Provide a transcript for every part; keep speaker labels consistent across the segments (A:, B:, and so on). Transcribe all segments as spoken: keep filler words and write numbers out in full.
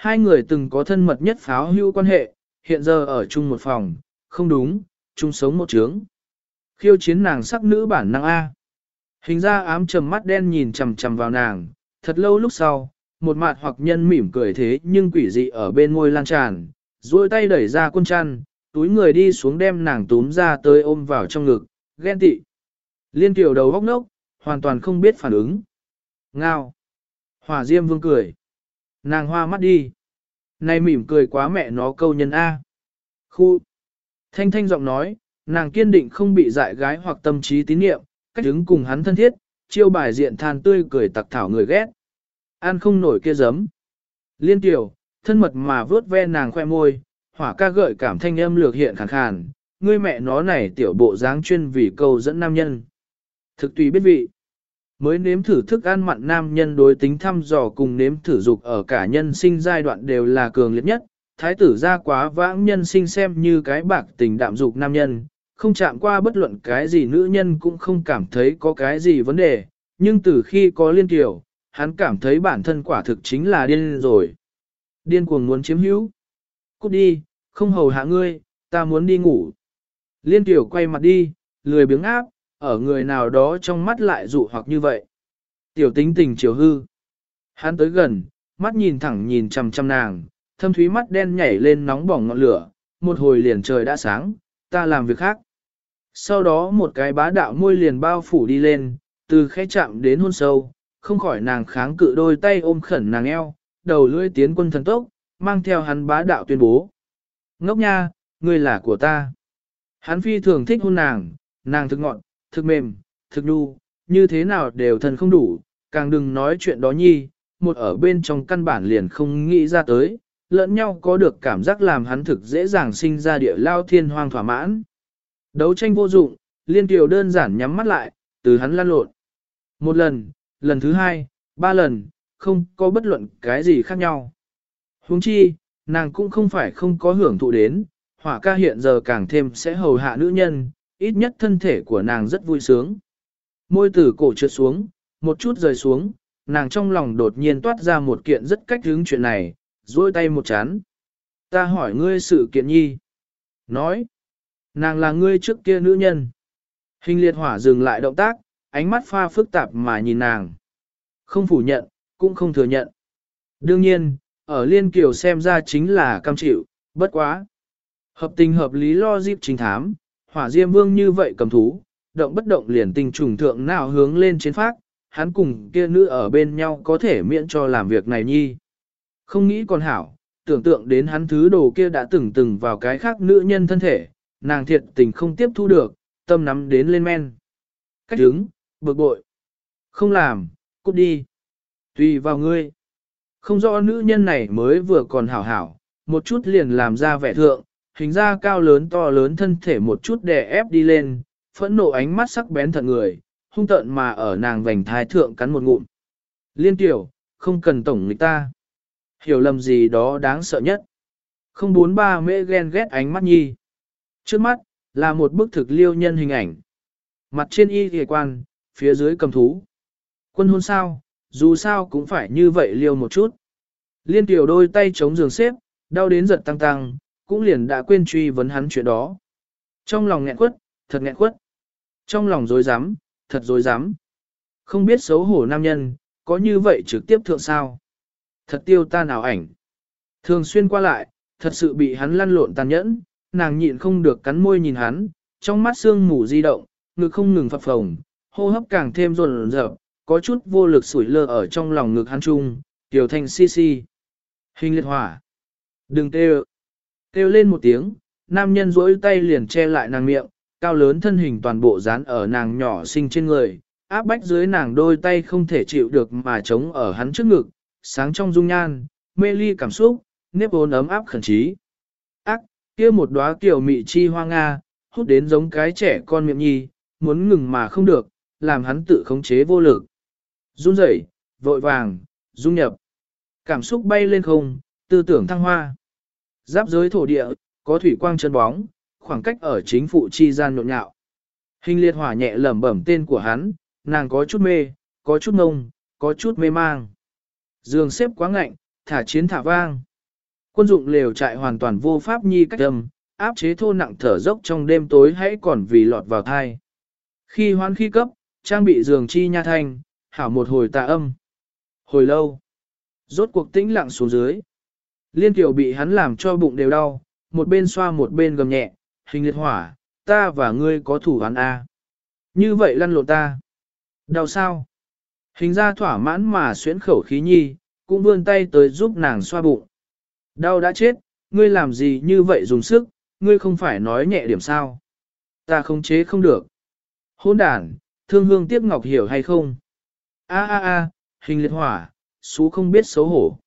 A: Hai người từng có thân mật nhất pháo hữu quan hệ, hiện giờ ở chung một phòng, không đúng, chung sống một trướng. Khiêu chiến nàng sắc nữ bản năng A. Hình ra ám trầm mắt đen nhìn chằm chằm vào nàng, thật lâu lúc sau, một mặt hoặc nhân mỉm cười thế nhưng quỷ dị ở bên môi lan tràn, duỗi tay đẩy ra quân chăn, túi người đi xuống đem nàng túm ra tới ôm vào trong ngực, ghen tị. Liên tiểu đầu góc nốc, hoàn toàn không biết phản ứng. Ngao. Hỏa Diêm Vương cười. Nàng hoa mắt đi. Này mỉm cười quá mẹ nó câu nhân A. Khu. Thanh thanh giọng nói, nàng kiên định không bị dại gái hoặc tâm trí tín niệm, cách đứng cùng hắn thân thiết, chiêu bài diện than tươi cười tặc thảo người ghét. Ăn không nổi kia giấm. Liên tiểu, thân mật mà vớt ve nàng khoe môi, hỏa ca gợi cảm thanh âm lược hiện khàn khàn, ngươi mẹ nó này tiểu bộ dáng chuyên vì câu dẫn nam nhân. Thực tùy biết vị. Mới nếm thử thức ăn mặn nam nhân đối tính thăm dò cùng nếm thử dục ở cả nhân sinh giai đoạn đều là cường liệt nhất. Thái tử ra quá vãng nhân sinh xem như cái bạc tình đạm dục nam nhân, không chạm qua bất luận cái gì nữ nhân cũng không cảm thấy có cái gì vấn đề, nhưng từ khi có liên tiểu, hắn cảm thấy bản thân quả thực chính là điên rồi. Điên cuồng muốn chiếm hữu. Cút đi, không hầu hạ ngươi, ta muốn đi ngủ. Liên tiểu quay mặt đi, lười biếng áp, ở người nào đó trong mắt lại dụ hoặc như vậy. Tiểu tính tình chiều hư. Hắn tới gần, mắt nhìn thẳng nhìn chằm chằm nàng, thâm thúy mắt đen nhảy lên nóng bỏng ngọn lửa, một hồi liền trời đã sáng, ta làm việc khác. Sau đó một cái bá đạo môi liền bao phủ đi lên, từ khẽ chạm đến hôn sâu, không khỏi nàng kháng cự đôi tay ôm khẩn nàng eo, đầu lưỡi tiến quân thần tốc, mang theo hắn bá đạo tuyên bố. Ngốc nha, ngươi là của ta. Hắn phi thường thích hôn nàng, nàng thực ngọn, thực mềm, thực đu, như thế nào đều thần không đủ, càng đừng nói chuyện đó nhi, một ở bên trong căn bản liền không nghĩ ra tới, lẫn nhau có được cảm giác làm hắn thực dễ dàng sinh ra địa lao thiên hoang thỏa mãn. Đấu tranh vô dụng, liên tiểu đơn giản nhắm mắt lại, từ hắn lăn lộn. Một lần, lần thứ hai, ba lần, không có bất luận cái gì khác nhau. Huống chi, nàng cũng không phải không có hưởng thụ đến, hỏa ca hiện giờ càng thêm sẽ hầu hạ nữ nhân, ít nhất thân thể của nàng rất vui sướng. Môi tử cổ trượt xuống, một chút rời xuống, nàng trong lòng đột nhiên toát ra một kiện rất cách hướng chuyện này, duỗi tay một chán. Ta hỏi ngươi sự kiện nhi. Nói, nàng là ngươi trước kia nữ nhân. Hình liệt hỏa dừng lại động tác, ánh mắt pha phức tạp mà nhìn nàng. Không phủ nhận, cũng không thừa nhận. Đương nhiên, ở Liên Kiều xem ra chính là cam chịu, bất quá. Hợp tình hợp lý lo dịp chính thám, hỏa diêm vương như vậy cầm thú, động bất động liền tình trùng thượng nào hướng lên trên phát, hắn cùng kia nữ ở bên nhau có thể miễn cho làm việc này nhi. Không nghĩ còn hảo, tưởng tượng đến hắn thứ đồ kia đã từng từng vào cái khác nữ nhân thân thể, nàng thiệt tình không tiếp thu được, tâm nắm đến lên men. Cách đứng, bực bội. Không làm, cút đi. Tùy vào ngươi. Không rõ nữ nhân này mới vừa còn hảo hảo, một chút liền làm ra vẻ thượng, hình ra cao lớn to lớn thân thể một chút đè ép đi lên, phẫn nộ ánh mắt sắc bén thật người, hung tợn mà ở nàng vành thái thượng cắn một ngụm. Liên tiểu, không cần tổng người ta. Hiểu lầm gì đó đáng sợ nhất. Không bốn ba mễ ghen ghét ánh mắt nhi. Trước mắt, là một bức thực liêu nhân hình ảnh. Mặt trên y ghề quan, phía dưới cầm thú. Quân hôn sao, dù sao cũng phải như vậy liêu một chút. Liên tiểu đôi tay chống giường xếp, đau đến giật tăng tăng, cũng liền đã quên truy vấn hắn chuyện đó. Trong lòng nghẹn quất, thật nghẹn quất. Trong lòng dối rắm thật dối rắm Không biết xấu hổ nam nhân, có như vậy trực tiếp thượng sao. Thật tiêu ta nào ảnh. Thường xuyên qua lại, thật sự bị hắn lăn lộn tàn nhẫn, nàng nhịn không được cắn môi nhìn hắn, trong mắt sương mù di động, ngực không ngừng phập phồng, hô hấp càng thêm rồn rợp, có chút vô lực sủi lơ ở trong lòng ngực hắn chung, tiểu thành si si. Hình liệt hỏa. Đừng kêu. Kêu lên một tiếng, nam nhân duỗi tay liền che lại nàng miệng, cao lớn thân hình toàn bộ dán ở nàng nhỏ xinh trên người, áp bách dưới nàng đôi tay không thể chịu được mà chống ở hắn trước ngực, sáng trong dung nhan, mê ly cảm xúc, nếp vốn ấm áp khẩn trí. Ác, kia một đóa kiểu mị chi hoa nga, hút đến giống cái trẻ con miệng nhi, muốn ngừng mà không được, làm hắn tự khống chế vô lực. Run rẩy, vội vàng, dung nhập. Cảm xúc bay lên không, tư tưởng thăng hoa. Giáp giới thổ địa, có thủy quang chân bóng, khoảng cách ở chính phụ chi gian nhộn nhạo. Hình liệt hỏa nhẹ lẩm bẩm tên của hắn, nàng có chút mê, có chút ngông, có chút mê mang. Giường xếp quá ngạnh, thả chiến thả vang. Quân dụng lều trại hoàn toàn vô pháp nhi cách âm, áp chế thô nặng thở dốc trong đêm tối hãy còn vì lọt vào thai. Khi hoan khi cấp, trang bị giường chi nha thanh, hảo một hồi tà âm. Hồi lâu, rốt cuộc tĩnh lặng xuống dưới. Liên Kiều bị hắn làm cho bụng đều đau, một bên xoa một bên gầm nhẹ, hình liệt hỏa, ta và ngươi có thủ hắn a. Như vậy lăn lộn ta. Đau sao? Hình ra thỏa mãn mà xuyến khẩu khí nhi, cũng vươn tay tới giúp nàng xoa bụng. Đau đã chết, ngươi làm gì như vậy dùng sức, ngươi không phải nói nhẹ điểm sao. Ta không chế không được. Hôn đàn, thương hương tiếc ngọc hiểu hay không? A a a, hình liệt hỏa, xú không biết xấu hổ.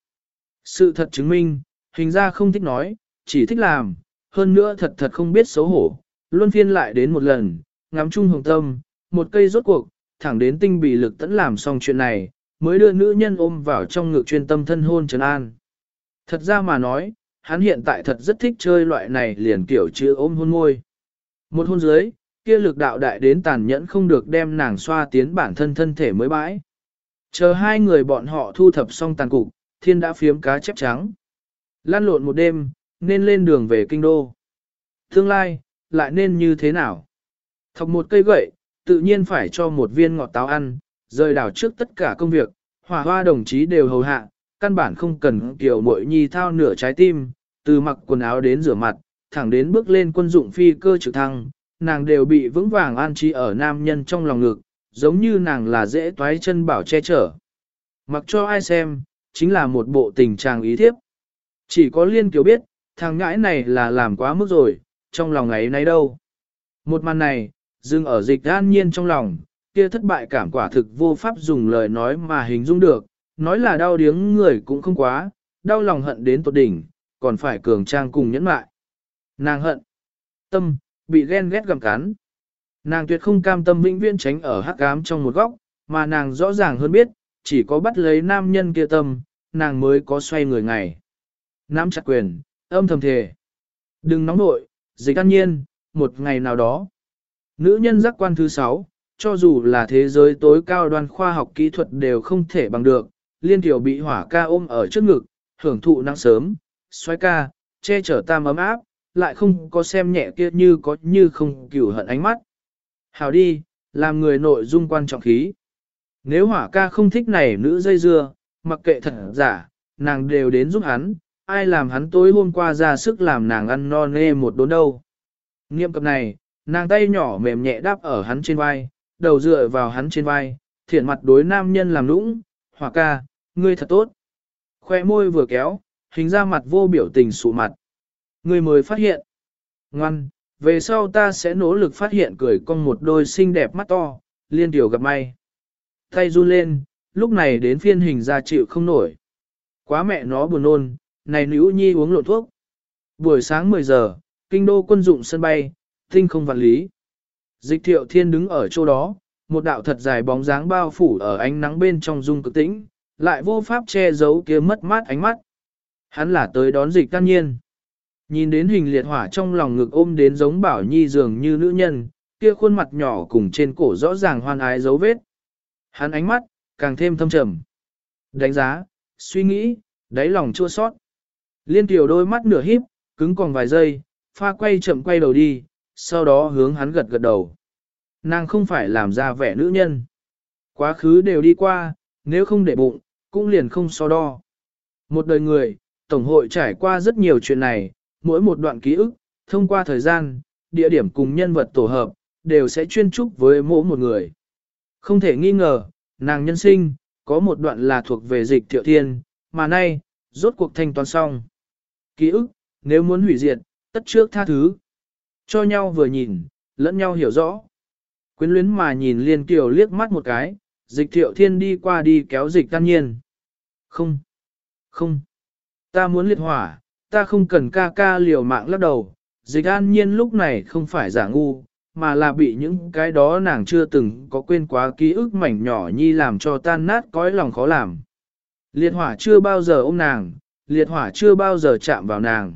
A: Sự thật chứng minh, hình ra không thích nói, chỉ thích làm, hơn nữa thật thật không biết xấu hổ. Luân phiên lại đến một lần, ngắm chung hồng tâm, một cây rốt cuộc, thẳng đến tinh bị lực tẫn làm xong chuyện này, mới đưa nữ nhân ôm vào trong ngực chuyên tâm thân hôn trấn an. Thật ra mà nói, hắn hiện tại thật rất thích chơi loại này liền kiểu chữ ôm hôn môi. Một hôn dưới, kia lực đạo đại đến tàn nhẫn không được đem nàng xoa tiến bản thân thân thể mới bãi. Chờ hai người bọn họ thu thập xong tàn cục, thiên đã phiếm cá chép trắng. Lan lộn một đêm, nên lên đường về kinh đô. Tương lai, lại nên như thế nào? Thọc một cây gậy, tự nhiên phải cho một viên ngọt táo ăn, rời đảo trước tất cả công việc, hỏa hoa đồng chí đều hầu hạ, căn bản không cần kiểu mội nhi thao nửa trái tim, từ mặc quần áo đến rửa mặt, thẳng đến bước lên quân dụng phi cơ trực thăng, nàng đều bị vững vàng an trí ở nam nhân trong lòng ngực, giống như nàng là dễ toái chân bảo che chở. Mặc cho ai xem, chính là một bộ tình trạng ý thiếp. Chỉ có Liên Kiều biết, thằng ngãi này là làm quá mức rồi, trong lòng ấy nấy đâu. Một màn này, dừng ở Dịch An Nhiên trong lòng, kia thất bại cảm quả thực vô pháp dùng lời nói mà hình dung được, nói là đau điếng người cũng không quá, đau lòng hận đến tột đỉnh, còn phải cường trang cùng nhẫn mại. Nàng hận, tâm, bị ghen ghét gặm cắn. Nàng tuyệt không cam tâm vĩnh viễn tránh ở hắc ám trong một góc, mà nàng rõ ràng hơn biết, chỉ có bắt lấy nam nhân kia tâm, nàng mới có xoay người ngày. Nắm chặt quyền, âm thầm thề. Đừng nóng nội, Dịch An Nhiên, một ngày nào đó. Nữ nhân giác quan thứ sáu, cho dù là thế giới tối cao đoan khoa học kỹ thuật đều không thể bằng được. Liên Kiều bị hỏa ca ôm ở trước ngực, hưởng thụ nắng sớm, xoay ca, che chở tam ấm áp, lại không có xem nhẹ kia như có như không cửu hận ánh mắt. Hào đi, làm người nội dung quan trọng khí. Nếu hỏa ca không thích này nữ dây dưa, mặc kệ thật giả, nàng đều đến giúp hắn, ai làm hắn tối hôm qua ra sức làm nàng ăn no nê một đốn đâu. Nghiệm cập này, nàng tay nhỏ mềm nhẹ đáp ở hắn trên vai, đầu dựa vào hắn trên vai, thiện mặt đối nam nhân làm lũng, hỏa ca, ngươi thật tốt. Khoe môi vừa kéo, hình ra mặt vô biểu tình sụ mặt. Ngươi mới phát hiện. Ngoan, về sau ta sẽ nỗ lực phát hiện cười con một đôi xinh đẹp mắt to, Liên Kiều gặp may. Tay run lên, lúc này đến phiên hình ra chịu không nổi. Quá mẹ nó buồn nôn, này nữ nhi uống lộn thuốc. Buổi sáng mười giờ, kinh đô quân dụng sân bay, tinh không vạn lý. Dịch Thiệu Thiên đứng ở chỗ đó, một đạo thật dài bóng dáng bao phủ ở ánh nắng bên trong dung cực tĩnh, lại vô pháp che giấu kia mất mát ánh mắt. Hắn là tới đón Dịch An Nhiên. Nhìn đến hình liệt hỏa trong lòng ngực ôm đến giống Bảo Nhi dường như nữ nhân, kia khuôn mặt nhỏ cùng trên cổ rõ ràng hoan ái dấu vết. Hắn ánh mắt, càng thêm thâm trầm. Đánh giá, suy nghĩ, đáy lòng chua sót. Liên Kiều đôi mắt nửa híp, cứng còn vài giây, pha quay chậm quay đầu đi, sau đó hướng hắn gật gật đầu. Nàng không phải làm ra vẻ nữ nhân. Quá khứ đều đi qua, nếu không để bụng, cũng liền không so đo. Một đời người, Tổng hội trải qua rất nhiều chuyện này, mỗi một đoạn ký ức, thông qua thời gian, địa điểm cùng nhân vật tổ hợp, đều sẽ chuyên trúc với mỗi một người. Không thể nghi ngờ, nàng nhân sinh, có một đoạn là thuộc về Dịch Thiệu Thiên, mà nay, rốt cuộc thanh toán xong. Ký ức, nếu muốn hủy diệt, tất trước tha thứ. Cho nhau vừa nhìn, lẫn nhau hiểu rõ. Quyến luyến mà nhìn Liên Kiều liếc mắt một cái, Dịch Thiệu Thiên đi qua đi kéo Dịch An Nhiên. Không, không, ta muốn liệt hỏa, ta không cần ca ca liều mạng lắc đầu. Dịch An Nhiên lúc này không phải giả ngu, mà là bị những cái đó nàng chưa từng có quên quá ký ức mảnh nhỏ nhi làm cho tan nát cõi lòng khó làm. Liệt hỏa chưa bao giờ ôm nàng, liệt hỏa chưa bao giờ chạm vào nàng.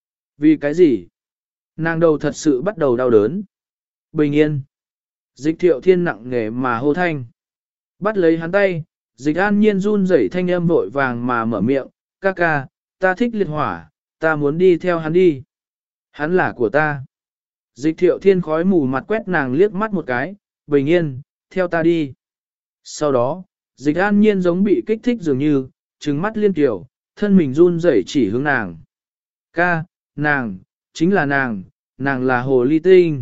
A: Vì cái gì? Nàng đầu thật sự bắt đầu đau đớn. Bình yên. Dịch Thiệu Thiên nặng nề mà hô thanh. Bắt lấy hắn tay, Dịch An Nhiên run rẩy thanh âm vội vàng mà mở miệng, ca ca, ta thích liệt hỏa, ta muốn đi theo hắn đi. Hắn là của ta. Dịch thiệu thiên khói mù mặt quét nàng liếc mắt một cái, bình yên, theo ta đi. Sau đó, dịch an nhiên giống bị kích thích dường như, trừng mắt liên tiểu, thân mình run rẩy chỉ hướng nàng. Ca, nàng, chính là nàng, nàng là hồ ly tinh.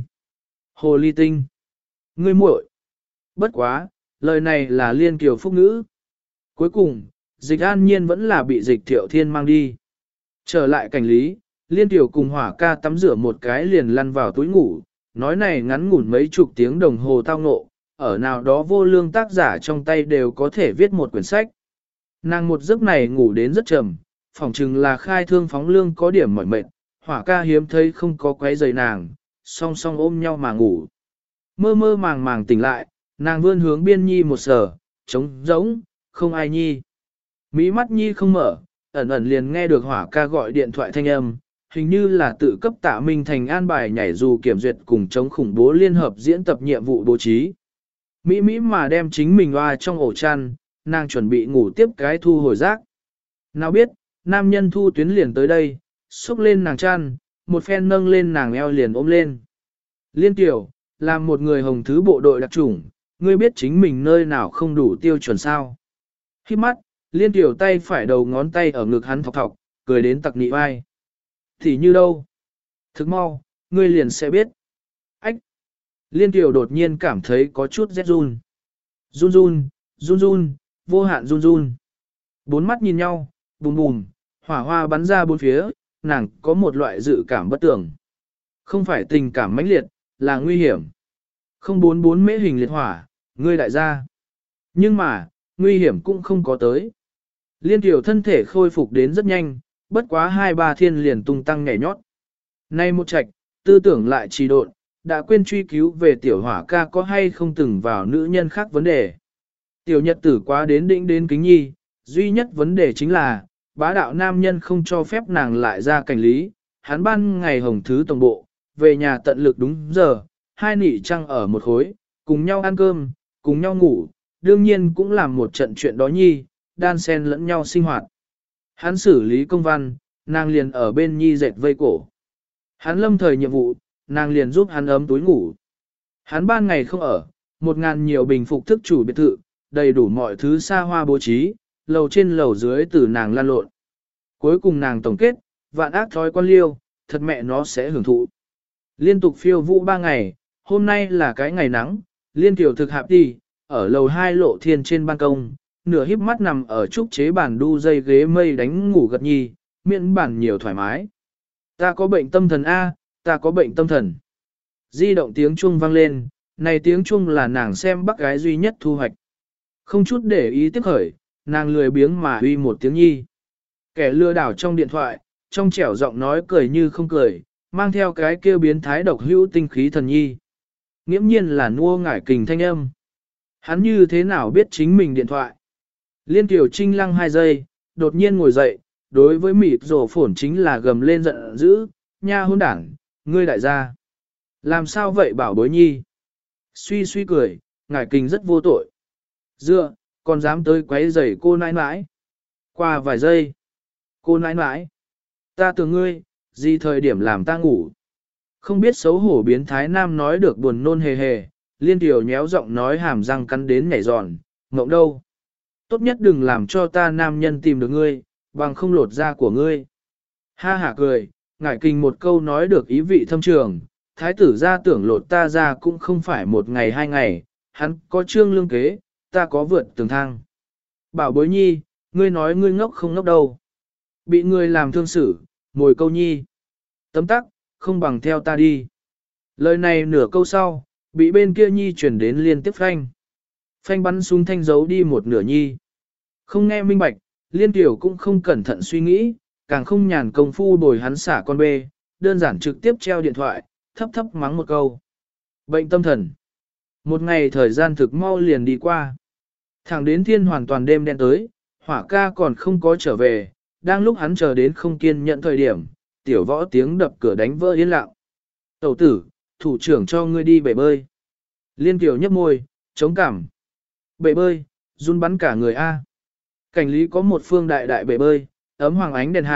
A: Hồ ly tinh. Ngươi muội. Bất quá, lời này là liên kiều phúc ngữ. Cuối cùng, dịch an nhiên vẫn là bị dịch thiệu thiên mang đi. Trở lại cảnh lý, liên tiểu cùng hỏa ca tắm rửa một cái liền lăn vào túi ngủ, nói này ngắn ngủn mấy chục tiếng đồng hồ tao ngộ, ở nào đó vô lương tác giả trong tay đều có thể viết một quyển sách. Nàng một giấc này ngủ đến rất trầm, phỏng chừng là khai thương phóng lương có điểm mỏi mệt, hỏa ca hiếm thấy không có quấy giày nàng, song song ôm nhau mà ngủ. Mơ mơ màng màng tỉnh lại, nàng vươn hướng biên nhi một sở, trống rỗng, không ai nhi. Mỹ mắt nhi không mở, ẩn ẩn liền nghe được hỏa ca gọi điện thoại thanh âm, hình như là tự cấp tạ Minh Thành an bài nhảy dù kiểm duyệt cùng chống khủng bố liên hợp diễn tập nhiệm vụ bố trí. Mỹ Mỹ mà đem chính mình oa trong ổ chăn, nàng chuẩn bị ngủ tiếp cái thu hồi rác. Nào biết, nam nhân thu tuyến liền tới đây, xúc lên nàng chăn, một phen nâng lên nàng eo liền ôm lên. Liên tiểu, làm một người hồng thứ bộ đội đặc chủng, ngươi biết chính mình nơi nào không đủ tiêu chuẩn sao. Khi mắt, liên tiểu tay phải đầu ngón tay ở ngực hắn thọc thọc, cười đến tặc nị vai. Thì như đâu? Thức mau, ngươi liền sẽ biết. Ách! Liên tiểu đột nhiên cảm thấy có chút rét run. Run run, run run, vô hạn run run. Bốn mắt nhìn nhau, bùm bùm, hỏa hoa bắn ra bốn phía, nàng có một loại dự cảm bất tường. Không phải tình cảm mãnh liệt, là nguy hiểm. Không bốn bốn mễ hình liệt hỏa, ngươi đại gia. Nhưng mà, nguy hiểm cũng không có tới. Liên tiểu thân thể khôi phục đến rất nhanh, bất quá hai ba thiên liền tung tăng nhảy nhót. Nay một trạch, tư tưởng lại trì độn, đã quên truy cứu về tiểu hỏa ca có hay không từng vào nữ nhân khác vấn đề. Tiểu nhật tử quá đến đỉnh đến kính nhi, duy nhất vấn đề chính là, bá đạo nam nhân không cho phép nàng lại ra cảnh lý, hắn ban ngày hồng thứ tổng bộ, về nhà tận lực đúng giờ, hai nị trăng ở một khối, cùng nhau ăn cơm, cùng nhau ngủ, đương nhiên cũng làm một trận chuyện đó nhi, đan xen lẫn nhau sinh hoạt. Hắn xử lý công văn, nàng liền ở bên nhi dệt vây cổ. Hắn lâm thời nhiệm vụ, nàng liền giúp hắn ấm túi ngủ. Hắn ban ngày không ở, một ngàn nhiều bình phục thức chủ biệt thự, đầy đủ mọi thứ xa hoa bố trí, lầu trên lầu dưới từ nàng lan lộn. Cuối cùng nàng tổng kết, vạn ác thói quan liêu, thật mẹ nó sẽ hưởng thụ. Liên tục phiêu vũ ba ngày, hôm nay là cái ngày nắng, liên tiểu thực hạp đi, ở lầu hai lộ thiên trên ban công, nửa híp mắt nằm ở trúc chế bàn đu dây ghế mây đánh ngủ gật nhi, miễn bản nhiều thoải mái. Ta có bệnh tâm thần A, ta có bệnh tâm thần. Di động tiếng chuông vang lên, này tiếng chuông là nàng xem bác gái duy nhất thu hoạch. Không chút để ý tiếp khởi, nàng lười biếng mà uy một tiếng nhi. Kẻ lừa đảo trong điện thoại, trong trẻo giọng nói cười như không cười, mang theo cái kêu biến thái độc hữu tinh khí thần nhi. Nghiễm nhiên là nua ngải kình thanh âm. Hắn như thế nào biết chính mình điện thoại? Liên tiểu trinh lăng hai giây, đột nhiên ngồi dậy, đối với mịt rổ phổn chính là gầm lên giận dữ, nha hôn đảng, ngươi đại gia. Làm sao vậy bảo bối nhi? Suy suy cười, ngải kình rất vô tội. Dựa, còn dám tới quấy rầy cô nãi nãi. Qua vài giây, cô nãi nãi. Ta tưởng ngươi, gì thời điểm làm ta ngủ. Không biết xấu hổ biến thái nam nói được buồn nôn hề hề, liên tiểu nhéo giọng nói hàm răng cắn đến nhảy giòn, ngộng đâu. Tốt nhất đừng làm cho ta nam nhân tìm được ngươi, bằng không lột da của ngươi. Ha hả cười, ngải kinh một câu nói được ý vị thâm trường, thái tử ra tưởng lột ta ra cũng không phải một ngày hai ngày, hắn có trương lương kế, ta có vượt tường thang. Bảo bối nhi, ngươi nói ngươi ngốc không ngốc đâu. Bị ngươi làm thương xử, ngồi câu nhi. Tấm tắc, không bằng theo ta đi. Lời này nửa câu sau, bị bên kia nhi chuyển đến liên tiếp phanh. Phanh bắn súng thanh giấu đi một nửa nhi. Không nghe minh bạch, liên tiểu cũng không cẩn thận suy nghĩ, càng không nhàn công phu bồi hắn xả con bê, đơn giản trực tiếp treo điện thoại, thấp thấp mắng một câu. Bệnh tâm thần. Một ngày thời gian thực mau liền đi qua. Thẳng đến thiên hoàn toàn đêm đen tới, hỏa ca còn không có trở về, đang lúc hắn chờ đến không kiên nhận thời điểm, tiểu võ tiếng đập cửa đánh vỡ yên lặng. Tẩu tử, thủ trưởng cho ngươi đi bể bơi. Liên tiểu nhấp môi, chống cảm. Bể bơi, run bắn cả người A. Cảnh lý có một phương đại đại bể bơi, ấm hoàng ánh đèn hạ,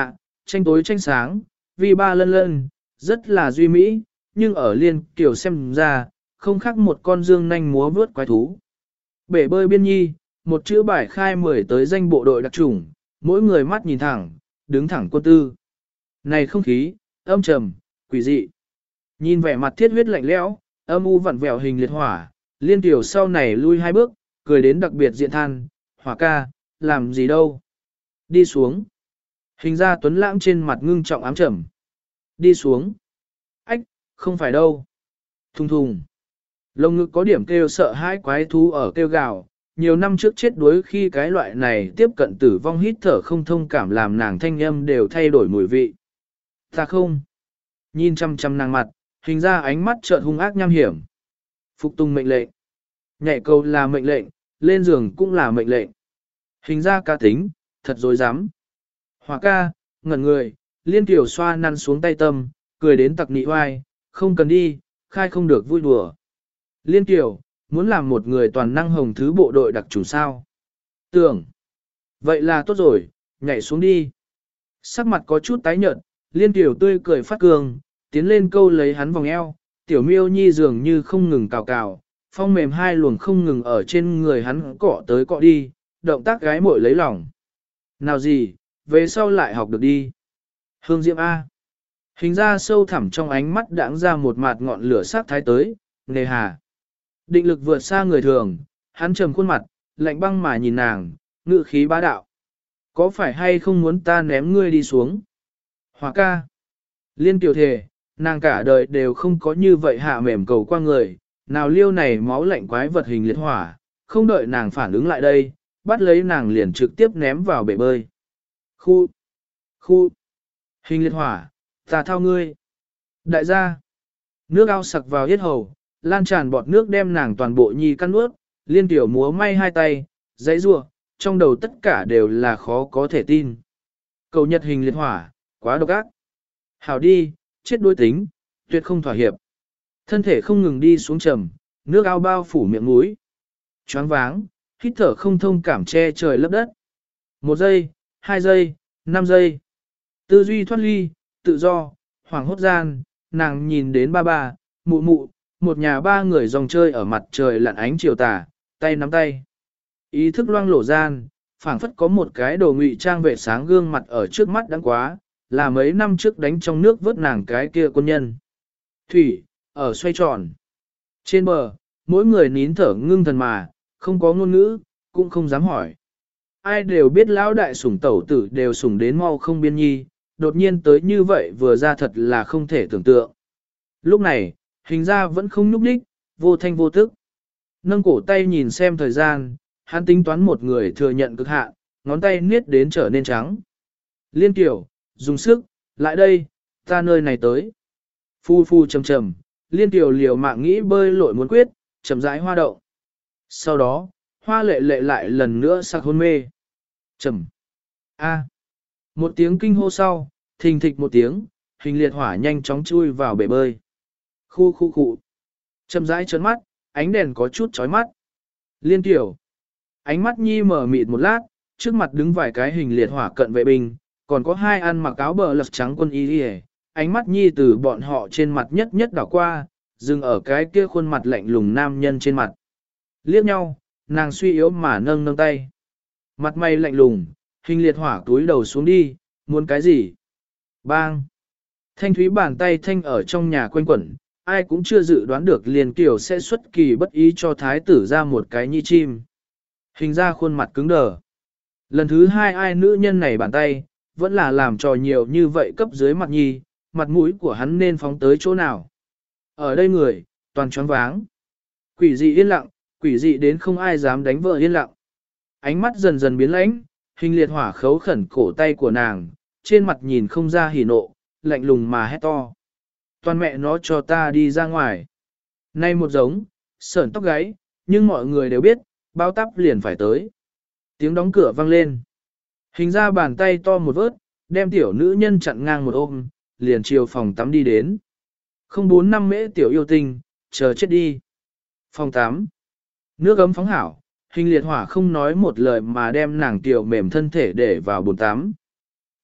A: tranh tối tranh sáng, vì ba lân lân, rất là duy mỹ, nhưng ở liên kiểu xem ra, không khác một con dương nanh múa vướt quái thú. Bể bơi biên nhi, một chữ bài khai mười tới danh bộ đội đặc chủng, mỗi người mắt nhìn thẳng, đứng thẳng quân tư. Này không khí, âm trầm, quỷ dị. Nhìn vẻ mặt thiết huyết lạnh lẽo, âm u vặn vẹo hình liệt hỏa, liên tiểu sau này lui hai bước, cười đến đặc biệt diện than, hỏa ca, làm gì đâu. Đi xuống. Hình ra tuấn lãng trên mặt ngưng trọng ám trầm. Đi xuống. Ách, không phải đâu. Thùng thùng. Lồng ngực có điểm kêu sợ hãi quái thú ở kêu gào. Nhiều năm trước chết đuối khi cái loại này tiếp cận tử vong hít thở không thông cảm làm nàng thanh âm đều thay đổi mùi vị. Ta không. Nhìn chăm chăm nàng mặt, hình ra ánh mắt trợn hung ác nham hiểm. Phục tùng mệnh lệnh. Nhảy cầu là mệnh lệnh, lên giường cũng là mệnh lệnh. Hình ra ca tính, thật dối dám. Hỏa ca, ngẩn người, liên tiểu xoa năn xuống tay tâm, cười đến tặc nị oai, không cần đi, khai không được vui đùa. Liên tiểu, muốn làm một người toàn năng hồng thứ bộ đội đặc trùng sao. Tưởng. Vậy là tốt rồi, nhảy xuống đi. Sắc mặt có chút tái nhợt, liên tiểu tươi cười phát cường, tiến lên câu lấy hắn vòng eo, tiểu miêu nhi dường như không ngừng cào cào, phong mềm hai luồng không ngừng ở trên người hắn cọ tới cọ đi, động tác gái muội lấy lòng. Nào gì, về sau lại học được đi. Hương Diễm A. Hình ra sâu thẳm trong ánh mắt đãng ra một mạt ngọn lửa sát thái tới, nề hà. Định lực vượt xa người thường, hắn trầm khuôn mặt, lạnh băng mà nhìn nàng, ngự khí bá đạo. Có phải hay không muốn ta ném ngươi đi xuống? Hòa ca. Liên tiểu thề, nàng cả đời đều không có như vậy hạ mềm cầu qua người, nào liêu này máu lạnh quái vật hình liệt hỏa, không đợi nàng phản ứng lại đây, bắt lấy nàng liền trực tiếp ném vào bể bơi. Khu, khu, hình liệt hỏa, ta thao ngươi. Đại gia, nước ao sặc vào yết hầu, lan tràn bọt nước đem nàng toàn bộ nhi căn nuốt, liên tiểu múa may hai tay, giấy rua, trong đầu tất cả đều là khó có thể tin. Cầu nhật hình liệt hỏa, quá độc ác. Hảo đi, chết đối tính, tuyệt không thỏa hiệp. Thân thể không ngừng đi xuống trầm, nước ao bao phủ miệng mũi. Choáng váng, hít thở không thông cảm che trời lấp đất. Một giây, hai giây, năm giây. Tư duy thoát ly, tự do, hoảng hốt gian, nàng nhìn đến ba ba, mụ mụ, một nhà ba người dòng chơi ở mặt trời lặn ánh chiều tà, tay nắm tay. Ý thức loang lổ gian, phảng phất có một cái đồ ngụy trang vệ sáng gương mặt ở trước mắt đáng quá, là mấy năm trước đánh trong nước vớt nàng cái kia quân nhân. Thủy, ở xoay tròn. Trên bờ, mỗi người nín thở ngưng thần mà, không có ngôn ngữ, cũng không dám hỏi. Ai đều biết lão đại sủng tẩu tử đều sủng đến mau không biên nhi, đột nhiên tới như vậy vừa ra thật là không thể tưởng tượng. Lúc này, hình ra vẫn không nhúc nhích, vô thanh vô tức. Nâng cổ tay nhìn xem thời gian, hắn tính toán một người thừa nhận cực hạn, ngón tay niết đến trở nên trắng. Liên tiểu, dùng sức, lại đây, ta nơi này tới. Phu phu trầm trầm, liên tiểu liều mạng nghĩ bơi lội muốn quyết, chậm rãi hoa động. Sau đó, hoa lệ lệ lại lần nữa sặc hôn mê. Trầm. A. Một tiếng kinh hô sau, thình thịch một tiếng, hình liệt hỏa nhanh chóng chui vào bể bơi. Khu khu khu. Chậm rãi trấn mắt, ánh đèn có chút chói mắt. Liên tiểu. Ánh mắt nhi mở mịt một lát, trước mặt đứng vài cái hình liệt hỏa cận vệ binh, còn có hai ăn mặc áo bờ lật trắng quân y đi. Ánh mắt nhi từ bọn họ trên mặt nhất nhất đảo qua, dừng ở cái kia khuôn mặt lạnh lùng nam nhân trên mặt. Liếc nhau, nàng suy yếu mà nâng nâng tay. Mặt mày lạnh lùng, hình liệt hỏa túi đầu xuống đi, muốn cái gì? Bang! Thanh thúy bàn tay thanh ở trong nhà quanh quẩn, ai cũng chưa dự đoán được liền kiểu sẽ xuất kỳ bất ý cho thái tử ra một cái nhi chim. Hình ra khuôn mặt cứng đờ. Lần thứ hai ai nữ nhân này bàn tay, vẫn là làm trò nhiều như vậy cấp dưới mặt nhi, mặt mũi của hắn nên phóng tới chỗ nào. Ở đây người, toàn choáng váng. Quỷ dị yên lặng, quỷ dị đến không ai dám đánh vợ yên lặng. Ánh mắt dần dần biến lãnh, hình liệt hỏa khấu khẩn cổ tay của nàng, trên mặt nhìn không ra hỉ nộ, lạnh lùng mà hét to. Toàn mẹ nó cho ta đi ra ngoài. Nay một giống, sởn tóc gáy, nhưng mọi người đều biết, bao tắp liền phải tới. Tiếng đóng cửa vang lên. Hình ra bàn tay to một vớt, đem tiểu nữ nhân chặn ngang một ôm, liền chiều phòng tắm đi đến. Không bốn năm mễ tiểu yêu tinh, chờ chết đi. Phòng tắm. Nước ấm phóng hảo, hình liệt hỏa không nói một lời mà đem nàng tiểu mềm thân thể để vào bồn tắm.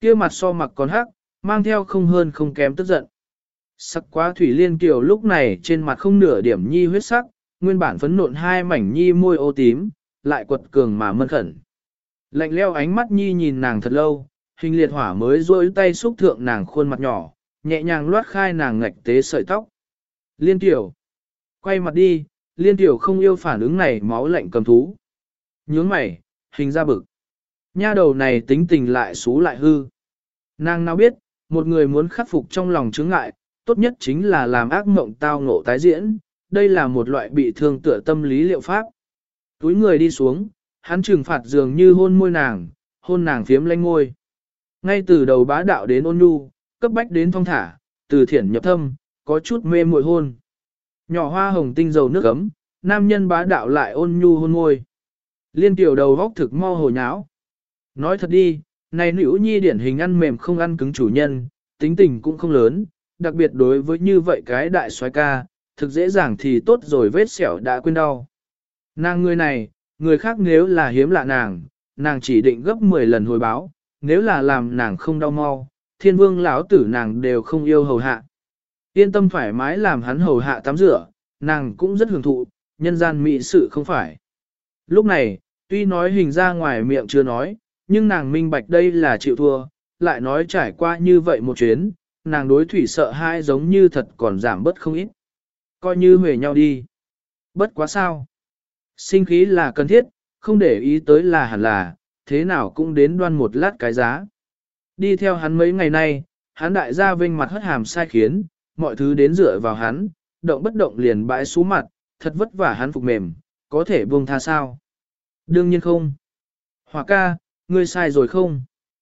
A: kia mặt so mặc còn hắc, mang theo không hơn không kém tức giận. Sắc quá Thủy Liên Kiều lúc này trên mặt không nửa điểm nhi huyết sắc, nguyên bản phấn nộn hai mảnh nhi môi ô tím, lại quật cường mà mân khẩn. Lạnh leo ánh mắt nhi nhìn nàng thật lâu, hình liệt hỏa mới duỗi tay xúc thượng nàng khuôn mặt nhỏ, nhẹ nhàng loát khai nàng ngạch tế sợi tóc. Liên Tiểu, quay mặt đi, Liên Tiểu không yêu phản ứng này máu lạnh cầm thú. Nhướng mày, hình ra bực. Nha đầu này tính tình lại xú lại hư. Nàng nào biết, một người muốn khắc phục trong lòng chướng ngại, tốt nhất chính là làm ác mộng tao ngộ tái diễn, đây là một loại bị thương tựa tâm lý liệu pháp. Túi người đi xuống, hắn trừng phạt dường như hôn môi nàng, hôn nàng phiếm lanh ngôi. Ngay từ đầu bá đạo đến ôn nhu, cấp bách đến thong thả, từ thiển nhập thâm, có chút mê muội hôn. Nhỏ hoa hồng tinh dầu nước ấm, nam nhân bá đạo lại ôn nhu hôn môi. Liên Tiểu đầu vóc thực mo hồ nháo. Nói thật đi, này nữ nhi điển hình ăn mềm không ăn cứng chủ nhân, tính tình cũng không lớn, đặc biệt đối với như vậy cái đại soái ca, thực dễ dàng thì tốt rồi vết sẹo đã quên đau. Nàng người này, người khác nếu là hiếm lạ nàng, nàng chỉ định gấp mười lần hồi báo, nếu là làm nàng không đau mau, thiên vương lão tử nàng đều không yêu hầu hạ. Yên tâm thoải mái làm hắn hầu hạ tắm rửa, nàng cũng rất hưởng thụ, nhân gian mỹ sự không phải. Lúc này, tuy nói hình ra ngoài miệng chưa nói, nhưng nàng minh bạch đây là chịu thua, lại nói trải qua như vậy một chuyến, nàng đối thủy sợ hãi giống như thật còn giảm bớt không ít. Coi như huề nhau đi. Bất quá sao. Sinh khí là cần thiết, không để ý tới là hẳn là, thế nào cũng đến đoan một lát cái giá. Đi theo hắn mấy ngày nay, hắn đại gia vênh mặt hất hàm sai khiến, mọi thứ đến dựa vào hắn, động bất động liền bãi xuống mặt, thật vất vả hắn phục mềm, có thể buông tha sao? Đương nhiên không. Hỏa ca, ngươi sai rồi không?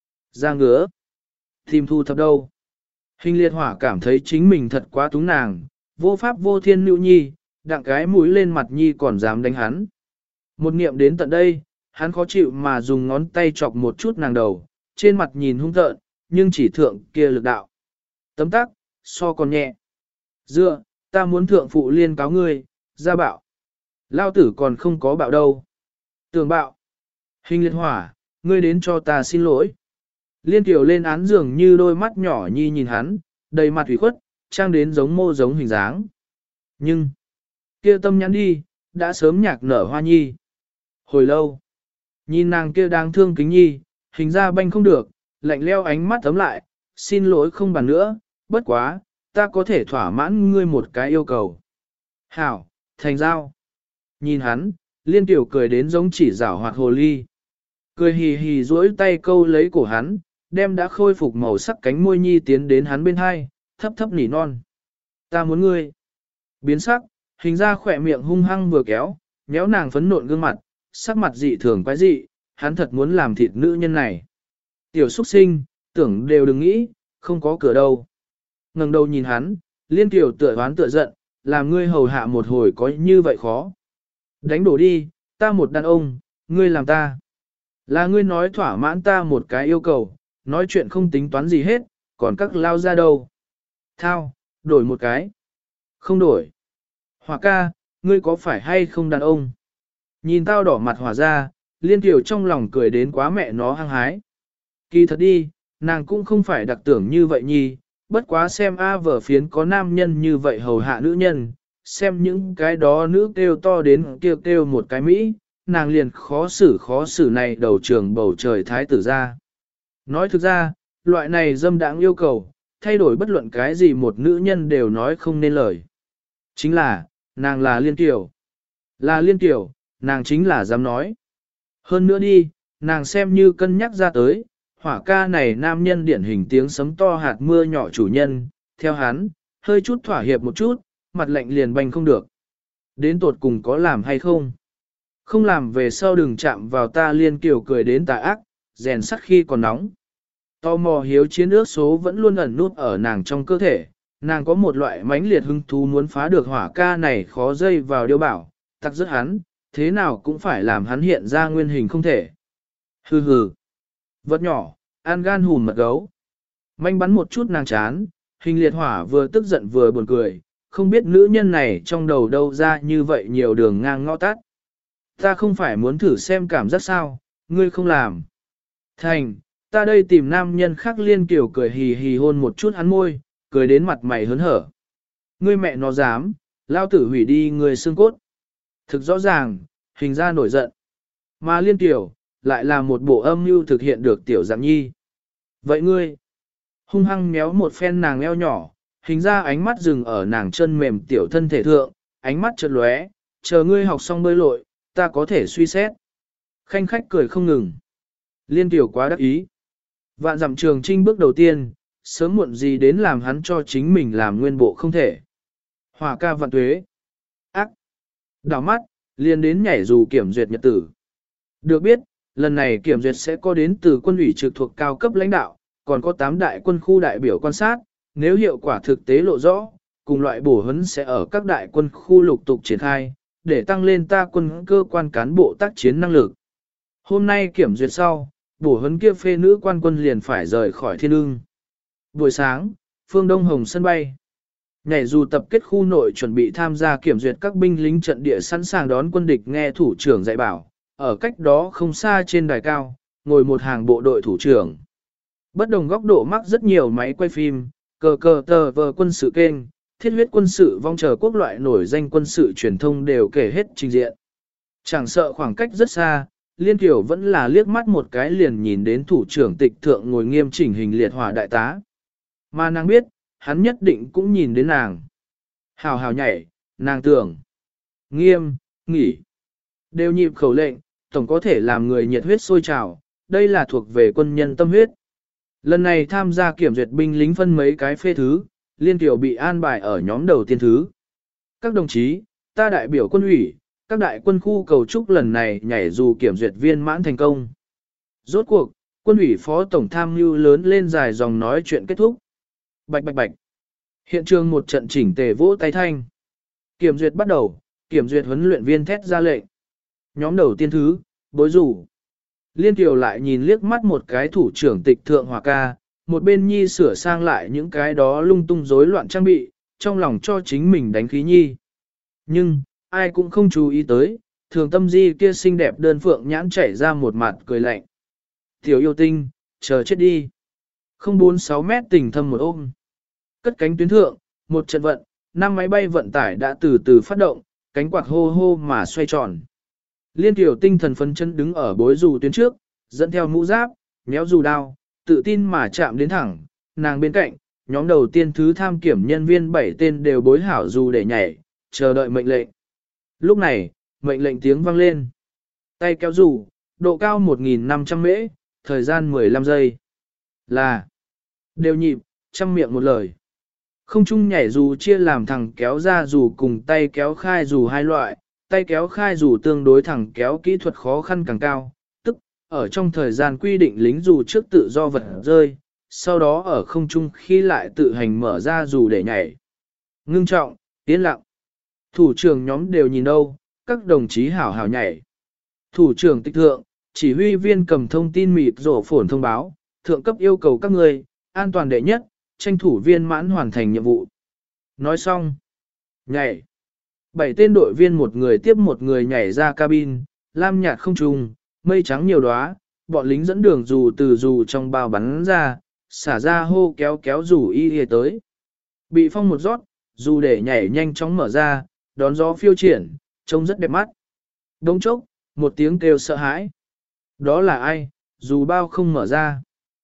A: Ra ngứa. Tìm thu thập đâu? Hình liệt hỏa cảm thấy chính mình thật quá túng nàng, vô pháp vô thiên nữ nhi, đặng cái mũi lên mặt nhi còn dám đánh hắn. Một niệm đến tận đây, hắn khó chịu mà dùng ngón tay chọc một chút nàng đầu, trên mặt nhìn hung tợn, nhưng chỉ thượng kia lực đạo. Tấm tắc, so còn nhẹ. Dựa, ta muốn thượng phụ liên cáo ngươi, ra bạo. Lao tử còn không có bạo đâu. Tưởng bạo. Hình liệt hỏa, ngươi đến cho ta xin lỗi. Liên tiểu lên án giường như đôi mắt nhỏ nhi nhìn hắn, đầy mặt ủy khuất, trang đến giống mô giống hình dáng. Nhưng, kia tâm nhắn đi, đã sớm nhạc nở hoa nhi. Hồi lâu, nhìn nàng kia đang thương kính nhi, hình ra banh không được, lạnh leo ánh mắt ấm lại, xin lỗi không bàn nữa, bất quá, ta có thể thỏa mãn ngươi một cái yêu cầu. Hảo, thành giao. Nhìn hắn, liên tiểu cười đến giống chỉ rảo hoạt hồ ly. Cười hì hì duỗi tay câu lấy cổ hắn, đem đã khôi phục màu sắc cánh môi nhi tiến đến hắn bên hai, thấp thấp nỉ non. Ta muốn ngươi. Biến sắc, hình ra khỏe miệng hung hăng vừa kéo, nhéo nàng phấn nộn gương mặt, sắc mặt dị thường quái dị, hắn thật muốn làm thịt nữ nhân này. Tiểu xuất sinh, tưởng đều đừng nghĩ, không có cửa đâu. Ngẩng đầu nhìn hắn, liên tiểu tựa oán tựa giận, làm ngươi hầu hạ một hồi có như vậy khó. Đánh đổ đi, ta một đàn ông, ngươi làm ta. Là ngươi nói thỏa mãn ta một cái yêu cầu, nói chuyện không tính toán gì hết, còn các lao ra đâu. Thao, đổi một cái. Không đổi. Hỏa ca, ngươi có phải hay không đàn ông? Nhìn tao đỏ mặt hỏa ra, liên tiểu trong lòng cười đến quá mẹ nó hăng hái. Kỳ thật đi, nàng cũng không phải đặc tưởng như vậy nhi, bất quá xem A vở phiến có nam nhân như vậy hầu hạ nữ nhân, xem những cái đó nữ kêu to đến kêu kêu một cái Mỹ, nàng liền khó xử khó xử này đầu trường bầu trời thái tử ra. Nói thực ra, loại này dâm đãng yêu cầu, thay đổi bất luận cái gì một nữ nhân đều nói không nên lời. Chính là, nàng là liên tiểu. Là liên tiểu, nàng chính là dám nói. Hơn nữa đi, nàng xem như cân nhắc ra tới, hỏa ca này nam nhân điển hình tiếng sấm to hạt mưa nhỏ chủ nhân, theo hắn, hơi chút thỏa hiệp một chút, mặt lạnh liền banh không được. Đến tột cùng có làm hay không? Không làm về sau đừng chạm vào ta liên kiểu cười đến tà ác, rèn sắt khi còn nóng. Tò mò hiếu chiến ước số vẫn luôn ẩn nút ở nàng trong cơ thể, nàng có một loại mãnh liệt hứng thú muốn phá được hỏa ca này khó dây vào điêu bảo, tắc rất hắn, thế nào cũng phải làm hắn hiện ra nguyên hình không thể. Hừ hừ. Vật nhỏ, ăn gan hùn mật gấu. Manh bắn một chút nàng chán, hình liệt hỏa vừa tức giận vừa buồn cười, không biết nữ nhân này trong đầu đâu ra như vậy nhiều đường ngang ngõ tắt. Ta không phải muốn thử xem cảm giác sao, ngươi không làm. Thành, Ta đây tìm nam nhân khác Liên Kiều cười hì hì hôn một chút hắn môi, cười đến mặt mày hớn hở. Ngươi mẹ nó dám, lao tử hủy đi người xương cốt. Thực rõ ràng, hình ra nổi giận. Mà Liên Kiều, lại là một bộ âm mưu thực hiện được tiểu dạng nhi. Vậy ngươi, hung hăng méo một phen nàng eo nhỏ, hình ra ánh mắt dừng ở nàng chân mềm tiểu thân thể thượng, ánh mắt chợt lóe, chờ ngươi học xong bơi lội, ta có thể suy xét. Khanh khách cười không ngừng. Liên Kiều quá đắc ý. Vạn dặm trường trinh bước đầu tiên, sớm muộn gì đến làm hắn cho chính mình làm nguyên bộ không thể. Hòa ca vạn tuế. Ác. Đảo mắt, liền đến nhảy dù kiểm duyệt nhật tử. Được biết, lần này kiểm duyệt sẽ có đến từ quân ủy trực thuộc cao cấp lãnh đạo, còn có tám đại quân khu đại biểu quan sát, nếu hiệu quả thực tế lộ rõ, cùng loại bổ huấn sẽ ở các đại quân khu lục tục triển khai, để tăng lên ta quân cơ quan cán bộ tác chiến năng lực. Hôm nay kiểm duyệt sau, bổ huấn kia phê nữ quan quân liền phải rời khỏi thiên ưng. Buổi sáng, phương Đông Hồng sân bay. Nhảy dù tập kết khu nội chuẩn bị tham gia kiểm duyệt các binh lính trận địa sẵn sàng đón quân địch nghe thủ trưởng dạy bảo, ở cách đó không xa trên đài cao, ngồi một hàng bộ đội thủ trưởng. Bất đồng góc độ mắc rất nhiều máy quay phim, cờ cờ tờ vờ quân sự kênh, thiết huyết quân sự vong chờ quốc loại nổi danh quân sự truyền thông đều kể hết trình diện. Chẳng sợ khoảng cách rất xa, Liên Kiều vẫn là liếc mắt một cái liền nhìn đến thủ trưởng tịch thượng ngồi nghiêm chỉnh hình liệt hỏa đại tá. Mà nàng biết, hắn nhất định cũng nhìn đến nàng. Hào hào nhảy, nàng tưởng. Nghiêm, nghỉ. Đều nhịp khẩu lệnh, tổng có thể làm người nhiệt huyết sôi trào, đây là thuộc về quân nhân tâm huyết. Lần này tham gia kiểm duyệt binh lính phân mấy cái phê thứ, Liên Kiều bị an bài ở nhóm đầu tiên thứ. Các đồng chí, ta đại biểu quân ủy, các đại quân khu cầu chúc lần này nhảy dù kiểm duyệt viên mãn thành công. Rốt cuộc, quân ủy phó tổng tham mưu lớn lên dài dòng nói chuyện kết thúc. Bạch bạch bạch. Hiện trường một trận chỉnh tề vỗ tay thanh. Kiểm duyệt bắt đầu, kiểm duyệt huấn luyện viên thét ra lệnh. Nhóm đầu tiên thứ, bối rủ. Liên Kiều lại nhìn liếc mắt một cái thủ trưởng tịch thượng hòa ca, một bên nhi sửa sang lại những cái đó lung tung rối loạn trang bị, trong lòng cho chính mình đánh khí nhi. Nhưng, ai cũng không chú ý tới, thường tâm di kia xinh đẹp đơn phượng nhãn chảy ra một mặt cười lạnh. Tiểu yêu tinh, chờ chết đi. không bốn sáu mét tình thâm một ôm. Cất cánh tuyến thượng, một trận vận, năm máy bay vận tải đã từ từ phát động, cánh quạt hô hô mà xoay tròn. Liên Kiều tinh thần phấn chân đứng ở bối dù tuyến trước, dẫn theo mũ giáp, méo dù đao, tự tin mà chạm đến thẳng, nàng bên cạnh, nhóm đầu tiên thứ tham kiểm nhân viên bảy tên đều bối hảo dù để nhảy, chờ đợi mệnh lệnh. Lúc này, mệnh lệnh tiếng vang lên. Tay kéo dù, độ cao một nghìn năm trăm mễ, thời gian mười lăm giây. Là, đều nhịp, trăm miệng một lời. Không chung nhảy dù chia làm thẳng kéo ra dù cùng tay kéo khai dù hai loại, tay kéo khai dù tương đối thẳng kéo kỹ thuật khó khăn càng cao, tức, ở trong thời gian quy định lính dù trước tự do vật rơi, sau đó ở không trung khi lại tự hành mở ra dù để nhảy. Ngưng trọng, tiến lặng. Thủ trưởng nhóm đều nhìn đâu, các đồng chí hảo hảo nhảy. Thủ trưởng tịch thượng, chỉ huy viên cầm thông tin mịt rổ phổn thông báo, thượng cấp yêu cầu các người, an toàn đệ nhất, tranh thủ viên mãn hoàn thành nhiệm vụ. Nói xong, nhảy. Bảy tên đội viên một người tiếp một người nhảy ra cabin, lam nhạt không trùng, mây trắng nhiều đóa, bọn lính dẫn đường dù từ dù trong bao bắn ra, xả ra hô kéo kéo dù y y tới. Bị phong một rót, dù để nhảy nhanh chóng mở ra, đón gió phiêu triển, trông rất đẹp mắt. Đông chốc, một tiếng kêu sợ hãi. Đó là ai, dù bao không mở ra.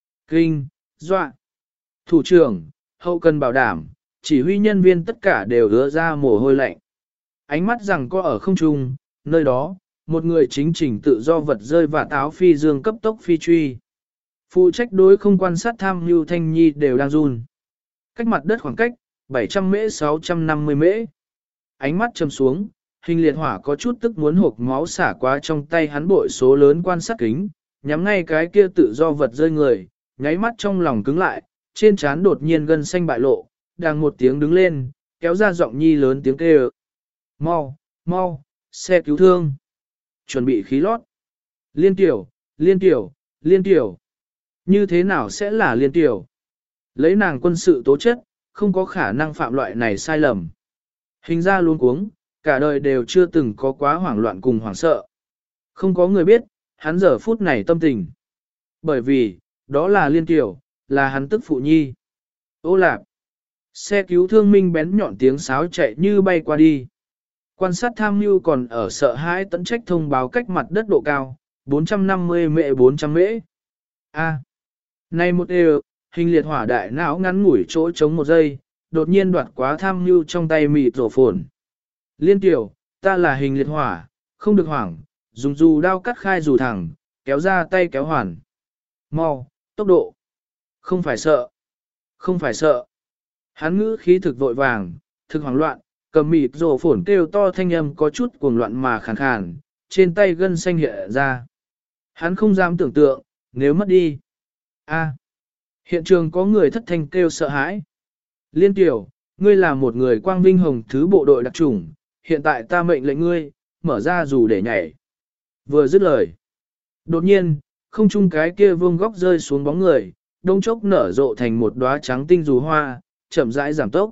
A: Kinh, dọa. Thủ trưởng, hậu cần bảo đảm, chỉ huy nhân viên tất cả đều ứa ra mồ hôi lạnh. Ánh mắt rằng có ở không trung, nơi đó, một người chính chỉnh tự do vật rơi và táo phi dương cấp tốc phi truy. Phụ trách đối không quan sát tham mưu thanh nhi đều đang run. Cách mặt đất khoảng cách, bảy trăm mễ sáu trăm năm mươi mễ. Ánh mắt chầm xuống, hình liệt hỏa có chút tức muốn hộp máu xả qua trong tay hắn bội số lớn quan sát kính, nhắm ngay cái kia tự do vật rơi người, nháy mắt trong lòng cứng lại, trên trán đột nhiên gân xanh bại lộ, đang một tiếng đứng lên, kéo ra giọng nhi lớn tiếng kêu. Mau, mau, xe cứu thương. Chuẩn bị khí lót. Liên tiểu, liên tiểu, liên tiểu. Như thế nào sẽ là liên tiểu? Lấy nàng quân sự tố chất, không có khả năng phạm loại này sai lầm. Hình ra luôn cuống, cả đời đều chưa từng có quá hoảng loạn cùng hoảng sợ. Không có người biết, hắn giờ phút này tâm tình. Bởi vì, đó là Liên Tiểu, là hắn tức phụ nhi. Ô lạp, xe cứu thương minh bén nhọn tiếng sáo chạy như bay qua đi. Quan sát tham mưu còn ở sợ hãi tận trách thông báo cách mặt đất độ cao, bốn trăm năm mươi mệ bốn trăm mễ. A. Nay một đều, hình liệt hỏa đại não ngắn ngủi chỗ trống một giây, đột nhiên đoạt quá tham mưu trong tay mịt rổ phồn. Liên Tiểu, ta là hình liệt hỏa, không được hoảng, dùng dù đao cắt khai dù thẳng, kéo ra tay kéo hoàn. Mau, tốc độ. Không phải sợ. Không phải sợ. Hắn ngữ khí thực vội vàng, thực hoảng loạn, cầm mịt rổ phồn kêu to thanh âm có chút cuồng loạn mà khàn khàn, trên tay gân xanh hiện ra. Hắn không dám tưởng tượng, nếu mất đi. A. Hiện trường có người thất thanh kêu sợ hãi. Liên Tiểu, ngươi là một người quang vinh hồng thứ bộ đội đặc chủng, hiện tại ta mệnh lệnh ngươi, mở ra dù để nhảy. Vừa dứt lời. Đột nhiên, không trung cái kia vương góc rơi xuống bóng người, đông chốc nở rộ thành một đóa trắng tinh dù hoa, chậm rãi giảm tốc.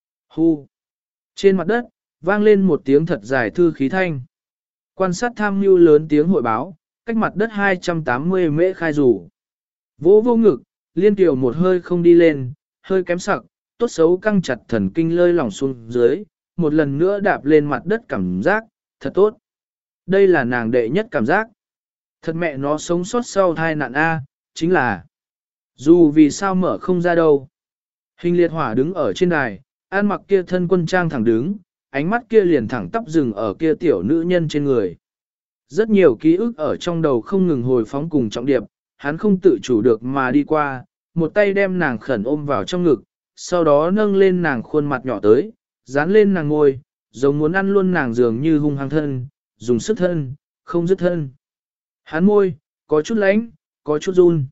A: Hu. Trên mặt đất, vang lên một tiếng thật dài thư khí thanh. Quan sát tham mưu lớn tiếng hội báo, cách mặt đất hai trăm tám mươi mễ khai dù. Vỗ vô ngực, Liên Tiểu một hơi không đi lên, hơi kém sặc, tốt xấu căng chặt thần kinh lơi lỏng xuống dưới, một lần nữa đạp lên mặt đất cảm giác, thật tốt. Đây là nàng đệ nhất cảm giác. Thật mẹ nó sống sót sau thai nạn A, chính là dù vì sao mở không ra đâu. Hình liệt hỏa đứng ở trên đài, ăn mặc kia thân quân trang thẳng đứng, ánh mắt kia liền thẳng tắp dừng ở kia tiểu nữ nhân trên người. Rất nhiều ký ức ở trong đầu không ngừng hồi phóng cùng trọng điệp, hắn không tự chủ được mà đi qua, một tay đem nàng khẩn ôm vào trong ngực, sau đó nâng lên nàng khuôn mặt nhỏ tới, dán lên nàng ngôi, giống muốn ăn luôn nàng dường như hung hăng thân, dùng sức thân, không dứt thân. Hắn môi, có chút lánh, có chút run.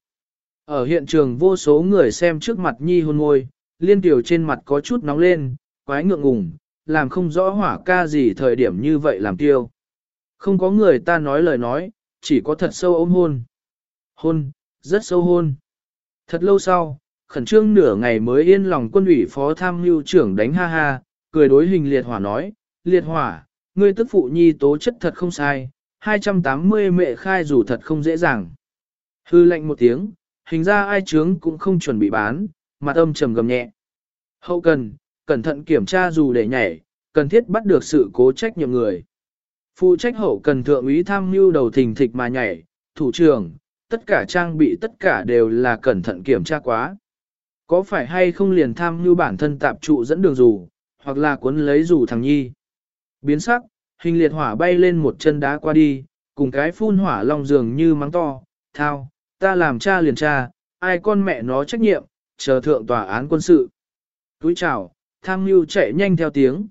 A: Ở hiện trường vô số người xem trước mặt nhi hôn môi, Liên Tiểu trên mặt có chút nóng lên, quái ngượng ngùng, làm không rõ hỏa ca gì thời điểm như vậy làm tiêu. Không có người ta nói lời nói, chỉ có thật sâu ôm hôn. Hôn, rất sâu hôn. Thật lâu sau, khẩn trương nửa ngày mới yên lòng quân ủy phó tham mưu trưởng đánh ha ha, cười đối hình liệt hỏa nói, liệt hỏa, ngươi tức phụ nhi tố chất thật không sai, hai trăm tám mươi mệ khai dù thật không dễ dàng. Hư lệnh một tiếng, hình ra ai trướng cũng không chuẩn bị bán, mặt âm trầm gầm nhẹ. Hậu cần, cẩn thận kiểm tra dù để nhảy, cần thiết bắt được sự cố trách nhiệm người. Phụ trách hậu cần thượng úy tham mưu đầu thình thịch mà nhảy, thủ trưởng, tất cả trang bị tất cả đều là cẩn thận kiểm tra quá. Có phải hay không liền tham mưu bản thân tạp trụ dẫn đường dù, hoặc là cuốn lấy dù thằng nhi. Biến sắc, hình liệt hỏa bay lên một chân đá qua đi, cùng cái phun hỏa long dường như mắng to, thao, ta làm cha liền cha, ai con mẹ nó trách nhiệm, chờ thượng tòa án quân sự. Túi chào, tham mưu chạy nhanh theo tiếng.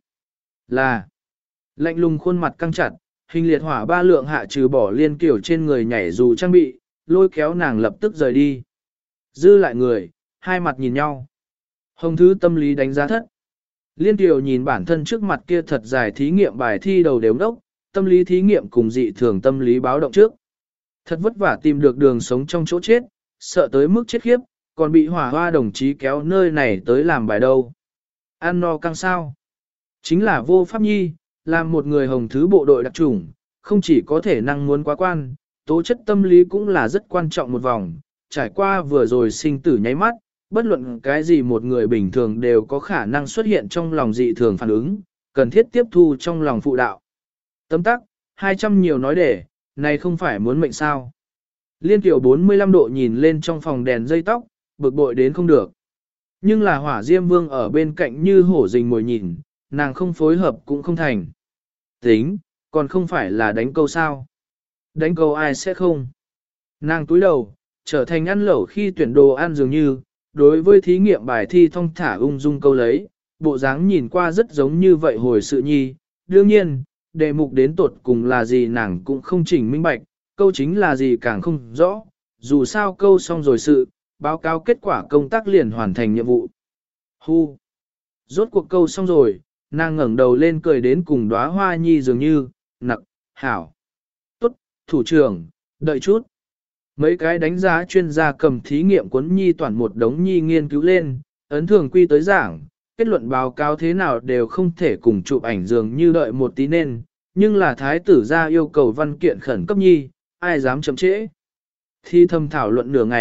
A: Là, lạnh lùng khuôn mặt căng chặt, hình liệt hỏa ba lượng hạ trừ bỏ Liên Kiểu trên người nhảy dù trang bị, lôi kéo nàng lập tức rời đi. Dư lại người, hai mặt nhìn nhau. Hồng Thứ tâm lý đánh giá thất. Liên Tiểu nhìn bản thân trước mặt kia thật dài thí nghiệm bài thi đầu đều đốc, tâm lý thí nghiệm cùng dị thường tâm lý báo động trước. Thật vất vả tìm được đường sống trong chỗ chết, sợ tới mức chết khiếp, còn bị hỏa hoa đồng chí kéo nơi này tới làm bài đâu. Ăn no căng sao. Chính là vô pháp nhi, làm một người Hồng Thứ bộ đội đặc chủng, không chỉ có thể năng muốn quá quan, tố chất tâm lý cũng là rất quan trọng một vòng, trải qua vừa rồi sinh tử nháy mắt, bất luận cái gì một người bình thường đều có khả năng xuất hiện trong lòng dị thường phản ứng, cần thiết tiếp thu trong lòng phụ đạo. Tấm tắc, hai trăm nhiều nói để, này không phải muốn mệnh sao. Liên Tiểu bốn mươi lăm độ nhìn lên trong phòng đèn dây tóc, bực bội đến không được. Nhưng là hỏa diêm vương ở bên cạnh như hổ rình mồi nhìn, nàng không phối hợp cũng không thành. Tính, còn không phải là đánh câu sao. Đánh câu ai sẽ không. Nàng túi đầu, trở thành ăn lẩu khi tuyển đồ ăn dường như, đối với thí nghiệm bài thi thong thả ung dung câu lấy, bộ dáng nhìn qua rất giống như vậy hồi sự nhi. Đương nhiên, đề mục đến tột cùng là gì nàng cũng không chỉnh minh bạch, câu chính là gì càng không rõ, dù sao câu xong rồi sự, báo cáo kết quả công tác liền hoàn thành nhiệm vụ. Hu! Rốt cuộc câu xong rồi, nàng ngẩng đầu lên cười đến cùng đóa hoa nhi dường như, nặc, hảo. Tốt, thủ trưởng, đợi chút. Mấy cái đánh giá chuyên gia cầm thí nghiệm cuốn nhi toàn một đống nhi nghiên cứu lên, ấn thường quy tới giảng, kết luận báo cáo thế nào đều không thể cùng chụp ảnh dường như đợi một tí nên, nhưng là thái tử ra yêu cầu văn kiện khẩn cấp nhi, ai dám chậm trễ. Thi thầm thảo luận nửa ngày,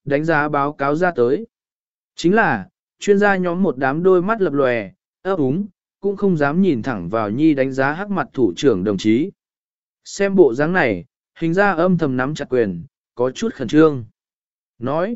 A: đánh giá báo cáo ra tới. Chính là, chuyên gia nhóm một đám đôi mắt lập lòe, ấp úng, cũng không dám nhìn thẳng vào Nhi đánh giá hắc mặt thủ trưởng đồng chí. Xem bộ dáng này, hình ra âm thầm nắm chặt quyền, có chút khẩn trương. Nói,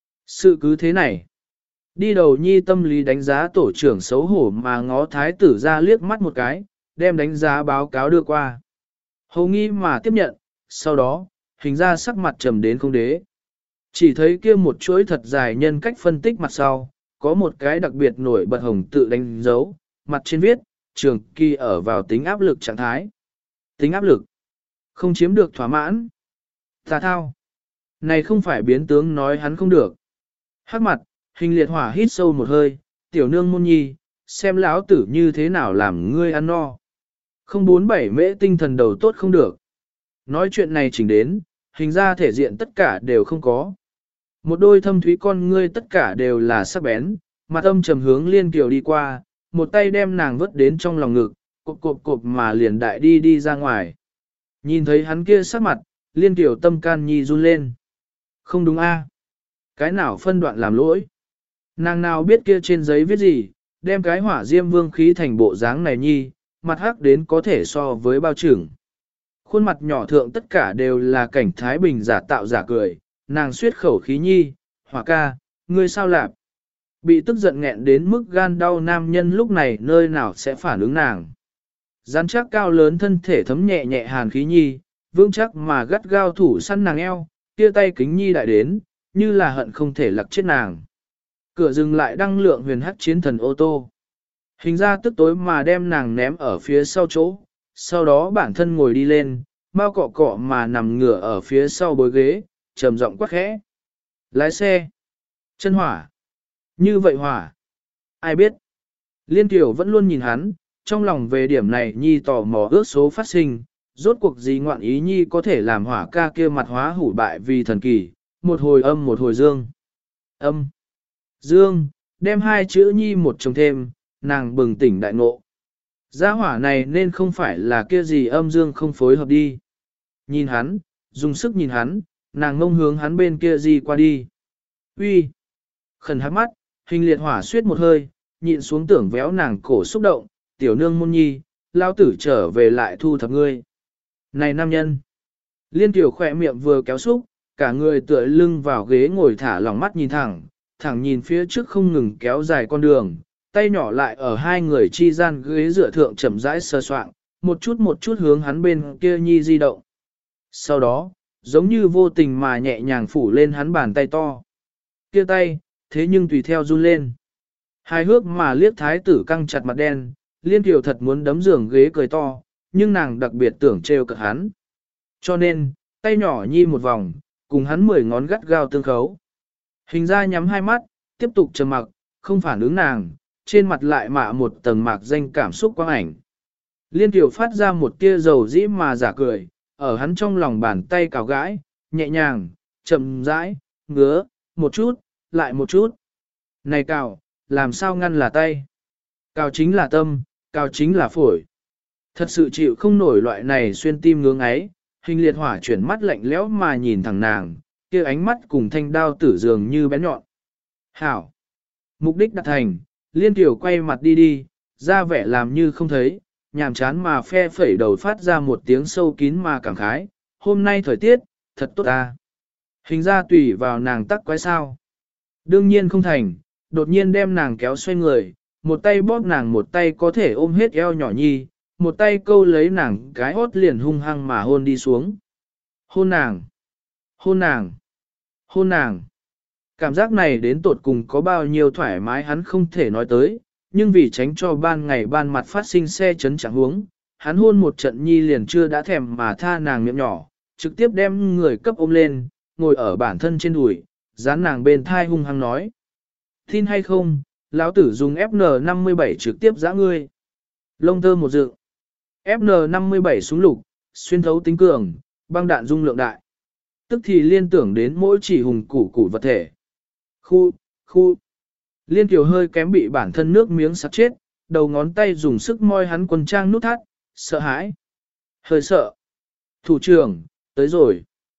A: sự cứ thế này. Đi đầu Nhi tâm lý đánh giá tổ trưởng xấu hổ mà ngó thái tử ra liếc mắt một cái, đem đánh giá báo cáo đưa qua. Hầu nghi mà tiếp nhận, sau đó, hình ra sắc mặt trầm đến không đế. Chỉ thấy kia một chuỗi thật dài nhân cách phân tích mặt sau, có một cái đặc biệt nổi bật hồng tự đánh dấu, mặt trên viết, trường kỳ ở vào tính áp lực trạng thái. Tính áp lực, không chiếm được thỏa mãn. Tà thao, này không phải biến tướng nói hắn không được. Hắc mặt, hình liệt hỏa hít sâu một hơi, tiểu nương môn nhi, xem lão tử như thế nào làm ngươi ăn no. Không bốn bảy mễ tinh thần đầu tốt không được. Nói chuyện này chỉnh đến, hình ra thể diện tất cả đều không có. Một đôi thâm thúy con ngươi tất cả đều là sắc bén, mặt âm trầm hướng Liên Kiều đi qua, một tay đem nàng vứt đến trong lòng ngực, cộp cộp cộp mà liền đại đi đi ra ngoài. Nhìn thấy hắn kia sắc mặt, Liên Kiều tâm can nhi run lên. Không đúng a? Cái nào phân đoạn làm lỗi? Nàng nào biết kia trên giấy viết gì, đem cái hỏa diêm vương khí thành bộ dáng này nhi, mặt hắc đến có thể so với bao trưởng. Khuôn mặt nhỏ thượng tất cả đều là cảnh thái bình giả tạo giả cười, nàng suyết khẩu khí nhi, hỏa ca, ngươi sao lạp? Bị tức giận nghẹn đến mức gan đau nam nhân lúc này nơi nào sẽ phản ứng nàng. Rắn chắc cao lớn thân thể thấm nhẹ nhẹ hàn khí nhi, vững chắc mà gắt gao thủ săn nàng eo, kia tay kính nhi đại đến, như là hận không thể lặc chết nàng. Cửa dừng lại đăng lượng huyền hắc chiến thần ô tô. Hình ra tức tối mà đem nàng ném ở phía sau chỗ, sau đó bản thân ngồi đi lên, mau cọ cọ mà nằm ngửa ở phía sau bối ghế, trầm giọng quát khẽ. Lái xe. Chân hỏa. Như vậy hỏa. Ai biết. Liên Kiều vẫn luôn nhìn hắn, trong lòng về điểm này Nhi tò mò ước số phát sinh, rốt cuộc gì ngoạn ý Nhi có thể làm hỏa ca kia mặt hóa hủ bại vì thần kỳ, một hồi âm một hồi dương. Âm. Dương, đem hai chữ Nhi một chồng thêm, nàng bừng tỉnh đại ngộ. Gia hỏa này nên không phải là kia gì âm dương không phối hợp đi. Nhìn hắn, dùng sức nhìn hắn, nàng ngông hướng hắn bên kia gì qua đi. Uy, khẩn hát mắt, hình liệt hỏa suyết một hơi, nhịn xuống tưởng véo nàng cổ xúc động, tiểu nương môn nhi, lao tử trở về lại thu thập ngươi. Này nam nhân, Liên Kiều khỏe miệng vừa kéo xúc, cả người tựa lưng vào ghế ngồi thả lỏng mắt nhìn thẳng, thẳng nhìn phía trước không ngừng kéo dài con đường, tay nhỏ lại ở hai người chi gian ghế dựa thượng chậm rãi sơ soạn, một chút một chút hướng hắn bên kia nhi di động. Sau đó, giống như vô tình mà nhẹ nhàng phủ lên hắn bàn tay to. Kia tay, thế nhưng tùy theo run lên. Hai hước mà liếc thái tử căng chặt mặt đen, Liên Kiều thật muốn đấm giường ghế cười to, nhưng nàng đặc biệt tưởng trêu cợt hắn. Cho nên, tay nhỏ nhi một vòng, cùng hắn mười ngón gắt gao tương khấu. Hình ra nhắm hai mắt, tiếp tục trầm mặc, không phản ứng nàng, trên mặt lại mạ một tầng mạc danh cảm xúc quang ảnh. Liên Kiều phát ra một tia dầu dĩ mà giả cười, ở hắn trong lòng bàn tay cào gãi, nhẹ nhàng, chậm rãi, ngứa, một chút, lại một chút. Này cào, làm sao ngăn là tay? Cào chính là tâm, cào chính là phổi. Thật sự chịu không nổi loại này xuyên tim ngưỡng ấy, hình liệt hỏa chuyển mắt lạnh lẽo mà nhìn thẳng nàng, kia ánh mắt cùng thanh đao tử dường như bén nhọn. Hảo! Mục đích đạt thành, Liên Kiều quay mặt đi đi, ra vẻ làm như không thấy, nhàm chán mà phe phẩy đầu phát ra một tiếng sâu kín mà cảm khái, hôm nay thời tiết, thật tốt ta. Hình ra tùy vào nàng tắc quái sao. Đương nhiên không thành, đột nhiên đem nàng kéo xoay người, một tay bóp nàng một tay có thể ôm hết eo nhỏ nhi, một tay câu lấy nàng cái hốt liền hung hăng mà hôn đi xuống. Hôn nàng, hôn nàng, hôn nàng. Cảm giác này đến tột cùng có bao nhiêu thoải mái hắn không thể nói tới, nhưng vì tránh cho ban ngày ban mặt phát sinh xe chấn chẳng huống, hắn hôn một trận nhi liền chưa đã thèm mà tha nàng miệng nhỏ, trực tiếp đem người cấp ôm lên, ngồi ở bản thân trên đùi, dán nàng bên thai hung hăng nói. Tin hay không, lão tử dùng ép en năm mươi bảy trực tiếp giã ngươi. Lông tơ một dựng. ép en năm mươi bảy súng lục, xuyên thấu tính cường, băng đạn dung lượng đại. Tức thì liên tưởng đến mỗi chỉ hùng củ củ vật thể. Khu, khu. Liên Kiều hơi kém bị bản thân nước miếng sặc chết, đầu ngón tay dùng sức moi hắn quần trang nút thắt, sợ hãi. Hơi sợ. Thủ trưởng, tới rồi.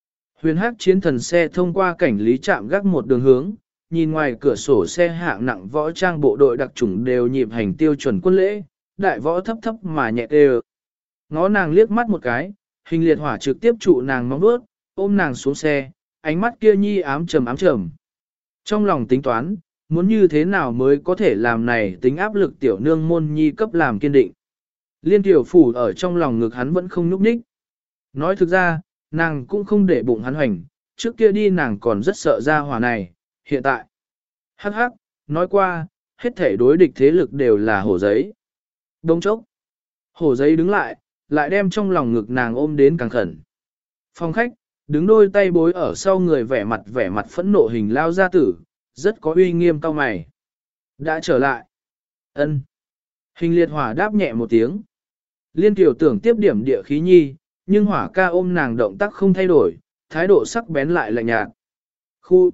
A: Huyền hắc chiến thần xe thông qua cảnh lý trạm gác một đường hướng, nhìn ngoài cửa sổ xe hạng nặng võ trang bộ đội đặc chủng đều nhịp hành tiêu chuẩn quân lễ, đại võ thấp thấp mà nhẹ đều. Ngó nàng liếc mắt một cái, hình liệt hỏa trực tiếp trụ nàng mong bước, ôm nàng xuống xe, ánh mắt kia nhi ám trầm ám trầm. Trong lòng tính toán, muốn như thế nào mới có thể làm này tính áp lực tiểu nương môn nhi cấp làm kiên định. Liên tiểu phủ ở trong lòng ngực hắn vẫn không nhúc nhích. Nói thực ra, nàng cũng không để bụng hắn hoành, trước kia đi nàng còn rất sợ ra hỏa này, hiện tại. Hắc hắc, nói qua, hết thể đối địch thế lực đều là hổ giấy. Đông chốc. Hổ giấy đứng lại, lại đem trong lòng ngực nàng ôm đến càng khẩn. Phòng khách, đứng đôi tay bối ở sau người vẻ mặt vẻ mặt phẫn nộ hình lao gia tử, rất có uy nghiêm cao mày. Đã trở lại. Ân. Hình liệt hỏa đáp nhẹ một tiếng. Liên tiểu tưởng tiếp điểm địa khí nhi, nhưng hỏa ca ôm nàng động tác không thay đổi, thái độ sắc bén lại lạnh nhạt. Khu.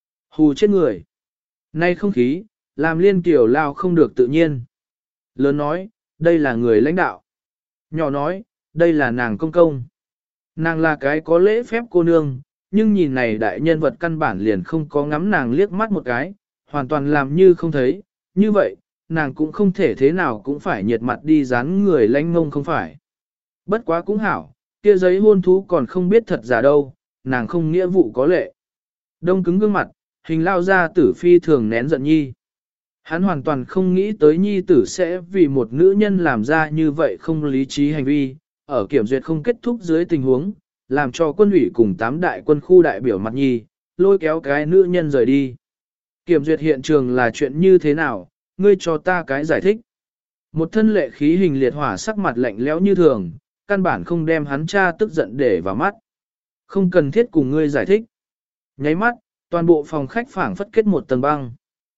A: Hù chết người. Nay không khí, làm liên tiểu lao không được tự nhiên. Lớn nói, đây là người lãnh đạo. Nhỏ nói, đây là nàng công công. Nàng là cái có lễ phép cô nương, nhưng nhìn này đại nhân vật căn bản liền không có ngắm nàng liếc mắt một cái, hoàn toàn làm như không thấy. Như vậy, nàng cũng không thể thế nào cũng phải nhiệt mặt đi dán người lãnh ngông không phải. Bất quá cũng hảo, kia giấy hôn thú còn không biết thật giả đâu, nàng không nghĩa vụ có lệ. Đông cứng gương mặt, hình lao ra tử phi thường nén giận nhi. Hắn hoàn toàn không nghĩ tới nhi tử sẽ vì một nữ nhân làm ra như vậy không lý trí hành vi, ở kiểm duyệt không kết thúc dưới tình huống, làm cho quân ủy cùng tám đại quân khu đại biểu mặt nhi, lôi kéo cái nữ nhân rời đi. Kiểm duyệt hiện trường là chuyện như thế nào, ngươi cho ta cái giải thích. Một thân lệ khí hình liệt hỏa sắc mặt lạnh lẽo như thường, căn bản không đem hắn cha tức giận để vào mắt. Không cần thiết cùng ngươi giải thích. Nháy mắt, toàn bộ phòng khách phảng phất kết một tầng băng.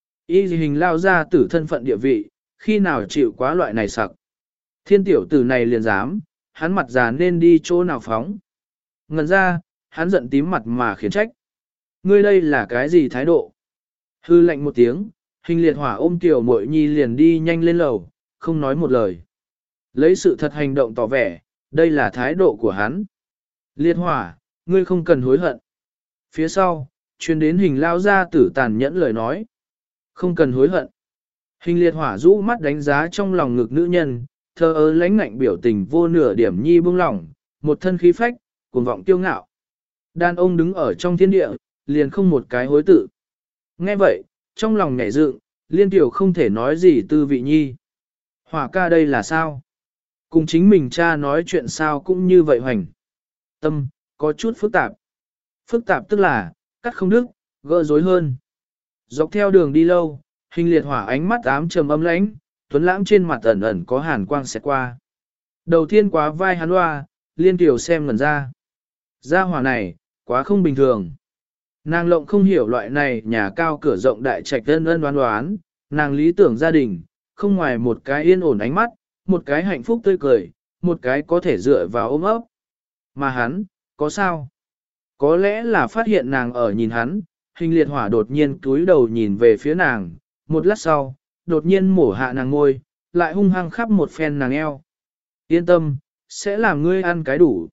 A: Y hình lao ra tử thân phận địa vị, khi nào chịu quá loại này sặc. Thiên tiểu tử này liền dám, hắn mặt già nên đi chỗ nào phóng. Ngần ra, hắn giận tím mặt mà khiển trách. Ngươi đây là cái gì thái độ? Hư lạnh một tiếng, hình liệt hỏa ôm tiểu muội nhi liền đi nhanh lên lầu, không nói một lời. Lấy sự thật hành động tỏ vẻ, đây là thái độ của hắn. Liệt hỏa, ngươi không cần hối hận. Phía sau, truyền đến hình lao ra tử tàn nhẫn lời nói. Không cần hối hận. Hình liệt hỏa rũ mắt đánh giá trong lòng ngực nữ nhân, thơ ơ lãnh ngạnh biểu tình vô nửa điểm nhi buông lỏng, một thân khí phách, cuồng vọng kiêu ngạo. Đàn ông đứng ở trong thiên địa, liền không một cái hối tự. Nghe vậy, trong lòng nhảy dựng, liên tiểu không thể nói gì tư vị nhi. Hỏa ca đây là sao? Cùng chính mình cha nói chuyện sao cũng như vậy hoành. Tâm, có chút phức tạp. Phức tạp tức là, cắt không đứt, gỡ rối hơn. Dọc theo đường đi lâu, hình liệt hỏa ánh mắt ám trầm âm lãnh, tuấn lãng trên mặt ẩn ẩn có hàn quang xẹt qua. Đầu tiên quá vai hắn hoa, liên tiểu xem ngẩn ra. Gia hỏa này, quá không bình thường. Nàng lộng không hiểu loại này nhà cao cửa rộng đại trạch ân ân đoán đoán, nàng lý tưởng gia đình, không ngoài một cái yên ổn ánh mắt, một cái hạnh phúc tươi cười, một cái có thể dựa vào ôm ấp. Mà hắn, có sao? Có lẽ là phát hiện nàng ở nhìn hắn, hình liệt hỏa đột nhiên cúi đầu nhìn về phía nàng, một lát sau, đột nhiên mổ hạ nàng ngôi, lại hung hăng khắp một phen nàng eo. Yên tâm, sẽ làm ngươi ăn cái đủ.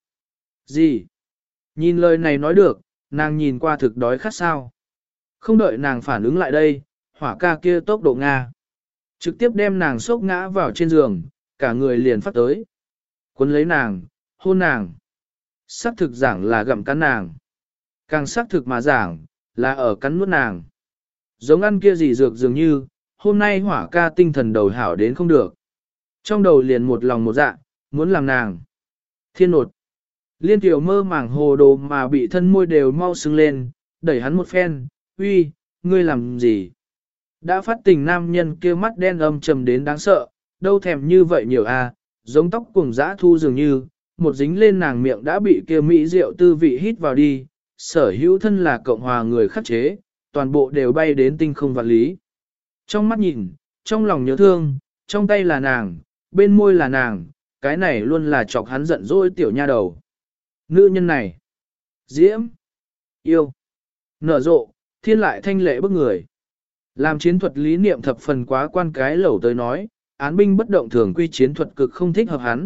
A: Gì? Nhìn lời này nói được, nàng nhìn qua thực đói khát sao. Không đợi nàng phản ứng lại đây, hỏa ca kia tốc độ Nga. Trực tiếp đem nàng sốc ngã vào trên giường, cả người liền phát tới. Quấn lấy nàng, hôn nàng. Sắc thực giảng là gặm cắn nàng. Càng sắc thực mà giảng, là ở cắn nuốt nàng. Giống ăn kia gì dược dường như, hôm nay hỏa ca tinh thần đầu hảo đến không được. Trong đầu liền một lòng một dạ, muốn làm nàng. Thiên nột. Liên tiểu mơ màng hồ đồ mà bị thân môi đều mau sưng lên, đẩy hắn một phen, uy, ngươi làm gì? Đã phát tình nam nhân kia mắt đen âm trầm đến đáng sợ, đâu thèm như vậy nhiều à, giống tóc cuồng dã thu dường như, một dính lên nàng miệng đã bị kia mỹ rượu tư vị hít vào đi, sở hữu thân là Cộng hòa người khắc chế, toàn bộ đều bay đến tinh không vạn lý. Trong mắt nhìn, trong lòng nhớ thương, trong tay là nàng, bên môi là nàng, cái này luôn là chọc hắn giận dỗi tiểu nha đầu. Nữ nhân này, diễm, yêu, nở rộ, thiên lại thanh lệ bức người. Làm chiến thuật lý niệm thập phần quá quan cái lẩu tới nói, án binh bất động thường quy chiến thuật cực không thích hợp hắn,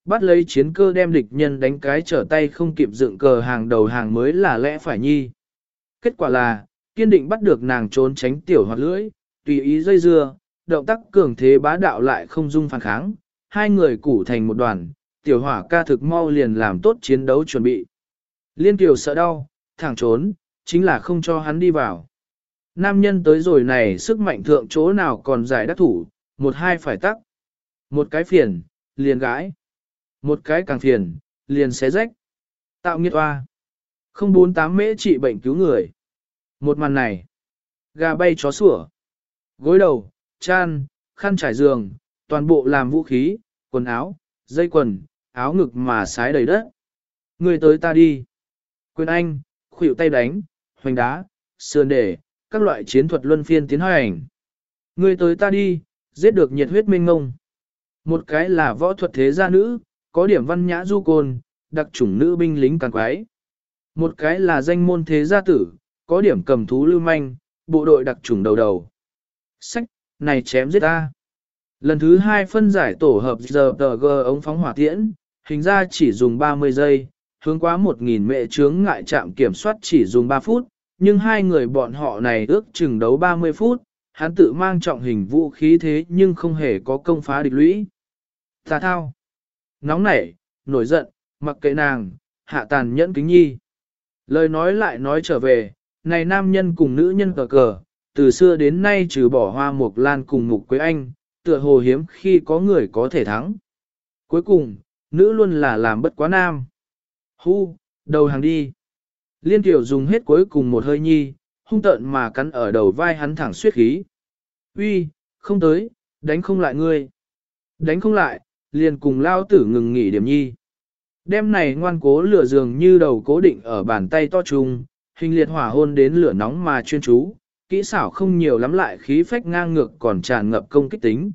A: bắt lấy chiến cơ đem địch nhân đánh cái trở tay không kịp dựng cờ hàng đầu hàng mới là lẽ phải nhi. Kết quả là, kiên định bắt được nàng trốn tránh tiểu hoạt lưỡi, tùy ý dây dưa, động tác cường thế bá đạo lại không dung phản kháng, hai người củ thành một đoàn, tiểu hỏa ca thực mau liền làm tốt chiến đấu chuẩn bị. Liên tiểu sợ đau, thẳng trốn, chính là không cho hắn đi vào. Nam nhân tới rồi này sức mạnh thượng chỗ nào còn giải đắc thủ, một hai phải tắc. Một cái phiền, liền gãi. Một cái càng phiền, liền xé rách. Tạo nghiệt hoa. không bốn tám mễ trị bệnh cứu người. Một màn này. Gà bay chó sủa. Gối đầu, chan, khăn trải giường, toàn bộ làm vũ khí, quần áo, dây quần, áo ngực mà sái đầy đất. Người tới ta đi. Quyền anh, khuỷu tay đánh, hoành đá, sườn để, các loại chiến thuật luân phiên tiến hành. Người tới ta đi, giết được nhiệt huyết mênh ngông. Một cái là võ thuật thế gia nữ, có điểm văn nhã du côn, đặc chủng nữ binh lính càng quái. Một cái là danh môn thế gia tử, có điểm cầm thú lưu manh, bộ đội đặc chủng đầu đầu. Sách, này chém giết ta. Lần thứ hai phân giải tổ hợp giờ tờ g ống phóng hỏa tiễn, hình ra chỉ dùng ba mươi giây, hướng quá một nghìn mệ chướng ngại trạm kiểm soát chỉ dùng ba phút, nhưng hai người bọn họ này ước chừng đấu ba mươi phút, hắn tự mang trọng hình vũ khí thế nhưng không hề có công phá địch lũy. Ta thao. Nóng nảy, nổi giận, mặc kệ nàng, hạ tàn nhẫn kính nhi. Lời nói lại nói trở về, này nam nhân cùng nữ nhân cờ cờ, từ xưa đến nay trừ bỏ hoa mục lan cùng mục quế anh, tựa hồ hiếm khi có người có thể thắng. Cuối cùng, nữ luôn là làm bất quá nam. Hu, đầu hàng đi. Liên tiểu dùng hết cuối cùng một hơi nhi, hung tợn mà cắn ở đầu vai hắn thẳng suyết khí. Uy, không tới, đánh không lại ngươi. Đánh không lại, liền cùng lao tử ngừng nghỉ điểm nhi. Đêm này ngoan cố lửa dường như đầu cố định ở bàn tay to trùng, hình liệt hỏa hôn đến lửa nóng mà chuyên chú, kỹ xảo không nhiều lắm lại khí phách ngang ngược còn tràn ngập công kích tính.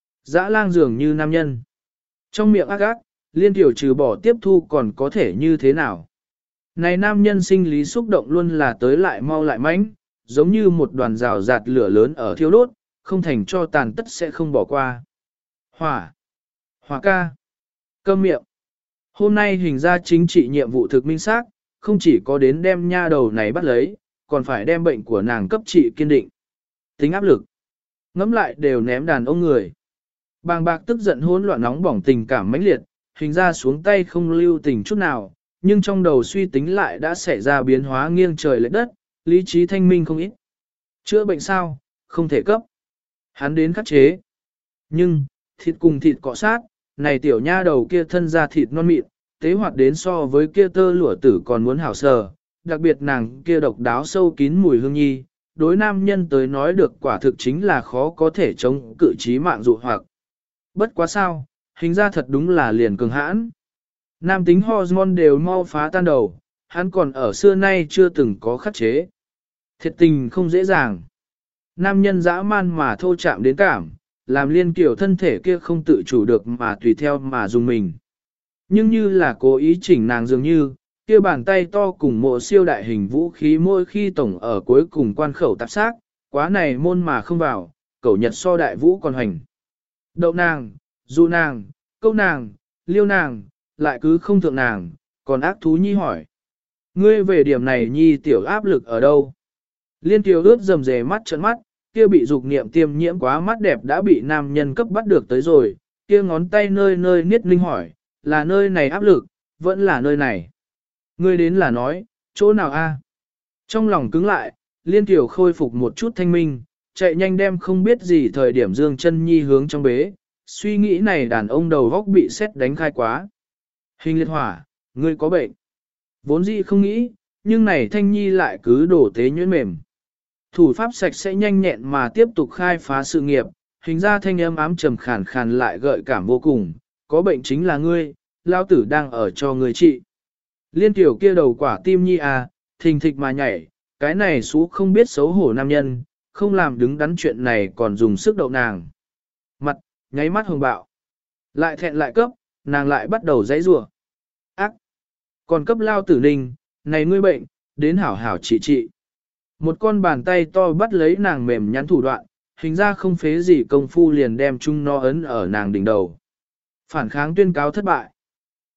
A: Dã lang dường như nam nhân. Trong miệng ác ác, liên tiểu trừ bỏ tiếp thu còn có thể như thế nào. Này nam nhân sinh lý xúc động luôn là tới lại mau lại mãnh, giống như một đoàn rào rạt lửa lớn ở thiêu đốt, không thành cho tàn tất sẽ không bỏ qua. Hỏa! Hỏa ca! Câm miệng! Hôm nay hình ra chính trị nhiệm vụ thực minh xác, không chỉ có đến đem nha đầu này bắt lấy, còn phải đem bệnh của nàng cấp trị kiên định. Tính áp lực. Ngắm lại đều ném đàn ông người. Bàng bạc tức giận hỗn loạn nóng bỏng tình cảm mãnh liệt, hình ra xuống tay không lưu tình chút nào, nhưng trong đầu suy tính lại đã xảy ra biến hóa nghiêng trời lệch đất, lý trí thanh minh không ít. Chữa bệnh sao, không thể cấp. Hắn đến khắc chế. Nhưng, thịt cùng thịt cọ sát, này tiểu nha đầu kia thân ra thịt non mịn, tế hoạt đến so với kia tơ lụa tử còn muốn hảo sờ, đặc biệt nàng kia độc đáo sâu kín mùi hương nhi, đối nam nhân tới nói được quả thực chính là khó có thể chống cự trí mạng dụ hoặc. Bất quá sao, hình ra thật đúng là liền cường hãn. Nam tính hormone đều mau phá tan đầu, hắn còn ở xưa nay chưa từng có khắc chế. Thiệt tình không dễ dàng. Nam nhân dã man mà thô chạm đến cảm, làm liên kiểu thân thể kia không tự chủ được mà tùy theo mà dùng mình. Nhưng như là cố ý chỉnh nàng dường như, kia bàn tay to cùng mộ siêu đại hình vũ khí mỗi khi tổng ở cuối cùng quan khẩu tạp xác, quá này môn mà không vào, cẩu nhật so đại vũ còn hành. Đậu nàng, dụ nàng, câu nàng, liêu nàng, lại cứ không thượng nàng, còn ác thú nhi hỏi. Ngươi về điểm này nhi tiểu áp lực ở đâu? Liên tiểu ướt dầm dề mắt trợn mắt, kia bị dục niệm tiêm nhiễm quá mắt đẹp đã bị nam nhân cấp bắt được tới rồi, kia ngón tay nơi nơi niết linh hỏi, là nơi này áp lực, vẫn là nơi này. Ngươi đến là nói, chỗ nào a? Trong lòng cứng lại, liên tiểu khôi phục một chút thanh minh, chạy nhanh đem không biết gì thời điểm dương chân nhi hướng trong bế, suy nghĩ này đàn ông đầu góc bị xét đánh khai quá. Hình liệt hỏa, ngươi có bệnh. Vốn dĩ không nghĩ, nhưng này thanh nhi lại cứ đổ tế nhuyễn mềm. Thủ pháp sạch sẽ nhanh nhẹn mà tiếp tục khai phá sự nghiệp, hình ra thanh âm ám trầm khàn khàn lại gợi cảm vô cùng, có bệnh chính là ngươi, lao tử đang ở cho ngươi trị. Liên tiểu kia đầu quả tim nhi à, thình thịch mà nhảy, cái này xú không biết xấu hổ nam nhân, không làm đứng đắn chuyện này còn dùng sức đậu nàng. Mặt, nháy mắt hồng bạo. Lại thẹn lại cấp, nàng lại bắt đầu giãy giụa. Ác! Còn cấp lao tử ninh, này ngươi bệnh, đến hảo hảo trị trị. Một con bàn tay to bắt lấy nàng mềm nhắn thủ đoạn, hình ra không phế gì công phu liền đem chung nó ấn ở nàng đỉnh đầu. Phản kháng tuyên cáo thất bại.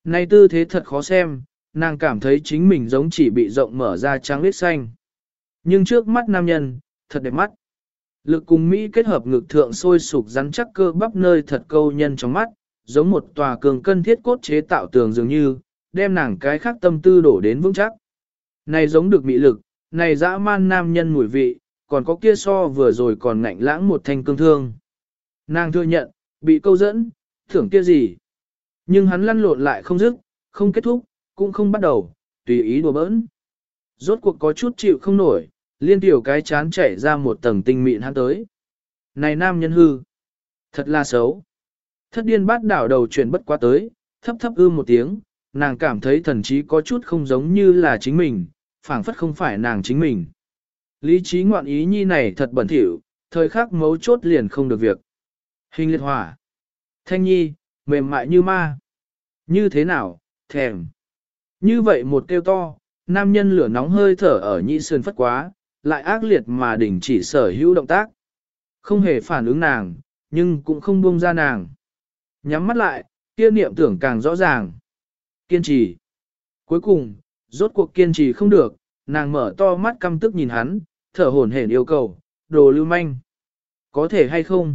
A: Này tư thế thật khó xem, nàng cảm thấy chính mình giống chỉ bị rộng mở ra trắng lết xanh. Nhưng trước mắt nam nhân, thật đẹp mắt. Lực cùng Mỹ kết hợp ngực thượng sôi sục rắn chắc cơ bắp nơi thật câu nhân trong mắt, giống một tòa cường cân thiết cốt chế tạo tường dường như, đem nàng cái khác tâm tư đổ đến vững chắc. Này giống được mị lực, này dã man nam nhân mùi vị, còn có kia so vừa rồi còn ngạnh lãng một thanh cương thương. Nàng thừa nhận, bị câu dẫn, thưởng kia gì. Nhưng hắn lăn lộn lại không dứt, không kết thúc, cũng không bắt đầu, tùy ý đùa bỡn. Rốt cuộc có chút chịu không nổi, liên tiểu cái chán chảy ra một tầng tinh mịn hắn tới. Này nam nhân hư, thật là xấu. Thất điên bát đảo đầu chuyển bất quá tới, thấp thấp ư một tiếng, nàng cảm thấy thần trí có chút không giống như là chính mình, phảng phất không phải nàng chính mình. Lý trí ngoạn ý nhi này thật bẩn thỉu, thời khắc mấu chốt liền không được việc. Hình liệt hỏa. Thanh nhi, mềm mại như ma. Như thế nào, thèm. Như vậy một kêu to, nam nhân lửa nóng hơi thở ở nhĩ sườn phất quá, lại ác liệt mà đình chỉ sở hữu động tác. Không hề phản ứng nàng, nhưng cũng không buông ra nàng. Nhắm mắt lại, kia niệm tưởng càng rõ ràng. Kiên trì. Cuối cùng, rốt cuộc kiên trì không được, nàng mở to mắt căm tức nhìn hắn, thở hổn hển yêu cầu, đồ lưu manh. Có thể hay không?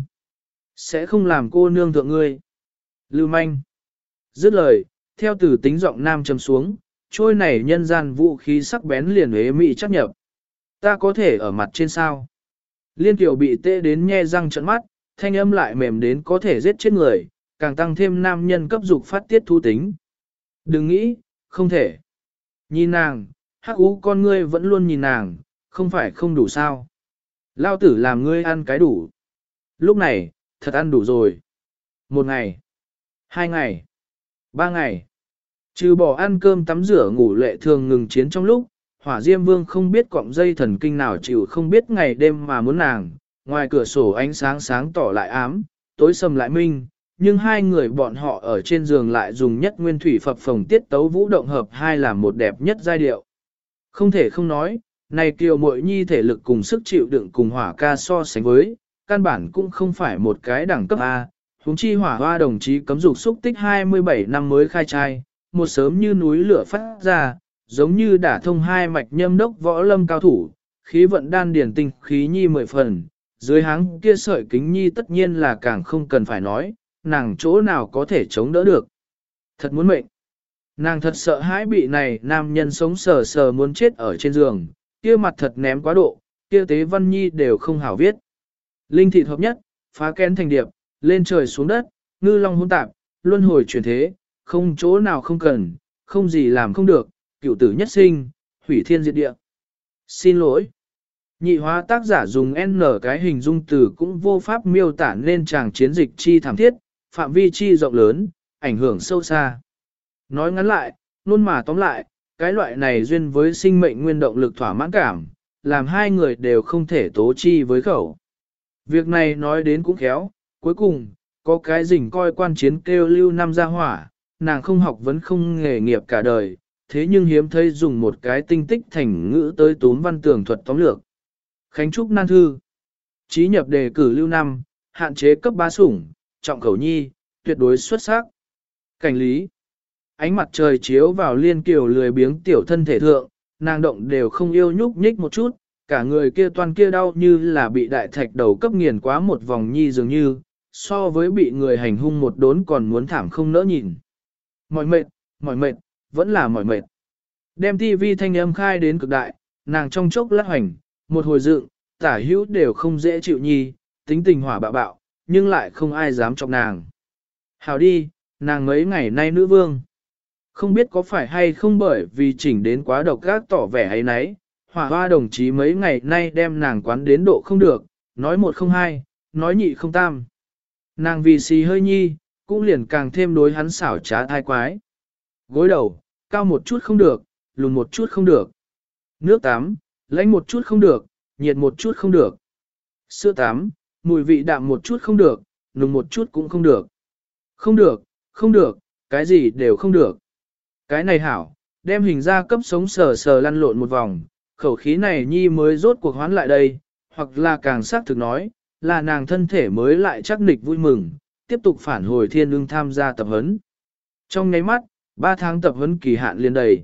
A: Sẽ không làm cô nương thượng ngươi. Lưu manh. Dứt lời, theo từ tính giọng nam trầm xuống, trôi này nhân gian vũ khí sắc bén liền hế mị chắc nhập. Ta có thể ở mặt trên sao? Liên Kiều bị tê đến nhe răng trợn mắt, thanh âm lại mềm đến có thể giết chết người, càng tăng thêm nam nhân cấp dục phát tiết thu tính. Đừng nghĩ, không thể. Nhìn nàng, hắc ú con ngươi vẫn luôn nhìn nàng, không phải không đủ sao. Lao tử làm ngươi ăn cái đủ. Lúc này, thật ăn đủ rồi. Một ngày, hai ngày, ba ngày. Trừ bỏ ăn cơm tắm rửa ngủ lệ thường ngừng chiến trong lúc, Hỏa Diêm Vương không biết cọng dây thần kinh nào chịu không biết ngày đêm mà muốn nàng, ngoài cửa sổ ánh sáng sáng tỏ lại ám, tối sầm lại minh, nhưng hai người bọn họ ở trên giường lại dùng nhất nguyên thủy phập phồng tiết tấu vũ động hợp hai làm một đẹp nhất giai điệu. Không thể không nói, này kiều muội nhi thể lực cùng sức chịu đựng cùng hỏa ca so sánh với, căn bản cũng không phải một cái đẳng cấp A, huống chi hỏa hoa đồng chí cấm dục xúc tích hai mươi bảy năm mới khai trai, một sớm như núi lửa phát ra, giống như đả thông hai mạch nhâm đốc võ lâm cao thủ, khí vận đan điển tinh khí nhi mười phần, dưới háng kia sợi kính nhi tất nhiên là càng không cần phải nói, nàng chỗ nào có thể chống đỡ được. Thật muốn mệnh. Nàng thật sợ hãi bị này nam nhân sống sờ sờ muốn chết ở trên giường, kia mặt thật ném quá độ, kia tế văn nhi đều không hảo viết. Linh thịt hợp nhất, phá kén thành điệp, lên trời xuống đất, ngư long hỗn tạp, luân hồi chuyển thế, không chỗ nào không cần, không gì làm không được, cựu tử nhất sinh, hủy thiên diệt địa. Xin lỗi. Nhị hóa tác giả dùng N cái hình dung từ cũng vô pháp miêu tả nên chàng chiến dịch chi thảm thiết, phạm vi chi rộng lớn, ảnh hưởng sâu xa. Nói ngắn lại, luôn mà tóm lại, cái loại này duyên với sinh mệnh nguyên động lực thỏa mãn cảm, làm hai người đều không thể tố chi với khẩu. Việc này nói đến cũng khéo, cuối cùng, có cái rình coi quan chiến kêu lưu năm gia hỏa, nàng không học vẫn không nghề nghiệp cả đời, thế nhưng hiếm thấy dùng một cái tinh tích thành ngữ tới túm văn tường thuật tóm lược. Khánh Trúc Nan Thư Chí nhập đề cử lưu năm, hạn chế cấp ba sủng, trọng khẩu nhi, tuyệt đối xuất sắc. Cảnh lý Ánh mặt trời chiếu vào Liên Kiều lười biếng tiểu thân thể thượng, nàng động đều không yêu nhúc nhích một chút, cả người kia toàn kia đau như là bị đại thạch đầu cấp nghiền quá một vòng nhi dường như, so với bị người hành hung một đốn còn muốn thảm không nỡ nhìn. Mỏi mệt, mỏi mệt, vẫn là mỏi mệt. Đem tivi thanh âm khai đến cực đại, nàng trong chốc lát hoành, một hồi dựng, tả hữu đều không dễ chịu nhi, tính tình hỏa bạo bạo, nhưng lại không ai dám chọc nàng. Hào đi, nàng mấy ngày nay nữ vương. Không biết có phải hay không bởi vì chỉnh đến quá độc gác tỏ vẻ hay nấy, hỏa hoa đồng chí mấy ngày nay đem nàng quán đến độ không được, nói một không hai, nói nhị không tam. Nàng vì xì hơi nhi, cũng liền càng thêm đối hắn xảo trá thai quái. Gối đầu, cao một chút không được, lùn một chút không được. Nước tắm, lãnh một chút không được, nhiệt một chút không được. Sữa tắm, mùi vị đạm một chút không được, nùng một chút cũng không được. Không được, không được, cái gì đều không được. Cái này hảo, đem hình ra cấp sống sờ sờ lăn lộn một vòng, khẩu khí này nhi mới rốt cuộc hoán lại đây, hoặc là càng xác thực nói, là nàng thân thể mới lại chắc nịch vui mừng, tiếp tục phản hồi thiên ương tham gia tập huấn. Trong nháy mắt, ba tháng tập huấn kỳ hạn liên đầy.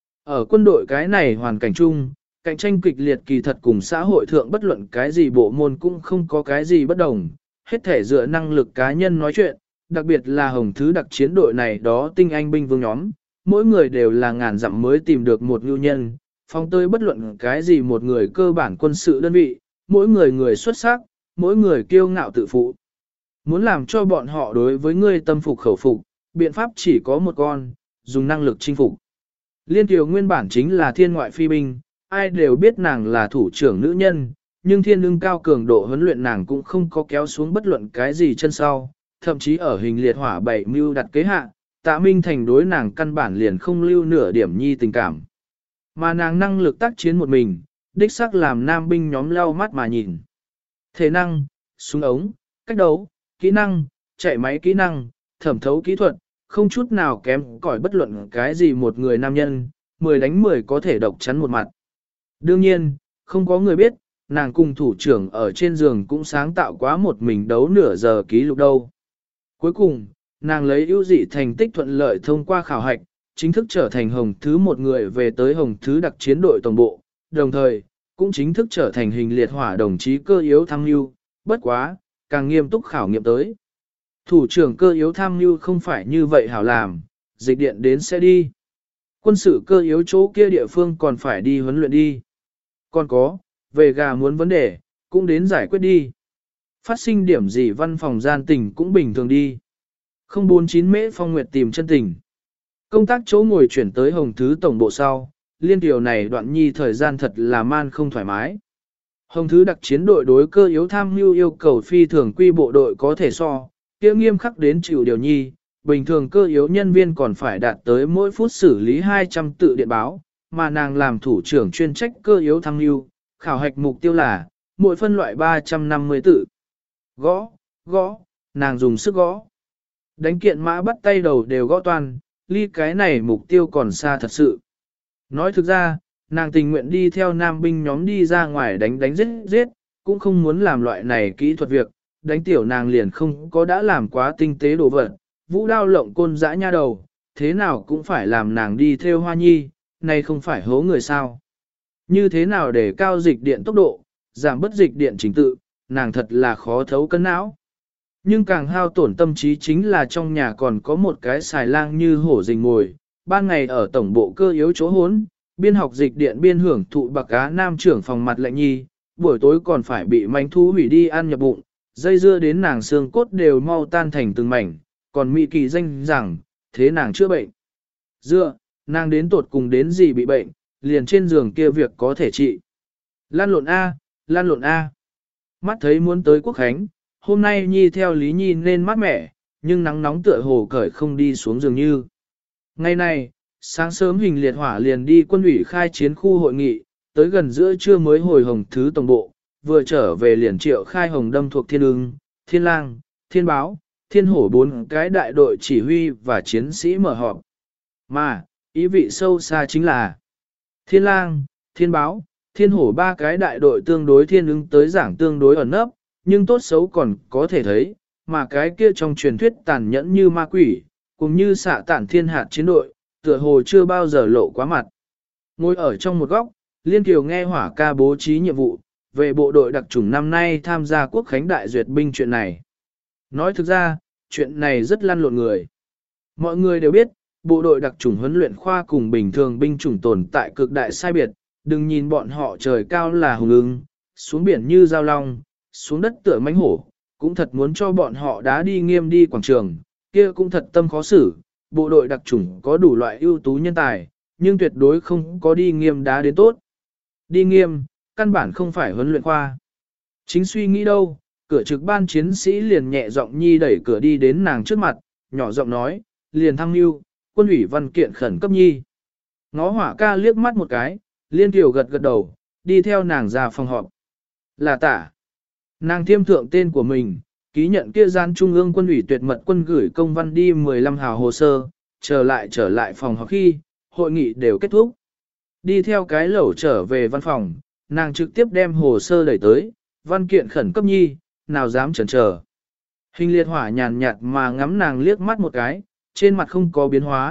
A: Ở quân đội cái này hoàn cảnh chung, cạnh tranh kịch liệt kỳ thật cùng xã hội thượng bất luận cái gì bộ môn cũng không có cái gì bất đồng, hết thể dựa năng lực cá nhân nói chuyện, đặc biệt là hồng thứ đặc chiến đội này đó tinh anh binh vương nhóm, mỗi người đều là ngàn dặm mới tìm được một ngưu nhân, phong tới bất luận cái gì một người cơ bản quân sự đơn vị, mỗi người người xuất sắc, mỗi người kiêu ngạo tự phụ. Muốn làm cho bọn họ đối với ngươi tâm phục khẩu phục, biện pháp chỉ có một con, dùng năng lực chinh phục. Liên Kiều nguyên bản chính là thiên ngoại phi binh, ai đều biết nàng là thủ trưởng nữ nhân, nhưng thiên ưng cao cường độ huấn luyện nàng cũng không có kéo xuống bất luận cái gì chân sau, thậm chí ở hình liệt hỏa bảy mưu đặt kế hạ, Tạ Minh Thành đối nàng căn bản liền không lưu nửa điểm nhi tình cảm. Mà nàng năng lực tác chiến một mình, đích xác làm nam binh nhóm lau mắt mà nhìn. Thể năng, súng ống, cách đấu, kỹ năng, chạy máy kỹ năng, thẩm thấu kỹ thuật, không chút nào kém cỏi bất luận cái gì một người nam nhân, mười đánh mười có thể độc chắn một mặt. Đương nhiên, không có người biết, nàng cùng thủ trưởng ở trên giường cũng sáng tạo quá một mình đấu nửa giờ ký lục đâu. Cuối cùng, nàng lấy ưu dị thành tích thuận lợi thông qua khảo hạch, chính thức trở thành hồng thứ một người về tới hồng thứ đặc chiến đội tổng bộ, đồng thời, cũng chính thức trở thành hình liệt hỏa đồng chí cơ yếu tham mưu, bất quá, càng nghiêm túc khảo nghiệm tới. Thủ trưởng cơ yếu tham mưu không phải như vậy hảo làm, dịch điện đến sẽ đi. Quân sự cơ yếu chỗ kia địa phương còn phải đi huấn luyện đi. Còn có, về gà muốn vấn đề, cũng đến giải quyết đi. Phát sinh điểm gì văn phòng gian tình cũng bình thường đi. không bốn chín mễ phong nguyệt tìm chân tình. Công tác chỗ ngồi chuyển tới hồng thứ tổng bộ sau, liên điều này đoạn nhi thời gian thật là man không thoải mái. Hồng thứ đặc chiến đội đối cơ yếu tham mưu yêu cầu phi thường quy bộ đội có thể so, kia nghiêm khắc đến chịu điều nhi, bình thường cơ yếu nhân viên còn phải đạt tới mỗi phút xử lý hai trăm tự điện báo, mà nàng làm thủ trưởng chuyên trách cơ yếu tham mưu, khảo hạch mục tiêu là, mỗi phân loại ba trăm năm mươi tự. Gõ, gõ, nàng dùng sức gõ. Đánh kiện mã bắt tay đầu đều gõ toàn, ly cái này mục tiêu còn xa thật sự. Nói thực ra, nàng tình nguyện đi theo nam binh nhóm đi ra ngoài đánh đánh giết giết, cũng không muốn làm loại này kỹ thuật việc, đánh tiểu nàng liền không có đã làm quá tinh tế đồ vật, vũ đao lộng côn dã nha đầu, thế nào cũng phải làm nàng đi theo hoa nhi, này không phải hố người sao. Như thế nào để cao dịch điện tốc độ, giảm bất dịch điện trình tự, nàng thật là khó thấu cân não. Nhưng càng hao tổn tâm trí chính là trong nhà còn có một cái xài lang như hổ rình ngồi, ban ngày ở tổng bộ cơ yếu chỗ hốn, biên học dịch điện biên hưởng thụ bạc cá nam trưởng phòng mặt lạnh nhi, buổi tối còn phải bị manh thú hủy đi ăn nhập bụng, dây dưa đến nàng xương cốt đều mau tan thành từng mảnh, còn mỹ kỳ danh rằng, thế nàng chữa bệnh. Dựa, nàng đến tột cùng đến gì bị bệnh, liền trên giường kia việc có thể trị. Lan lộn A, lan lộn A. Mắt thấy muốn tới Quốc Khánh, hôm nay Nhi theo Lý Nhi nên mát mẻ, nhưng nắng nóng tựa hồ cởi không đi xuống giường như. Ngày này, sáng sớm hình liệt hỏa liền đi quân ủy khai chiến khu hội nghị, tới gần giữa trưa mới hồi hồng thứ tổng bộ, vừa trở về liền triệu khai hồng đâm thuộc thiên ưng, thiên lang, thiên báo, thiên hổ bốn cái đại đội chỉ huy và chiến sĩ mở họp. Mà, ý vị sâu xa chính là thiên lang, thiên báo, thiên hổ ba cái đại đội tương đối thiên ưng tới giảng tương đối ẩn nấp, nhưng tốt xấu còn có thể thấy, mà cái kia trong truyền thuyết tàn nhẫn như ma quỷ, cũng như xạ tản thiên hạt chiến đội, tựa hồ chưa bao giờ lộ quá mặt. Ngồi ở trong một góc, Liên Kiều nghe hỏa ca bố trí nhiệm vụ, về bộ đội đặc chủng năm nay tham gia quốc khánh đại duyệt binh chuyện này. Nói thực ra, chuyện này rất lăn lộn người. Mọi người đều biết, bộ đội đặc chủng huấn luyện khoa cùng bình thường binh chủng tồn tại cực đại sai biệt, đừng nhìn bọn họ trời cao là hùng ưng, xuống biển như dao long, xuống đất tựa mánh hổ, cũng thật muốn cho bọn họ đá đi nghiêm đi quảng trường, kia cũng thật tâm khó xử, bộ đội đặc chủng có đủ loại ưu tú nhân tài, nhưng tuyệt đối không có đi nghiêm đá đến tốt. Đi nghiêm, căn bản không phải huấn luyện khoa. Chính suy nghĩ đâu, cửa trực ban chiến sĩ liền nhẹ giọng nhi đẩy cửa đi đến nàng trước mặt, nhỏ giọng nói, liền thăng mưu, quân ủy văn kiện khẩn cấp nhi. Ngó hỏa ca liếc mắt một cái, Liên Kiều gật gật đầu, đi theo nàng ra phòng họp. Là tả. Nàng thiêm thượng tên của mình, ký nhận kia gian trung ương quân ủy tuyệt mật quân gửi công văn đi mười lăm hào hồ sơ, trở lại trở lại phòng họp khi, hội nghị đều kết thúc. Đi theo cái lẩu trở về văn phòng, nàng trực tiếp đem hồ sơ đẩy tới, văn kiện khẩn cấp nhi, nào dám chần chờ. Hình liệt hỏa nhàn nhạt mà ngắm nàng liếc mắt một cái, trên mặt không có biến hóa,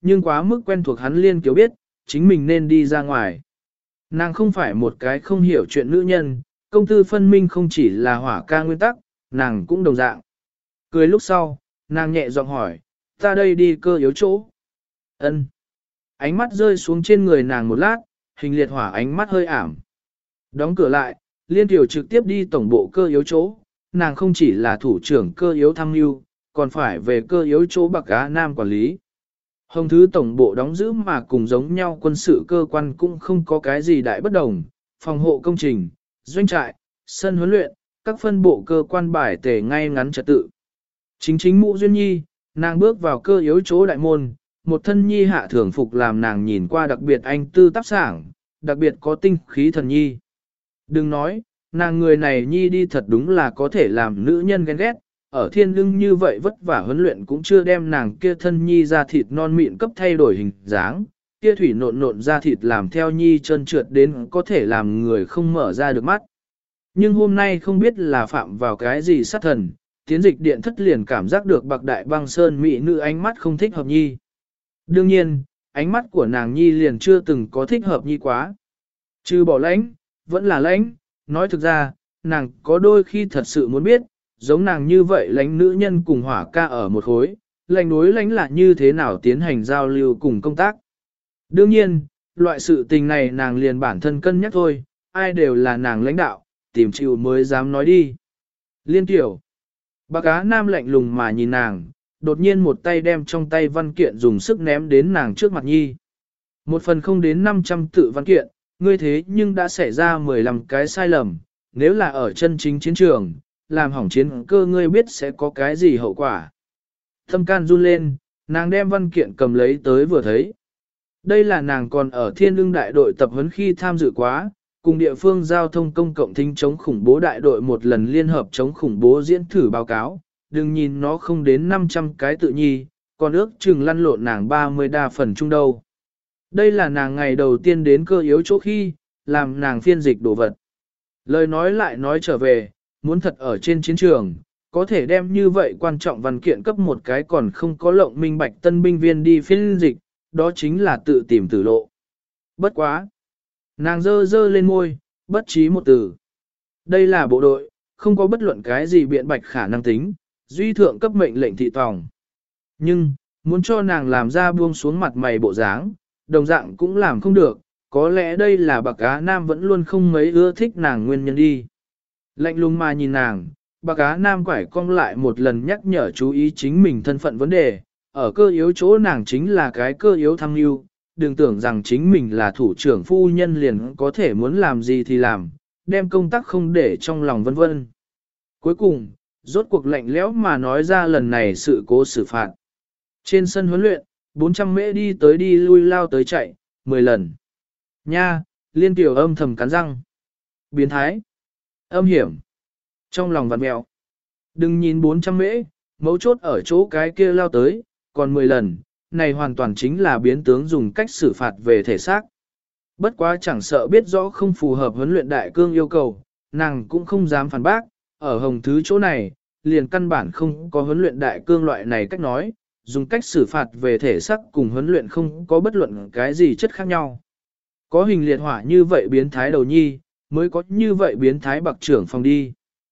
A: nhưng quá mức quen thuộc hắn Liên Kiều biết, chính mình nên đi ra ngoài. Nàng không phải một cái không hiểu chuyện nữ nhân, công tư phân minh không chỉ là hỏa ca nguyên tắc, nàng cũng đồng dạng. Cười lúc sau, nàng nhẹ giọng hỏi, ta đây đi cơ yếu chỗ. Ân. Ánh mắt rơi xuống trên người nàng một lát, hình liệt hỏa ánh mắt hơi ảm. Đóng cửa lại, Liên Kiều trực tiếp đi tổng bộ cơ yếu chỗ, nàng không chỉ là thủ trưởng cơ yếu tham mưu, còn phải về cơ yếu chỗ Bạc Á Nam quản lý. Hồng Thứ tổng bộ đóng giữ mà cùng giống nhau quân sự cơ quan cũng không có cái gì đại bất đồng, phòng hộ công trình, doanh trại, sân huấn luyện, các phân bộ cơ quan bài tề ngay ngắn trật tự. Chính chính Mụ Duyên Nhi, nàng bước vào cơ yếu chỗ đại môn, một thân nhi hạ thường phục làm nàng nhìn qua đặc biệt anh tư tác sảng, đặc biệt có tinh khí thần nhi. Đừng nói, nàng người này nhi đi thật đúng là có thể làm nữ nhân ghen ghét, ở thiên lưng như vậy vất vả huấn luyện cũng chưa đem nàng kia thân nhi ra thịt non mịn cấp thay đổi hình dáng, kia thủy nộn nộn ra thịt làm theo nhi trơn trượt đến có thể làm người không mở ra được mắt. Nhưng hôm nay không biết là phạm vào cái gì sát thần, tiến dịch điện thất liền cảm giác được bạc đại băng sơn mỹ nữ ánh mắt không thích hợp nhi. Đương nhiên, ánh mắt của nàng nhi liền chưa từng có thích hợp nhi quá. Chứ bỏ lãnh, vẫn là lãnh, nói thực ra, nàng có đôi khi thật sự muốn biết, giống nàng như vậy lãnh nữ nhân cùng hỏa ca ở một khối, lãnh đối lãnh là như thế nào tiến hành giao lưu cùng công tác. Đương nhiên, loại sự tình này nàng liền bản thân cân nhắc thôi, ai đều là nàng lãnh đạo, tìm chịu mới dám nói đi. Liên Tiểu, Bạc Á Nam lạnh lùng mà nhìn nàng, đột nhiên một tay đem trong tay văn kiện dùng sức ném đến nàng trước mặt nhi. Một phần không đến năm trăm tự văn kiện, ngươi thế nhưng đã xảy ra mười lăm cái sai lầm, nếu là ở chân chính chiến trường, làm hỏng chiến cơ ngươi biết sẽ có cái gì hậu quả. Thâm can run lên, nàng đem văn kiện cầm lấy tới vừa thấy. Đây là nàng còn ở thiên lương đại đội tập huấn khi tham dự quá, cùng địa phương giao thông công cộng thính chống khủng bố đại đội một lần liên hợp chống khủng bố diễn thử báo cáo, đừng nhìn nó không đến năm trăm cái tự nhi, còn ước chừng lăn lộn nàng ba mươi đa phần chung đâu. Đây là nàng ngày đầu tiên đến cơ yếu chỗ khi, làm nàng phiên dịch đồ vật. Lời nói lại nói trở về, muốn thật ở trên chiến trường, có thể đem như vậy quan trọng văn kiện cấp một cái còn không có lộng minh bạch tân binh viên đi phiên dịch, đó chính là tự tìm tử lộ. Bất quá. Nàng dơ dơ lên môi, bất trí một từ. Đây là bộ đội, không có bất luận cái gì biện bạch khả năng tính, duy thượng cấp mệnh lệnh thị tòng. Nhưng, muốn cho nàng làm ra buông xuống mặt mày bộ dáng, đồng dạng cũng làm không được, có lẽ đây là Bạc Á Nam vẫn luôn không mấy ưa thích nàng nguyên nhân đi. Lạnh lùng mà nhìn nàng, Bạc Á Nam quải cong lại một lần nhắc nhở chú ý chính mình thân phận vấn đề, ở cơ yếu chỗ nàng chính là cái cơ yếu tham mưu, đừng tưởng rằng chính mình là thủ trưởng phu nhân liền có thể muốn làm gì thì làm, đem công tác không để trong lòng vân vân. Cuối cùng, rốt cuộc lạnh lẽo mà nói ra lần này sự cố xử phạt. Trên sân huấn luyện, bốn trăm mễ đi tới đi lui lao tới chạy, mười lần. Nha, Liên Tiểu âm thầm cắn răng. Biến thái. Âm hiểm. Trong lòng vặn mẹo. Đừng nhìn bốn trăm mễ, mấu chốt ở chỗ cái kia lao tới, còn mười lần, này hoàn toàn chính là biến tướng dùng cách xử phạt về thể xác. Bất quá chẳng sợ biết rõ không phù hợp huấn luyện đại cương yêu cầu, nàng cũng không dám phản bác, ở hồng thứ chỗ này, liền căn bản không có huấn luyện đại cương loại này cách nói, dùng cách xử phạt về thể xác cùng huấn luyện không có bất luận cái gì chất khác nhau. Có hình liệt hỏa như vậy biến thái đầu nhi, mới có như vậy biến thái bạc trưởng phòng đi.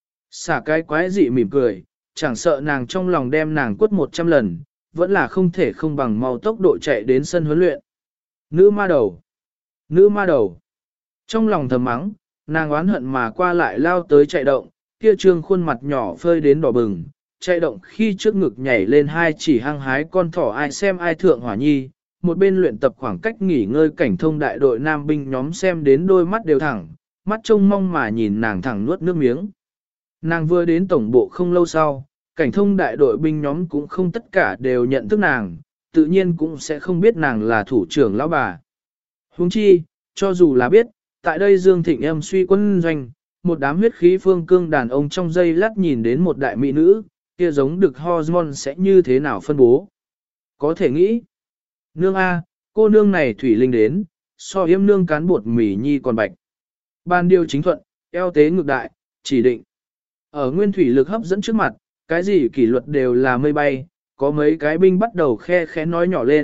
A: Xả cái quái dị mỉm cười, chẳng sợ nàng trong lòng đem nàng quất một trăm lần, vẫn là không thể không bằng mau tốc độ chạy đến sân huấn luyện. Nữ ma đầu! Nữ ma đầu! Trong lòng thầm mắng, nàng oán hận mà qua lại lao tới chạy động, kia trương khuôn mặt nhỏ phơi đến đỏ bừng, chạy động khi trước ngực nhảy lên hai chỉ hăng hái con thỏ ai xem ai thượng hỏa nhi, một bên luyện tập khoảng cách nghỉ ngơi cảnh thông đại đội nam binh nhóm xem đến đôi mắt đều thẳng, mắt trông mong mà nhìn nàng thẳng nuốt nước miếng. Nàng vừa đến tổng bộ không lâu sau, cảnh thông đại đội binh nhóm cũng không tất cả đều nhận thức nàng, tự nhiên cũng sẽ không biết nàng là thủ trưởng lão bà. Huống chi, cho dù là biết, tại đây Dương Thịnh em suy quân doanh, một đám huyết khí phương cương đàn ông trong giây lát nhìn đến một đại mỹ nữ, kia giống được hormone sẽ như thế nào phân bố. Có thể nghĩ, nương A, cô nương này thủy linh đến, so yếm nương cán bột mì nhi còn bạch. Ban điều chính thuận, eo tế ngược đại, chỉ định. Ở nguyên thủy lực hấp dẫn trước mặt, cái gì kỷ luật đều là mây bay, có mấy cái binh bắt đầu khe khẽ nói nhỏ lên,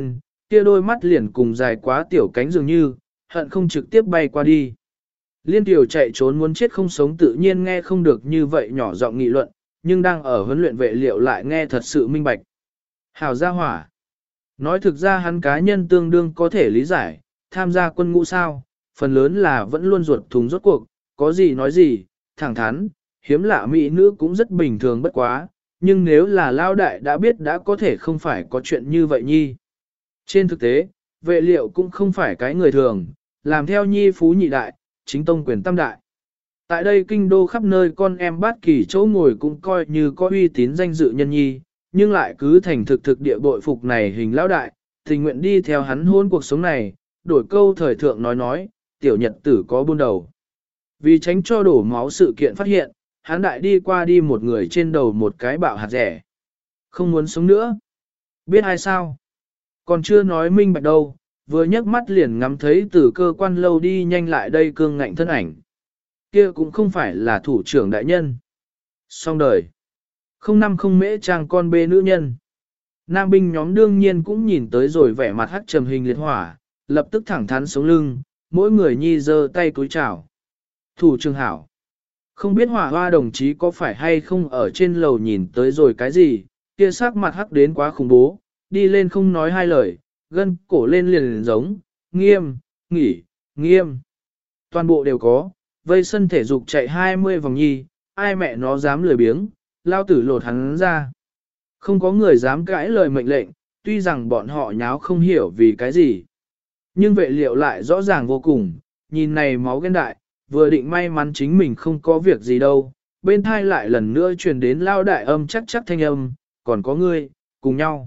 A: kia đôi mắt liền cùng dài quá tiểu cánh dường như, hận không trực tiếp bay qua đi. Liên tiểu chạy trốn muốn chết không sống tự nhiên nghe không được như vậy nhỏ giọng nghị luận, nhưng đang ở huấn luyện vệ liệu lại nghe thật sự minh bạch. Hảo gia hỏa. Nói thực ra hắn cá nhân tương đương có thể lý giải, tham gia quân ngũ sao, phần lớn là vẫn luôn ruột thùng rốt cuộc, có gì nói gì, thẳng thắn, hiếm lạ mỹ nữ cũng rất bình thường bất quá, nhưng nếu là lao đại đã biết đã có thể không phải có chuyện như vậy nhi. Trên thực tế, vệ liệu cũng không phải cái người thường, làm theo nhi phú nhị đại, chính tông quyền tam đại. Tại đây kinh đô khắp nơi con em bát kỳ chỗ ngồi cũng coi như có uy tín danh dự nhân nhi, nhưng lại cứ thành thực thực địa bội phục này hình lão đại, tình nguyện đi theo hắn hôn cuộc sống này, đổi câu thời thượng nói nói, tiểu nhật tử có buôn đầu. Vì tránh cho đổ máu sự kiện phát hiện, hắn đại đi qua đi một người trên đầu một cái bạo hạt rẻ. Không muốn sống nữa. Biết ai sao? Còn chưa nói minh bạch đâu, vừa nhấc mắt liền ngắm thấy từ cơ quan lâu đi nhanh lại đây cương ngạnh thân ảnh. Kia cũng không phải là thủ trưởng đại nhân. Xong đời. Không năm không mễ trang con bê nữ nhân. Nam binh nhóm đương nhiên cũng nhìn tới rồi vẻ mặt hắc trầm hình liệt hỏa, lập tức thẳng thắn sống lưng, mỗi người nhi giơ tay cúi chào. Thủ trưởng hảo. Không biết hỏa hoa đồng chí có phải hay không ở trên lầu nhìn tới rồi cái gì, kia sắc mặt hắc đến quá khủng bố, đi lên không nói hai lời, gân cổ lên liền, liền giống, nghiêm, nghỉ, nghiêm. Toàn bộ đều có, vây sân thể dục chạy hai mươi vòng nhi, ai mẹ nó dám lười biếng, lao tử lột hắn ra. Không có người dám cãi lời mệnh lệnh, tuy rằng bọn họ nháo không hiểu vì cái gì. Nhưng vệ liệu lại rõ ràng vô cùng, nhìn này máu ghen đại, vừa định may mắn chính mình không có việc gì đâu, bên thai lại lần nữa truyền đến lao đại âm chắc chắc thanh âm, còn có ngươi, cùng nhau.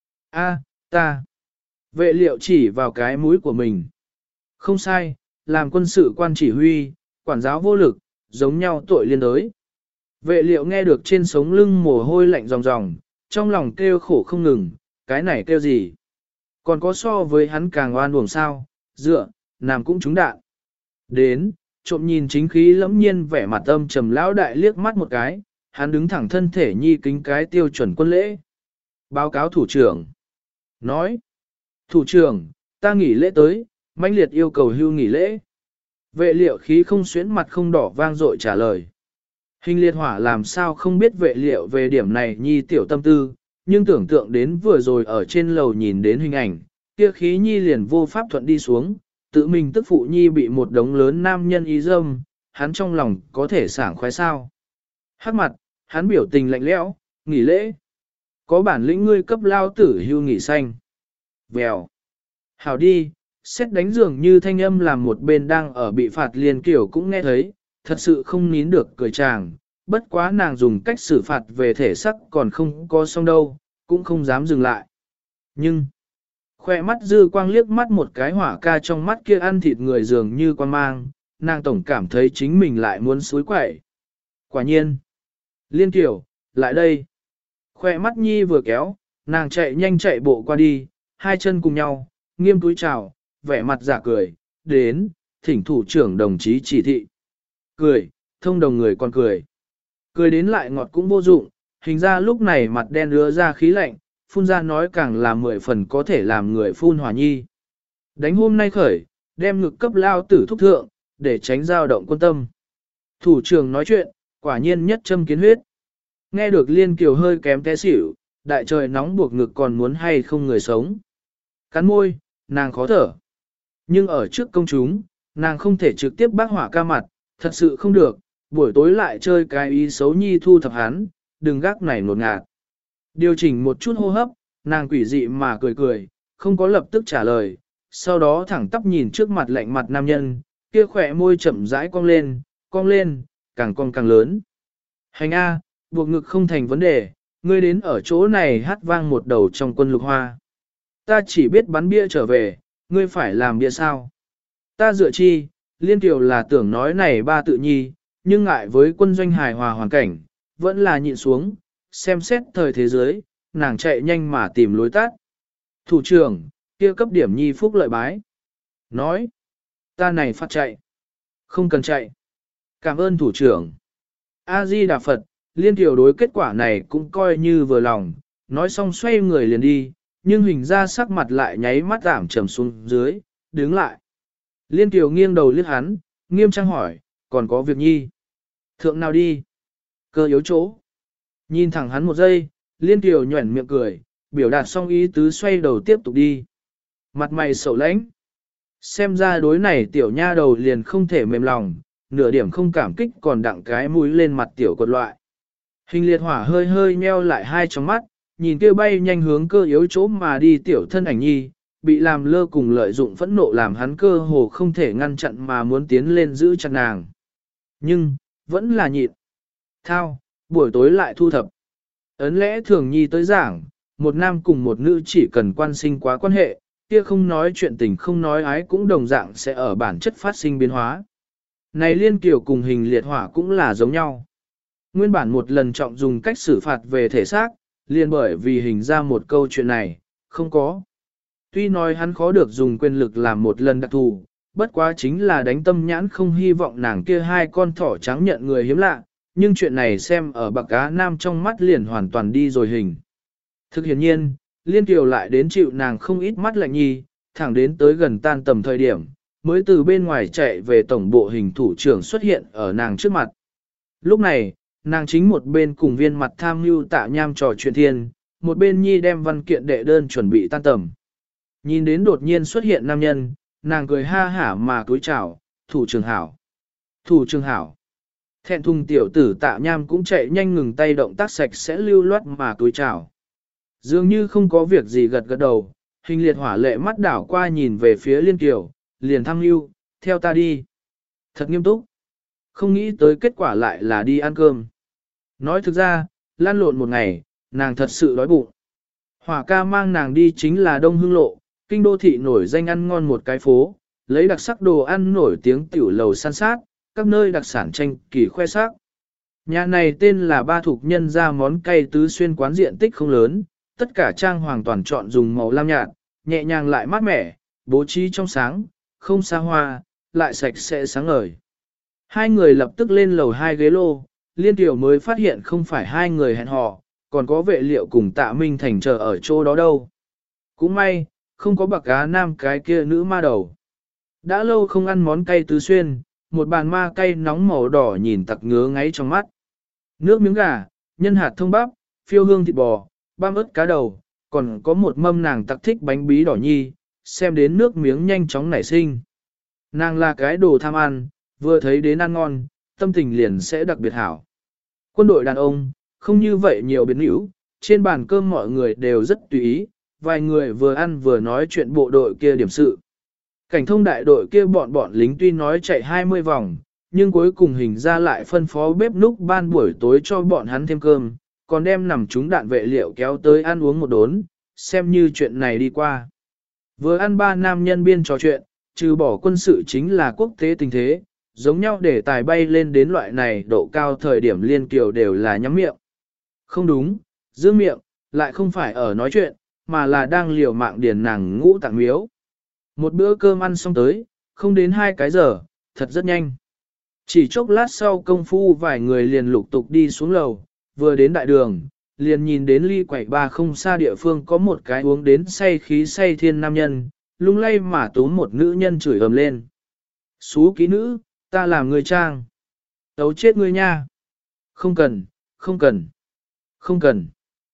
A: A, ta. Vệ liệu chỉ vào cái mũi của mình. Không sai, làm quân sự quan chỉ huy, quản giáo vô lực, giống nhau tội liên đới. Vệ liệu nghe được trên sống lưng mồ hôi lạnh ròng ròng, trong lòng kêu khổ không ngừng, cái này kêu gì? Còn có so với hắn càng oan uổng sao, dựa, nằm cũng trúng đạn. Đến, trộm nhìn chính khí lẫm nhiên vẻ mặt âm trầm lão đại liếc mắt một cái, hắn đứng thẳng thân thể nhi kính cái tiêu chuẩn quân lễ. Báo cáo thủ trưởng. Nói, thủ trưởng, ta nghỉ lễ tới, mãnh liệt yêu cầu hưu nghỉ lễ. Vệ liệu khí không xuyến mặt không đỏ vang dội trả lời. Hình liệt hỏa làm sao không biết vệ liệu về điểm này nhi tiểu tâm tư, nhưng tưởng tượng đến vừa rồi ở trên lầu nhìn đến hình ảnh, kia khí nhi liền vô pháp thuận đi xuống, tự mình tức phụ nhi bị một đống lớn nam nhân ý dâm, hắn trong lòng có thể sảng khoái sao. Hắc mặt, hắn biểu tình lạnh lẽo, nghỉ lễ. Có bản lĩnh ngươi cấp lao tử hưu nghỉ xanh. Vèo. Hảo đi, xét đánh dường như thanh âm làm một bên đang ở bị phạt liền kiểu cũng nghe thấy, thật sự không nín được cười chàng, bất quá nàng dùng cách xử phạt về thể sắc còn không có xong đâu, cũng không dám dừng lại. Nhưng, khoe mắt dư quang liếc mắt một cái hỏa ca trong mắt kia ăn thịt người dường như quan mang, nàng tổng cảm thấy chính mình lại muốn suối quậy. Quả nhiên, liên kiểu, lại đây. Khoe mắt nhi vừa kéo, nàng chạy nhanh chạy bộ qua đi, hai chân cùng nhau, nghiêm túi chào, vẻ mặt giả cười, đến, thỉnh thủ trưởng đồng chí chỉ thị. Cười, thông đồng người còn cười. Cười đến lại ngọt cũng vô dụng, hình ra lúc này mặt đen đưa ra khí lạnh, phun ra nói càng là mười phần có thể làm người phun hỏa nhi. Đánh hôm nay khởi, đem ngực cấp lao tử thúc thượng, để tránh dao động quân tâm. Thủ trưởng nói chuyện, quả nhiên nhất châm kiến huyết. Nghe được Liên Kiều hơi kém té xỉu, đại trời nóng buộc ngực còn muốn hay không người sống. Cắn môi, nàng khó thở. Nhưng ở trước công chúng, nàng không thể trực tiếp bác hỏa ca mặt, thật sự không được, buổi tối lại chơi cái ý xấu nhi thu thập hắn, đừng gác này nột ngạt. Điều chỉnh một chút hô hấp, nàng quỷ dị mà cười cười, không có lập tức trả lời, sau đó thẳng tắp nhìn trước mặt lạnh mặt nam nhân, kia khỏe môi chậm rãi cong lên, cong lên, càng cong càng lớn. Hành A, buộc ngực không thành vấn đề, ngươi đến ở chỗ này hát vang một đầu trong quân lục hoa. Ta chỉ biết bắn bia trở về, ngươi phải làm bia sao? Ta dựa chi, Liên Kiều là tưởng nói này ba tự nhi, nhưng ngại với quân doanh hài hòa hoàn cảnh, vẫn là nhịn xuống, xem xét thời thế giới, nàng chạy nhanh mà tìm lối tắt. Thủ trưởng, kia cấp điểm nhi phúc lợi bái. Nói, ta này phát chạy. Không cần chạy. Cảm ơn thủ trưởng. A-di Đà Phật, Liên Kiều đối kết quả này cũng coi như vừa lòng, nói xong xoay người liền đi, nhưng hình ra sắc mặt lại nháy mắt giảm trầm xuống dưới, đứng lại. Liên Kiều nghiêng đầu liếc hắn, nghiêm trang hỏi, còn có việc nhi. Thượng nào đi? Cơ yếu chỗ. Nhìn thẳng hắn một giây, Liên Kiều nhuẩn miệng cười, biểu đạt xong ý tứ xoay đầu tiếp tục đi. Mặt mày sầu lãnh. Xem ra đối này tiểu nha đầu liền không thể mềm lòng, nửa điểm không cảm kích còn đặng cái mũi lên mặt tiểu cột loại. Hình liệt hỏa hơi hơi nheo lại hai tròng mắt, nhìn kia bay nhanh hướng cơ yếu chỗ mà đi tiểu thân ảnh nhi, bị làm lơ cùng lợi dụng phẫn nộ làm hắn cơ hồ không thể ngăn chặn mà muốn tiến lên giữ chặt nàng. Nhưng, vẫn là nhịn. Thao, buổi tối lại thu thập. Ấn lẽ thường nhi tới giảng, một nam cùng một nữ chỉ cần quan sinh quá quan hệ, kia không nói chuyện tình không nói ái cũng đồng dạng sẽ ở bản chất phát sinh biến hóa. Này Liên Kiều cùng hình liệt hỏa cũng là giống nhau. Nguyên bản một lần trọng dùng cách xử phạt về thể xác, liền bởi vì hình ra một câu chuyện này, không có. Tuy nói hắn khó được dùng quyền lực làm một lần đặc thù, bất quá chính là đánh tâm nhãn không hy vọng nàng kia hai con thỏ trắng nhận người hiếm lạ, nhưng chuyện này xem ở bạc cá nam trong mắt liền hoàn toàn đi rồi hình. Thực hiện nhiên, Liên Kiều lại đến chịu nàng không ít mắt lạnh nhi, thẳng đến tới gần tan tầm thời điểm, mới từ bên ngoài chạy về tổng bộ hình thủ trưởng xuất hiện ở nàng trước mặt. Lúc này, nàng chính một bên cùng viên mặt tham mưu tạ nham trò chuyện thiên, một bên nhi đem văn kiện đệ đơn chuẩn bị tan tầm. Nhìn đến đột nhiên xuất hiện nam nhân, nàng cười ha hả mà cúi chào, thủ trưởng hảo. Thủ trưởng hảo. Thẹn thùng tiểu tử tạ nham cũng chạy nhanh ngừng tay động tác sạch sẽ lưu loát mà cúi chào. Dường như không có việc gì gật gật đầu, hình liệt hỏa lệ mắt đảo qua nhìn về phía Liên Kiều, liền thăm lưu, theo ta đi. Thật nghiêm túc. Không nghĩ tới kết quả lại là đi ăn cơm. Nói thực ra, lan lộn một ngày, nàng thật sự đói bụng. Hỏa ca mang nàng đi chính là Đông Hưng Lộ, kinh đô thị nổi danh ăn ngon một cái phố, lấy đặc sắc đồ ăn nổi tiếng tiểu lầu san sát, các nơi đặc sản tranh kỳ khoe sắc. Nhà này tên là Ba Thục Nhân ra món cay tứ xuyên quán diện tích không lớn, tất cả trang hoàn toàn chọn dùng màu lam nhạt, nhẹ nhàng lại mát mẻ, bố trí trong sáng, không xa hoa, lại sạch sẽ sáng ngời. Hai người lập tức lên lầu hai ghế lô, Liên Tiểu mới phát hiện không phải hai người hẹn hò, còn có vệ liệu cùng Tạ Minh Thành chờ ở chỗ đó đâu. Cũng may, không có bạc cá nam cái kia nữ ma đầu. Đã lâu không ăn món cay tứ xuyên, một bàn ma cay nóng màu đỏ nhìn tặc ngứa ngáy trong mắt. Nước miếng gà, nhân hạt thông bắp, phiêu hương thịt bò, băm ớt cá đầu, còn có một mâm nàng tặc thích bánh bí đỏ nhi, xem đến nước miếng nhanh chóng nảy sinh. Nàng là cái đồ tham ăn, vừa thấy đến ăn ngon, tâm tình liền sẽ đặc biệt hảo. Quân đội đàn ông, không như vậy nhiều biến hữu, trên bàn cơm mọi người đều rất tùy ý, vài người vừa ăn vừa nói chuyện bộ đội kia điểm sự. Cảnh thông đại đội kia bọn bọn lính tuy nói chạy hai mươi vòng, nhưng cuối cùng hình ra lại phân phó bếp núc ban buổi tối cho bọn hắn thêm cơm, còn đem nằm chúng đạn vệ liệu kéo tới ăn uống một đốn, xem như chuyện này đi qua. Vừa ăn ba nam nhân biên trò chuyện, trừ bỏ quân sự chính là quốc tế tình thế, giống nhau để tài bay lên đến loại này độ cao thời điểm Liên Kiều đều là nhắm miệng. Không đúng, giữ miệng, lại không phải ở nói chuyện, mà là đang liều mạng điền nàng ngũ tạng miếu. Một bữa cơm ăn xong tới, không đến hai cái giờ, thật rất nhanh. Chỉ chốc lát sau công phu vài người liền lục tục đi xuống lầu, vừa đến đại đường, liền nhìn đến ly quẩy ba không xa địa phương có một cái uống đến say khí say thiên nam nhân, lung lay mà túm một nữ nhân chửi ầm lên. Xú ký nữ, ta làm người trang. Tấu chết ngươi nha. Không cần, không cần, không cần.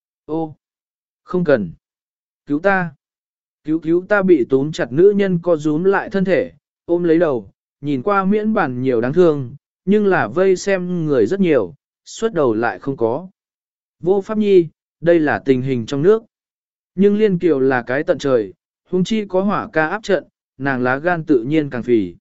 A: Ô, không cần. Cứu ta. Cứu cứu ta bị túm chặt nữ nhân co rúm lại thân thể, ôm lấy đầu, nhìn qua miễn bản nhiều đáng thương, nhưng là vây xem người rất nhiều, suốt đầu lại không có. Vô pháp nhi, đây là tình hình trong nước. Nhưng Liên Kiều là cái tận trời, huống chi có hỏa ca áp trận, nàng lá gan tự nhiên càng phì.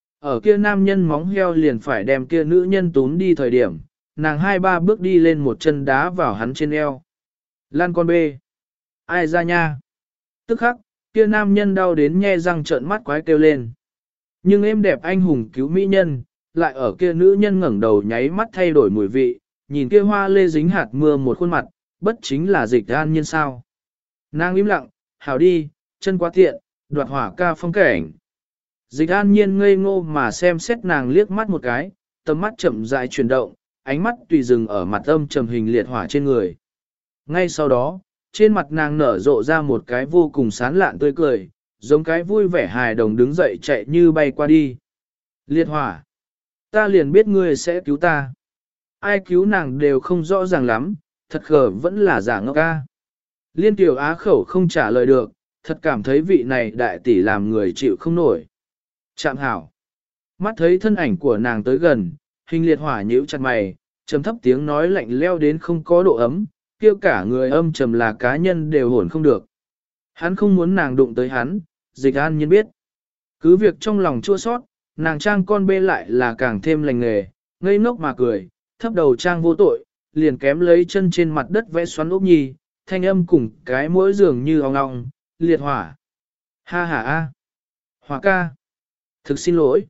A: Ở kia nam nhân móng heo liền phải đem kia nữ nhân túm đi thời điểm, nàng hai ba bước đi lên một chân đá vào hắn trên eo. Lan con bê. Ai ra nha? Tức khắc, kia nam nhân đau đến nhe răng trợn mắt quái kêu lên. Nhưng êm đẹp anh hùng cứu mỹ nhân, lại ở kia nữ nhân ngẩng đầu nháy mắt thay đổi mùi vị, nhìn kia hoa lê dính hạt mưa một khuôn mặt, bất chính là Dịch An Nhiên sao. Nàng im lặng, hảo đi, chân quá tiện, đoạt hỏa ca phong cảnh. Dịch An Nhiên ngây ngô mà xem xét nàng liếc mắt một cái, tầm mắt chậm rãi chuyển động, ánh mắt tùy dừng ở mặt âm trầm hình liệt hỏa trên người. Ngay sau đó, trên mặt nàng nở rộ ra một cái vô cùng sán lạn tươi cười, giống cái vui vẻ hài đồng đứng dậy chạy như bay qua đi. Liệt hỏa, ta liền biết ngươi sẽ cứu ta. Ai cứu nàng đều không rõ ràng lắm, thật khờ vẫn là giả ngốc ca. Liên tiểu á khẩu không trả lời được, thật cảm thấy vị này đại tỷ làm người chịu không nổi. Chạm hảo. Mắt thấy thân ảnh của nàng tới gần, hình liệt hỏa nhíu chặt mày, trầm thấp tiếng nói lạnh leo đến không có độ ấm, kêu cả người âm trầm là cá nhân đều hồn không được. Hắn không muốn nàng đụng tới hắn, Dịch An Nhiên biết. Cứ việc trong lòng chua sót, nàng trang con bê lại là càng thêm lành nghề, ngây ngốc mà cười, thấp đầu trang vô tội, liền kém lấy chân trên mặt đất vẽ xoắn ốc nhi, thanh âm cùng cái mũi dường như ong ong, liệt hỏa. Ha ha a, hỏa ca. Thực xin lỗi.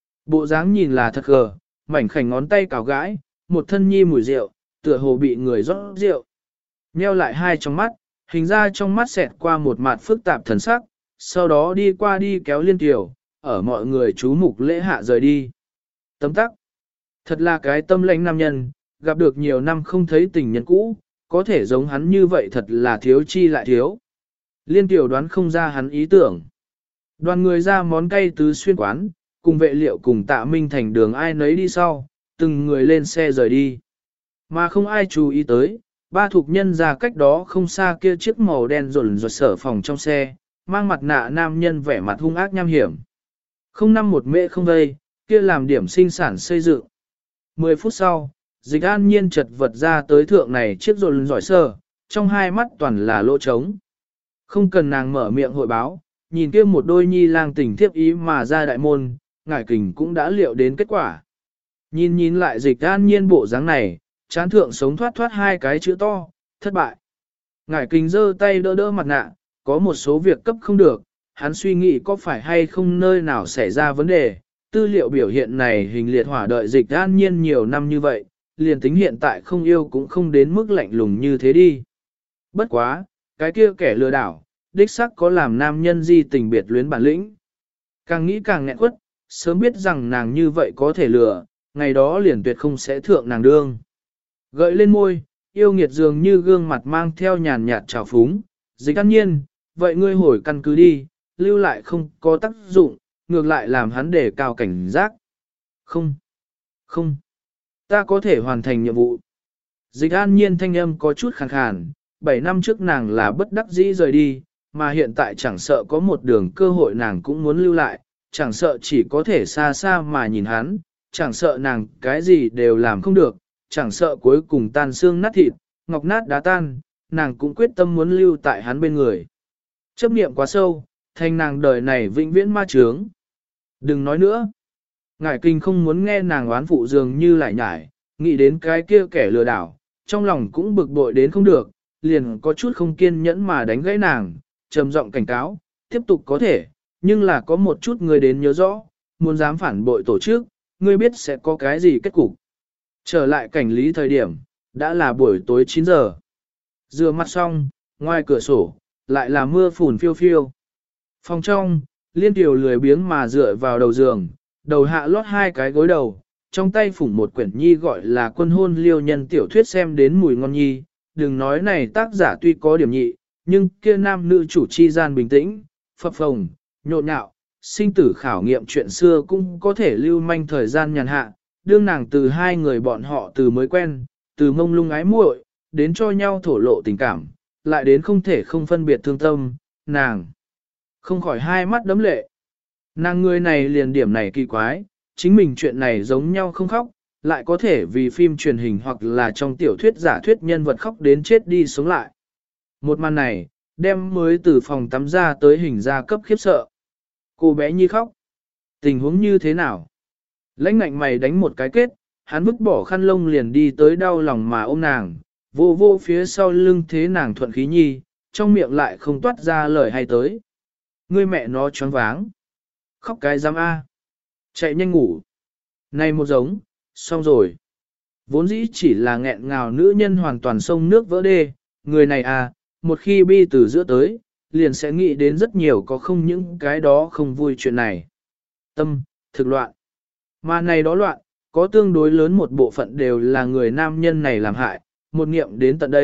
A: Bộ dáng nhìn là thật gờ, mảnh khảnh ngón tay cào gãi, một thân nhi mùi rượu, tựa hồ bị người rót rượu. Nheo lại hai trong mắt, hình ra trong mắt xẹt qua một mặt phức tạp thần sắc, sau đó đi qua đi kéo liên tiểu, ở mọi người chú mục lễ hạ rời đi. Tấm tắc. Thật là cái tâm lãnh nam nhân, gặp được nhiều năm không thấy tình nhân cũ, có thể giống hắn như vậy thật là thiếu chi lại thiếu. Liên tiểu đoán không ra hắn ý tưởng. Đoàn người ra món cay tứ xuyên quán, cùng vệ liệu cùng tạ minh thành đường ai nấy đi sau, từng người lên xe rời đi. Mà không ai chú ý tới, ba thuộc nhân ra cách đó không xa kia chiếc màu đen rộn rột sở phòng trong xe, mang mặt nạ nam nhân vẻ mặt hung ác nham hiểm. Không năm một mẹ không đây, kia làm điểm sinh sản xây dựng. Mười phút sau, Dịch An Nhiên chật vật ra tới thượng này chiếc rộn giỏi sơ, trong hai mắt toàn là lỗ trống. Không cần nàng mở miệng hội báo, nhìn kia một đôi nhi lang tình thiếp ý mà ra đại môn, ngải kình cũng đã liệu đến kết quả. Nhìn nhìn lại Dịch An Nhiên bộ dáng này, chán thượng sống thoát thoát hai cái chữ to, thất bại. Ngải kình giơ tay đỡ đỡ mặt nạ, có một số việc cấp không được, hắn suy nghĩ có phải hay không nơi nào xảy ra vấn đề, tư liệu biểu hiện này hình liệt hỏa đợi Dịch An Nhiên nhiều năm như vậy, liền tính hiện tại không yêu cũng không đến mức lạnh lùng như thế đi. Bất quá, cái kia kẻ lừa đảo, đích xác có làm nam nhân di tình biệt luyến bản lĩnh. Càng nghĩ càng nghẹn quất, sớm biết rằng nàng như vậy có thể lừa, ngày đó liền tuyệt không sẽ thượng nàng đương. Gợi lên môi, yêu nghiệt dường như gương mặt mang theo nhàn nhạt trào phúng, Dịch An Nhiên, vậy ngươi hồi căn cứ đi, lưu lại không có tác dụng, ngược lại làm hắn để cao cảnh giác. Không, không, ta có thể hoàn thành nhiệm vụ. Dịch An Nhiên thanh âm có chút khàn khàn, bảy năm trước nàng là bất đắc dĩ rời đi, mà hiện tại chẳng sợ có một đường cơ hội nàng cũng muốn lưu lại, chẳng sợ chỉ có thể xa xa mà nhìn hắn, chẳng sợ nàng cái gì đều làm không được, chẳng sợ cuối cùng tan xương nát thịt, ngọc nát đá tan, nàng cũng quyết tâm muốn lưu tại hắn bên người. Chấp niệm quá sâu, thành nàng đời này vĩnh viễn ma trướng. Đừng nói nữa. Ngải kinh không muốn nghe nàng oán phụ dường như lại nhải, nghĩ đến cái kia kẻ lừa đảo, trong lòng cũng bực bội đến không được, liền có chút không kiên nhẫn mà đánh gãy nàng, trầm giọng cảnh cáo, tiếp tục có thể, nhưng là có một chút người đến nhớ rõ, muốn dám phản bội tổ chức, ngươi biết sẽ có cái gì kết cục. Trở lại cảnh lý thời điểm, đã là buổi tối chín giờ. Rửa mặt xong, ngoài cửa sổ, lại là mưa phùn phiêu phiêu. Phòng trong, Liên Tiểu lười biếng mà dựa vào đầu giường, đầu hạ lót hai cái gối đầu, trong tay phủng một quyển nhi gọi là quân hôn liêu nhân tiểu thuyết xem đến mùi ngon nhi. Đừng nói này tác giả tuy có điểm nhị, nhưng kia nam nữ chủ chi gian bình tĩnh, phập phồng, nhộn nhạo, sinh tử khảo nghiệm chuyện xưa cũng có thể lưu manh thời gian nhàn hạ. Đương nàng từ hai người bọn họ từ mới quen, từ mông lung ái muội, đến cho nhau thổ lộ tình cảm, lại đến không thể không phân biệt thương tâm, nàng không khỏi hai mắt đấm lệ. Nàng người này liền điểm này kỳ quái, chính mình chuyện này giống nhau không khóc, lại có thể vì phim truyền hình hoặc là trong tiểu thuyết giả thuyết nhân vật khóc đến chết đi sống lại. Một màn này, đem mới từ phòng tắm ra tới hình ra cấp khiếp sợ. Cô bé nhi khóc. Tình huống như thế nào? Lãnh ngạnh mày đánh một cái kết, hắn vứt bỏ khăn lông liền đi tới đau lòng mà ôm nàng, vô vô phía sau lưng thế nàng thuận khí nhi, trong miệng lại không toát ra lời hay tới. Ngươi mẹ nó choáng váng. Khóc cái giám A. Chạy nhanh ngủ. Này một giống, xong rồi. Vốn dĩ chỉ là nghẹn ngào nữ nhân hoàn toàn sông nước vỡ đê, người này à, một khi bi từ giữa tới, liền sẽ nghĩ đến rất nhiều có không những cái đó không vui chuyện này. Tâm, thực loạn. Mà này đó loạn, có tương đối lớn một bộ phận đều là người nam nhân này làm hại, một nghiệm đến tận đây,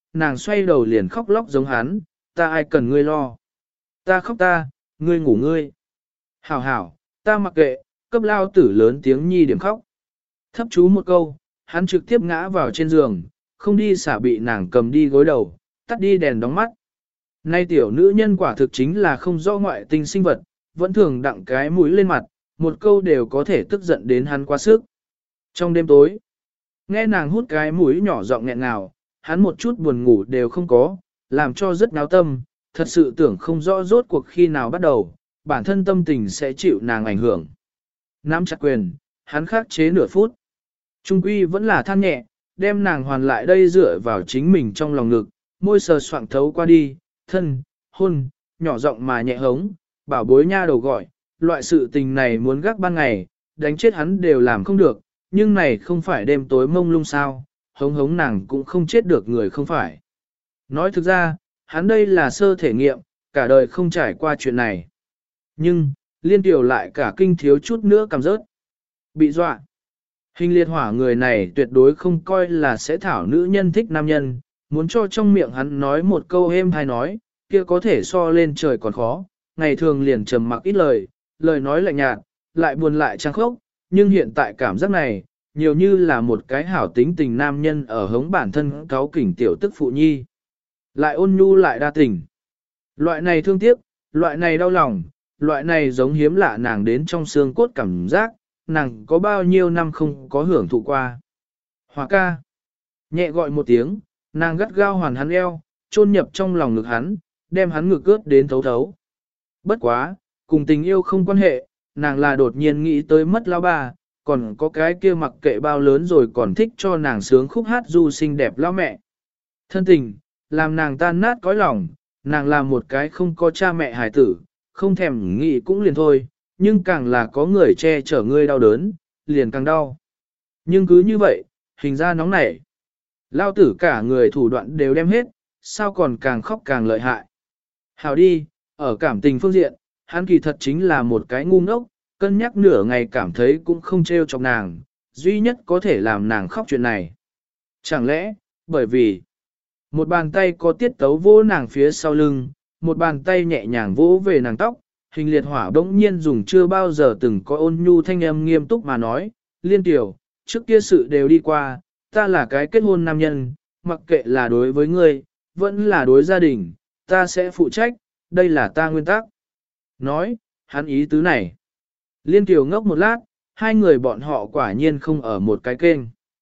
A: nàng xoay đầu liền khóc lóc giống hắn, ta ai cần ngươi lo. Ta khóc ta, ngươi ngủ ngươi. Hảo hảo, ta mặc kệ, cấp lao tử lớn tiếng nhi điểm khóc. Thấp chú một câu, hắn trực tiếp ngã vào trên giường, không đi xả bị nàng cầm đi gối đầu, tắt đi đèn đóng mắt. Nay tiểu nữ nhân quả thực chính là không rõ ngoại tinh sinh vật, vẫn thường đặng cái mũi lên mặt, một câu đều có thể tức giận đến hắn quá sức. Trong đêm tối, nghe nàng hút cái mũi nhỏ giọng nghẹn ngào, hắn một chút buồn ngủ đều không có, làm cho rất náo tâm, thật sự tưởng không rõ rốt cuộc khi nào bắt đầu, bản thân tâm tình sẽ chịu nàng ảnh hưởng. Nắm chặt quyền, hắn khắc chế nửa phút. Trung quy vẫn là than nhẹ, đem nàng hoàn lại đây dựa vào chính mình trong lòng ngực, môi sờ soạng thấu qua đi, thân, hôn, nhỏ giọng mà nhẹ hống, bảo bối nha đầu gọi, loại sự tình này muốn gác ban ngày, đánh chết hắn đều làm không được, nhưng này không phải đêm tối mông lung sao, hống hống nàng cũng không chết được người không phải. Nói thực ra, hắn đây là sơ thể nghiệm, cả đời không trải qua chuyện này. Nhưng, liên tiểu lại cả kinh thiếu chút nữa cảm rớt. Bị dọa. Hình liệt hỏa người này tuyệt đối không coi là sẽ thảo nữ nhân thích nam nhân, muốn cho trong miệng hắn nói một câu êm hay nói, kia có thể so lên trời còn khó, ngày thường liền trầm mặc ít lời, lời nói lạnh nhạt, lại buồn lại trang khốc, nhưng hiện tại cảm giác này, nhiều như là một cái hảo tính tình nam nhân ở hống bản thân cáo kỉnh tiểu tức phụ nhi. Lại ôn nhu lại đa tình. Loại này thương tiếc, loại này đau lòng, loại này giống hiếm lạ nàng đến trong xương cốt cảm giác, nàng có bao nhiêu năm không có hưởng thụ qua. Hòa ca. Nhẹ gọi một tiếng, nàng gắt gao hoàn hắn eo, chôn nhập trong lòng ngực hắn, đem hắn ngực ướt đến thấu thấu. Bất quá, cùng tình yêu không quan hệ, nàng là đột nhiên nghĩ tới mất lao bà, còn có cái kia mặc kệ bao lớn rồi còn thích cho nàng sướng khúc hát du xinh đẹp lao mẹ. Thân tình, làm nàng tan nát cõi lòng, nàng là một cái không có cha mẹ hài tử, không thèm nghĩ cũng liền thôi, nhưng càng là có người che chở ngươi đau đớn, liền càng đau. Nhưng cứ như vậy, hình ra nóng nảy. Lao tử cả người thủ đoạn đều đem hết, sao còn càng khóc càng lợi hại. Hào đi, ở cảm tình phương diện, hắn kỳ thật chính là một cái ngu ngốc, cân nhắc nửa ngày cảm thấy cũng không trêu chọc nàng, duy nhất có thể làm nàng khóc chuyện này. Chẳng lẽ, bởi vì, một bàn tay có tiết tấu vỗ nàng phía sau lưng, một bàn tay nhẹ nhàng vỗ về nàng tóc, hình liệt hỏa bỗng nhiên dùng chưa bao giờ từng có ôn nhu thanh âm nghiêm túc mà nói, liên tiểu, trước kia sự đều đi qua, ta là cái kết hôn nam nhân, mặc kệ là đối với ngươi, vẫn là đối gia đình, ta sẽ phụ trách, đây là ta nguyên tắc. Nói, hắn ý tứ này. Liên tiểu ngốc một lát, hai người bọn họ quả nhiên không ở một cái kênh.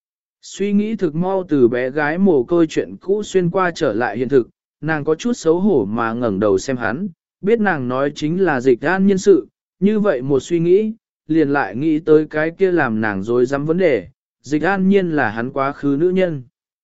A: Suy nghĩ thực mau từ bé gái mồ côi chuyện cũ xuyên qua trở lại hiện thực, nàng có chút xấu hổ mà ngẩng đầu xem hắn, biết nàng nói chính là dịch an nhân sự, như vậy một suy nghĩ, liền lại nghĩ tới cái kia làm nàng dối dám vấn đề, dịch an nhiên là hắn quá khứ nữ nhân.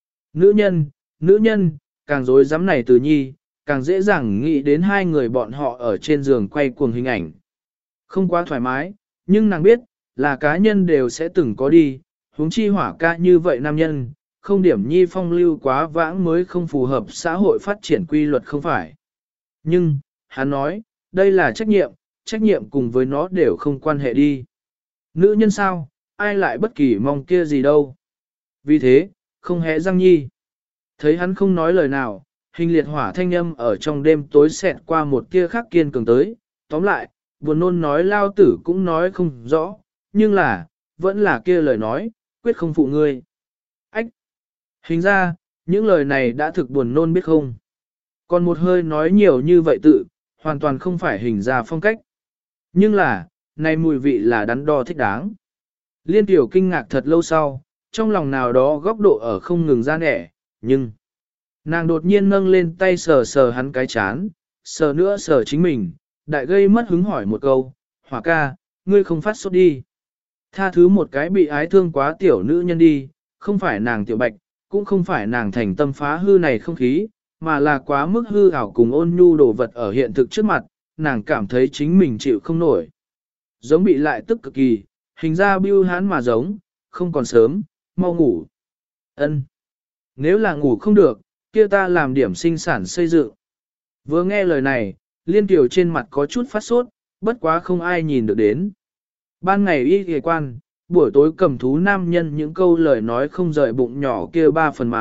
A: Nữ nhân, nữ nhân, càng dối dám này từ nhi, càng dễ dàng nghĩ đến hai người bọn họ ở trên giường quay cuồng hình ảnh. Không quá thoải mái, nhưng nàng biết, là cá nhân đều sẽ từng có đi, huống chi hỏa ca như vậy nam nhân, không điểm nhi phong lưu quá vãng mới không phù hợp xã hội phát triển quy luật không phải. Nhưng, hắn nói, đây là trách nhiệm, trách nhiệm cùng với nó đều không quan hệ đi. Nữ nhân sao, ai lại bất kỳ mong kia gì đâu. Vì thế, không hẽ răng nhi. Thấy hắn không nói lời nào, hình liệt hỏa thanh âm ở trong đêm tối xẹt qua một tia khắc kiên cường tới. Tóm lại, buồn nôn nói lao tử cũng nói không rõ, nhưng là, vẫn là kia lời nói, quyết không phụ ngươi. Ách! Hình ra, những lời này đã thực buồn nôn biết không? Còn một hơi nói nhiều như vậy tự, hoàn toàn không phải hình ra phong cách. Nhưng là, này mùi vị là đắn đo thích đáng. Liên tiểu kinh ngạc thật lâu sau, trong lòng nào đó góc độ ở không ngừng ra nẻ, nhưng... Nàng đột nhiên nâng lên tay sờ sờ hắn cái chán, sờ nữa sờ chính mình, đại gây mất hứng hỏi một câu, hỏa ca, ngươi không phát sốt đi. Tha thứ một cái bị ái thương quá tiểu nữ nhân đi, không phải nàng tiểu bạch, cũng không phải nàng thành tâm phá hư này không khí, mà là quá mức hư ảo cùng ôn nhu đồ vật ở hiện thực trước mặt, nàng cảm thấy chính mình chịu không nổi. Giống bị lại tức cực kỳ, hình ra bưu hán mà giống, không còn sớm, mau ngủ. Ân. Nếu là ngủ không được, kia ta làm điểm sinh sản xây dựng. Vừa nghe lời này, liên tiểu trên mặt có chút phát sốt, bất quá không ai nhìn được đến. Ban ngày y ghề quan, buổi tối cầm thú nam nhân những câu lời nói không rời bụng nhỏ kia ba phần mà,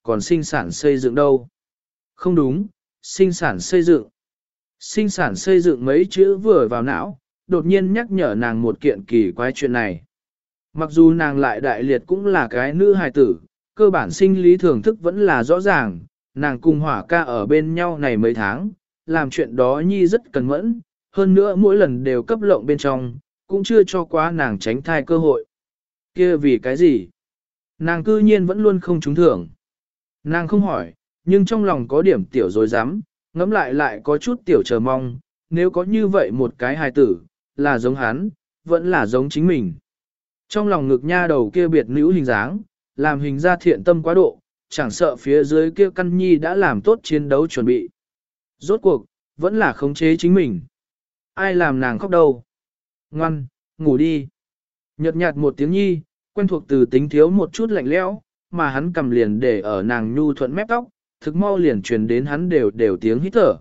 A: còn sinh sản xây dựng đâu? Không đúng, sinh sản xây dựng. Sinh sản xây dựng mấy chữ vừa vào não, đột nhiên nhắc nhở nàng một kiện kỳ quái chuyện này. Mặc dù nàng lại đại liệt cũng là cái nữ hài tử, cơ bản sinh lý thưởng thức vẫn là rõ ràng, nàng cùng hỏa ca ở bên nhau này mấy tháng, làm chuyện đó nhi rất cẩn mẫn, hơn nữa mỗi lần đều cấp lộng bên trong, cũng chưa cho quá nàng tránh thai cơ hội. Kia vì cái gì? Nàng cư nhiên vẫn luôn không trúng thưởng. Nàng không hỏi, nhưng trong lòng có điểm tiểu dối dám, ngẫm lại lại có chút tiểu chờ mong, nếu có như vậy một cái hài tử, là giống hắn, vẫn là giống chính mình. Trong lòng ngực nha đầu kia biệt nữ hình dáng, làm hình ra thiện tâm quá độ, chẳng sợ phía dưới kia căn nhi đã làm tốt chiến đấu chuẩn bị. Rốt cuộc, vẫn là khống chế chính mình. Ai làm nàng khóc đâu? Ngoan, ngủ đi. Nhợt nhạt một tiếng nhi, quen thuộc từ tính thiếu một chút lạnh lẽo, mà hắn cầm liền để ở nàng nhu thuận mép tóc, thực mau liền truyền đến hắn đều đều tiếng hít thở.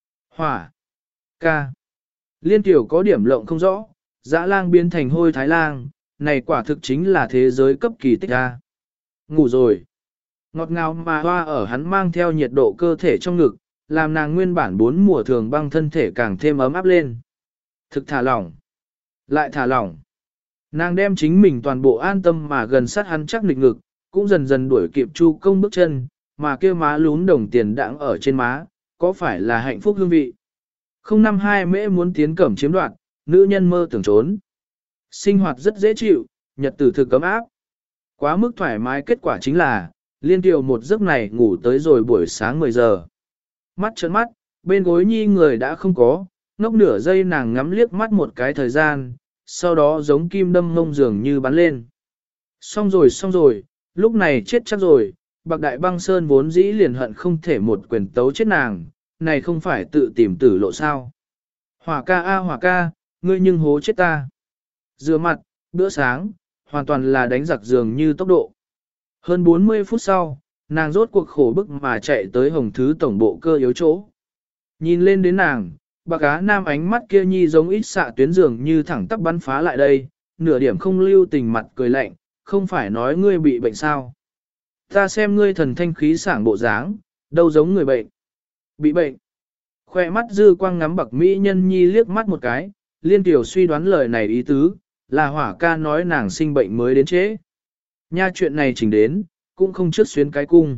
A: Hỏa. Ca. Liên tiểu có điểm lộng không rõ, dã lang biến thành hôi thái lang, này quả thực chính là thế giới cấp kỳ tích a. Ngủ rồi. Ngọt ngào mà hoa ở hắn mang theo nhiệt độ cơ thể trong ngực, làm nàng nguyên bản bốn mùa thường băng thân thể càng thêm ấm áp lên. Thực thả lỏng. Lại thả lỏng. Nàng đem chính mình toàn bộ an tâm mà gần sát hắn chắc nịch ngực, cũng dần dần đuổi kịp Chu Công bước chân, mà kia má lún đồng tiền đãng ở trên má, có phải là hạnh phúc hương vị. Không năm hai mễ muốn tiến cẩm chiếm đoạt, nữ nhân mơ tưởng trốn. Sinh hoạt rất dễ chịu, nhật tử thực cấm áp. Quá mức thoải mái kết quả chính là, liên tiểu một giấc này ngủ tới rồi buổi sáng mười giờ. Mắt trợn mắt, bên gối nhi người đã không có, ngốc nửa giây nàng ngắm liếc mắt một cái thời gian, sau đó giống kim đâm ngông dường như bắn lên. Xong rồi xong rồi, lúc này chết chắc rồi, bạc đại băng sơn vốn dĩ liền hận không thể một quyền tấu chết nàng, này không phải tự tìm tử lộ sao. Hỏa ca a hỏa ca, ngươi nhưng hố chết ta. Rửa mặt, bữa sáng, hoàn toàn là đánh giặc dường như tốc độ. Hơn bốn mươi phút sau, nàng rốt cuộc khổ bức mà chạy tới hồng thứ tổng bộ cơ yếu chỗ. Nhìn lên đến nàng, bạc á nam ánh mắt kia nhi giống ít xạ tuyến dường như thẳng tắp bắn phá lại đây, nửa điểm không lưu tình mặt cười lạnh, không phải nói ngươi bị bệnh sao. Ta xem ngươi thần thanh khí sảng bộ dáng, đâu giống người bệnh. Bị bệnh. Khoe mắt dư quang ngắm bạc mỹ nhân nhi liếc mắt một cái, liên tiểu suy đoán lời này ý tứ, là hỏa ca nói nàng sinh bệnh mới đến trễ. Nha chuyện này chỉnh đến, cũng không trước xuyến cái cung.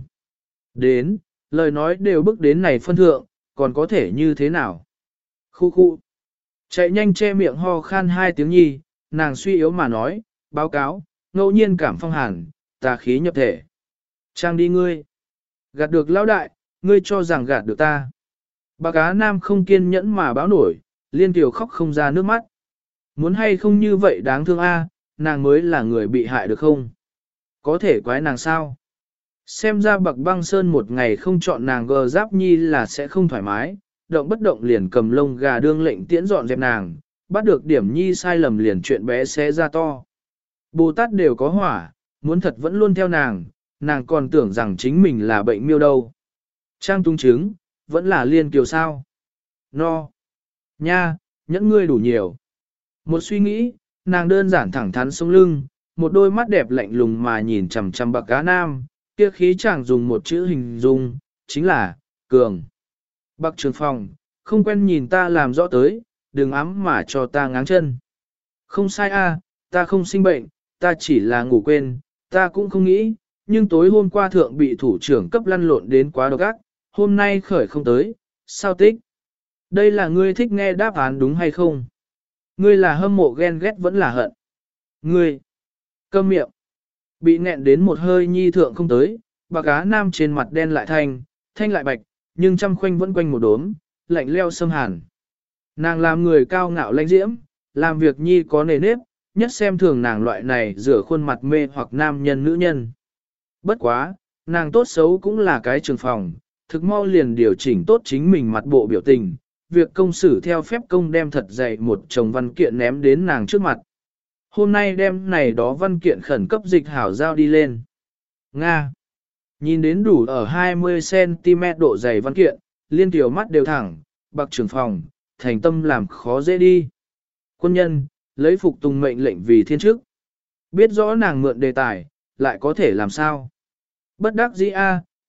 A: Đến, lời nói đều bước đến này phân thượng, còn có thể như thế nào? Khu khu. Chạy nhanh che miệng ho khan hai tiếng nhi, nàng suy yếu mà nói, báo cáo, ngẫu nhiên cảm phong hàn, tà khí nhập thể. Trang đi ngươi. Gạt được lão đại, ngươi cho rằng gạt được ta. Bạc Á Nam không kiên nhẫn mà báo nổi, liên tiểu khóc không ra nước mắt. Muốn hay không như vậy đáng thương a, nàng mới là người bị hại được không? Có thể quái nàng sao? Xem ra bạc băng sơn một ngày không chọn nàng gờ giáp nhi là sẽ không thoải mái, động bất động liền cầm lông gà đương lệnh tiễn dọn dẹp nàng, bắt được điểm nhi sai lầm liền chuyện bé xé ra to. Bồ Tát đều có hỏa, muốn thật vẫn luôn theo nàng, nàng còn tưởng rằng chính mình là bệnh miêu đâu. Trang tung chứng, vẫn là liên kiều sao. No. Nha, nhẫn ngươi đủ nhiều. Một suy nghĩ, nàng đơn giản thẳng thắn sống lưng, một đôi mắt đẹp lạnh lùng mà nhìn chằm chằm bạc cá nam, kia khí chàng dùng một chữ hình dung, chính là, cường. Bạc Trường Phong, không quen nhìn ta làm rõ tới, đừng ám mà cho ta ngáng chân. Không sai a, ta không sinh bệnh, ta chỉ là ngủ quên, ta cũng không nghĩ, nhưng tối hôm qua thượng bị thủ trưởng cấp lăn lộn đến quá độc ác, hôm nay khởi không tới, sao tích? Đây là ngươi thích nghe đáp án đúng hay không? Ngươi là hâm mộ ghen ghét vẫn là hận. Ngươi, câm miệng, bị nghẹn đến một hơi nhi thượng không tới, bạc á nam trên mặt đen lại thanh, thanh lại bạch, nhưng trăm khoanh vẫn quanh một đốm, lạnh leo xâm hàn. Nàng làm người cao ngạo lãnh diễm, làm việc nhi có nề nếp, nhất xem thường nàng loại này rửa khuôn mặt mê hoặc nam nhân nữ nhân. Bất quá, nàng tốt xấu cũng là cái trường phòng, thực mau liền điều chỉnh tốt chính mình mặt bộ biểu tình, việc công xử theo phép công đem thật dày một chồng văn kiện ném đến nàng trước mặt. Hôm nay đem này đó văn kiện khẩn cấp dịch hảo giao đi lên. Nga. Nhìn đến đủ ở hai mươi xăng ti mét độ dày văn kiện, liên tiểu mắt đều thẳng, bạc trưởng phòng, thành tâm làm khó dễ đi. Quân nhân, lấy phục tùng mệnh lệnh vì thiên chức. Biết rõ nàng mượn đề tài, lại có thể làm sao? Bất đắc dĩ a,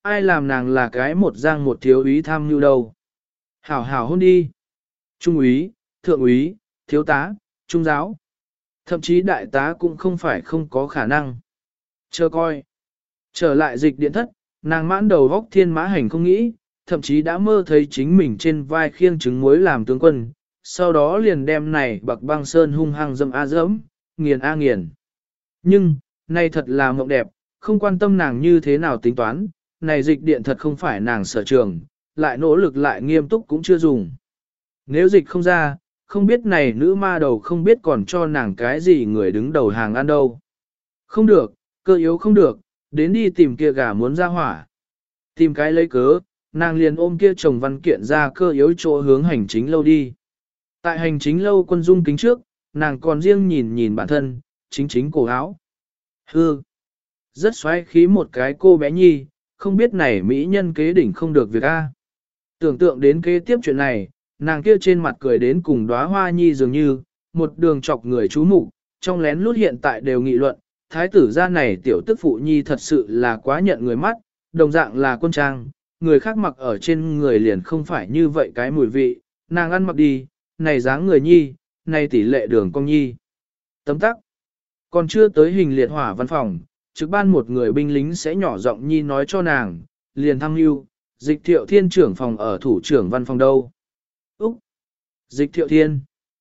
A: ai làm nàng là cái một giang một thiếu úy tham nhu đâu. Hảo hảo hôn đi. Trung úy, thượng úy, thiếu tá, trung giáo. Thậm chí đại tá cũng không phải không có khả năng. Chờ coi. Trở lại dịch điện thất, nàng mãn đầu góc thiên mã hành không nghĩ, thậm chí đã mơ thấy chính mình trên vai khiêng trứng muối làm tướng quân, sau đó liền đem này bạc băng sơn hung hăng dâm a dẫm, nghiền a nghiền. Nhưng, này thật là mộng đẹp, không quan tâm nàng như thế nào tính toán, này dịch điện thật không phải nàng sở trường, lại nỗ lực lại nghiêm túc cũng chưa dùng. Nếu dịch không ra, không biết này nữ ma đầu không biết còn cho nàng cái gì người đứng đầu hàng ăn đâu. Không được, cơ yếu không được, đến đi tìm kia gà muốn ra hỏa. Tìm cái lấy cớ, nàng liền ôm kia chồng văn kiện ra cơ yếu chỗ hướng hành chính lâu đi. Tại hành chính lâu quân dung kính trước, nàng còn riêng nhìn nhìn bản thân, chính chính cổ áo. Hư! Rất xoáy khí một cái cô bé nhi, không biết này mỹ nhân kế đỉnh không được việc a. Tưởng tượng đến kế tiếp chuyện này, nàng kia trên mặt cười đến cùng đóa hoa nhi dường như, một đường chọc người chú mục, trong lén lút hiện tại đều nghị luận, thái tử gia này tiểu tức phụ nhi thật sự là quá nhận người mắt, đồng dạng là quân trang, người khác mặc ở trên người liền không phải như vậy cái mùi vị, nàng ăn mặc đi, này dáng người nhi, này tỷ lệ đường cong nhi. Tấm tắc, còn chưa tới hình liệt hỏa văn phòng, trực ban một người binh lính sẽ nhỏ giọng nhi nói cho nàng, liền thăng lưu, dịch thiệu thiên trưởng phòng ở thủ trưởng văn phòng đâu. Úc! Dịch thiệu thiên!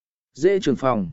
A: Dễ trưởng phòng!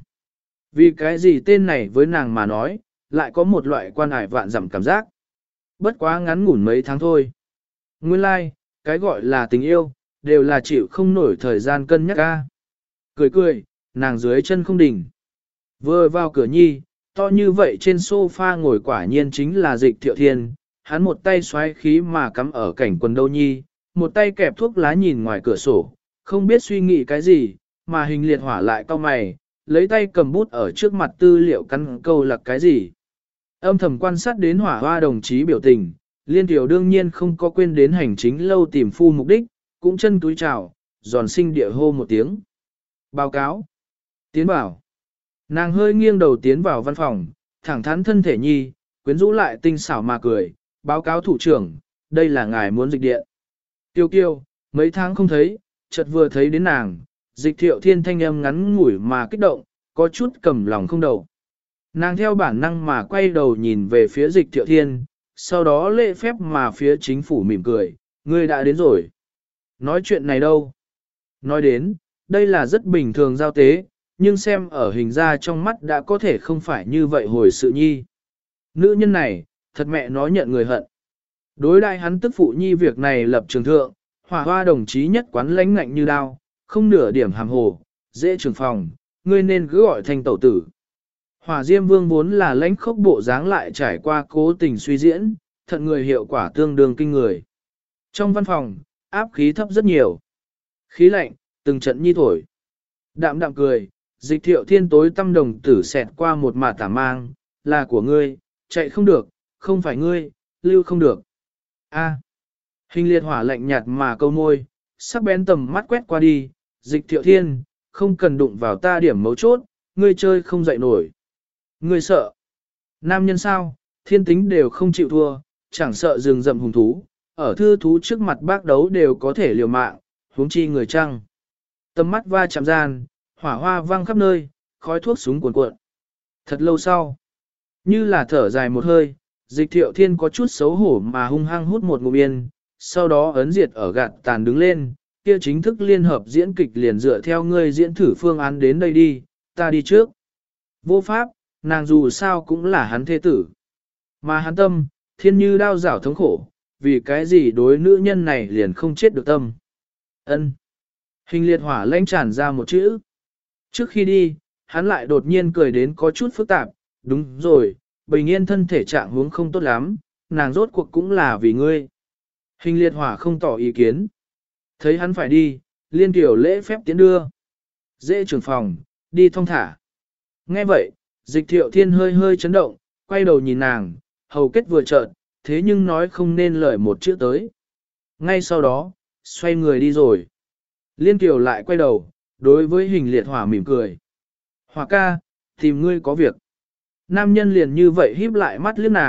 A: Vì cái gì tên này với nàng mà nói, lại có một loại quan hải vạn dặm cảm giác. Bất quá ngắn ngủn mấy tháng thôi. Nguyên lai, like, cái gọi là tình yêu, đều là chịu không nổi thời gian cân nhắc ca. Cười cười, nàng dưới chân không đỉnh. Vừa vào cửa nhi, to như vậy trên sofa ngồi quả nhiên chính là dịch thiệu thiên, hắn một tay xoáy khí mà cắm ở cảnh quần đâu nhi, một tay kẹp thuốc lá nhìn ngoài cửa sổ, không biết suy nghĩ cái gì, mà hình liệt hỏa lại cau mày, lấy tay cầm bút ở trước mặt tư liệu căn câu là cái gì. Âm thầm quan sát đến hỏa hoa đồng chí biểu tình, liên tiểu đương nhiên không có quên đến hành chính lâu tìm phu mục đích, cũng chân túi chào, giòn sinh địa hô một tiếng. Báo cáo. Tiến bảo. Nàng hơi nghiêng đầu tiến vào văn phòng, thẳng thắn thân thể nhi, quyến rũ lại tinh xảo mà cười, báo cáo thủ trưởng, đây là ngài muốn dịch điện. Tiêu kiêu, mấy tháng không thấy, chợt vừa thấy đến nàng, dịch thiệu thiên thanh âm ngắn ngủi mà kích động, có chút cầm lòng không đầu. Nàng theo bản năng mà quay đầu nhìn về phía dịch thiệu thiên, sau đó lễ phép mà phía chính phủ mỉm cười, ngươi đã đến rồi. Nói chuyện này đâu? Nói đến, đây là rất bình thường giao tế, nhưng xem ở hình ra trong mắt đã có thể không phải như vậy hồi sự nhi. Nữ nhân này, thật mẹ nó nhận người hận. Đối đại hắn tức phụ nhi việc này lập trường thượng, hỏa hoa đồng chí nhất quán lãnh ngạnh như đao, không nửa điểm hàm hồ, dễ trường phòng, ngươi nên cứ gọi thành tẩu tử. Hỏa Diêm Vương vốn là lãnh khốc bộ dáng lại trải qua cố tình suy diễn, thận người hiệu quả tương đương kinh người. Trong văn phòng, áp khí thấp rất nhiều. Khí lạnh, từng trận nhi thổi. Đạm đạm cười, dịch thiệu thiên tối tâm đồng tử xẹt qua một mả tả mang, là của ngươi, chạy không được, không phải ngươi, lưu không được. A. Hình liệt hỏa lạnh nhạt mà câu môi, sắc bén tầm mắt quét qua đi, dịch thiệu thiên, không cần đụng vào ta điểm mấu chốt, ngươi chơi không dậy nổi. Ngươi sợ. Nam nhân sao, thiên tính đều không chịu thua, chẳng sợ rừng rậm hùng thú, ở thư thú trước mặt bác đấu đều có thể liều mạng, huống chi người trăng. Tầm mắt va chạm gian, hỏa hoa vang khắp nơi, khói thuốc súng cuồn cuộn. Thật lâu sau, như là thở dài một hơi, dịch thiệu thiên có chút xấu hổ mà hung hăng hút một ngụm yên, sau đó ấn diệt ở gạt tàn đứng lên, kia chính thức liên hợp diễn kịch liền dựa theo ngươi diễn thử phương án đến đây đi, ta đi trước. Vô pháp, nàng dù sao cũng là hắn thế tử. Mà hắn tâm, thiên như đao rảo thống khổ, vì cái gì đối nữ nhân này liền không chết được tâm. Ân. Hình liệt hỏa lãnh tràn ra một chữ. Trước khi đi, hắn lại đột nhiên cười đến có chút phức tạp, đúng rồi, bình yên thân thể trạng huống không tốt lắm, nàng rốt cuộc cũng là vì ngươi. Hình liệt hỏa không tỏ ý kiến. Thấy hắn phải đi, liên tiểu lễ phép tiến đưa. Dễ trưởng phòng, đi thong thả. Nghe vậy, dịch thiệu thiên hơi hơi chấn động, quay đầu nhìn nàng, hầu kết vừa chợt, thế nhưng nói không nên lời một chữ tới. Ngay sau đó, xoay người đi rồi. Liên tiểu lại quay đầu, đối với hình liệt hỏa mỉm cười. Hỏa ca, tìm ngươi có việc. Nam nhân liền như vậy híp lại mắt liếc nàng,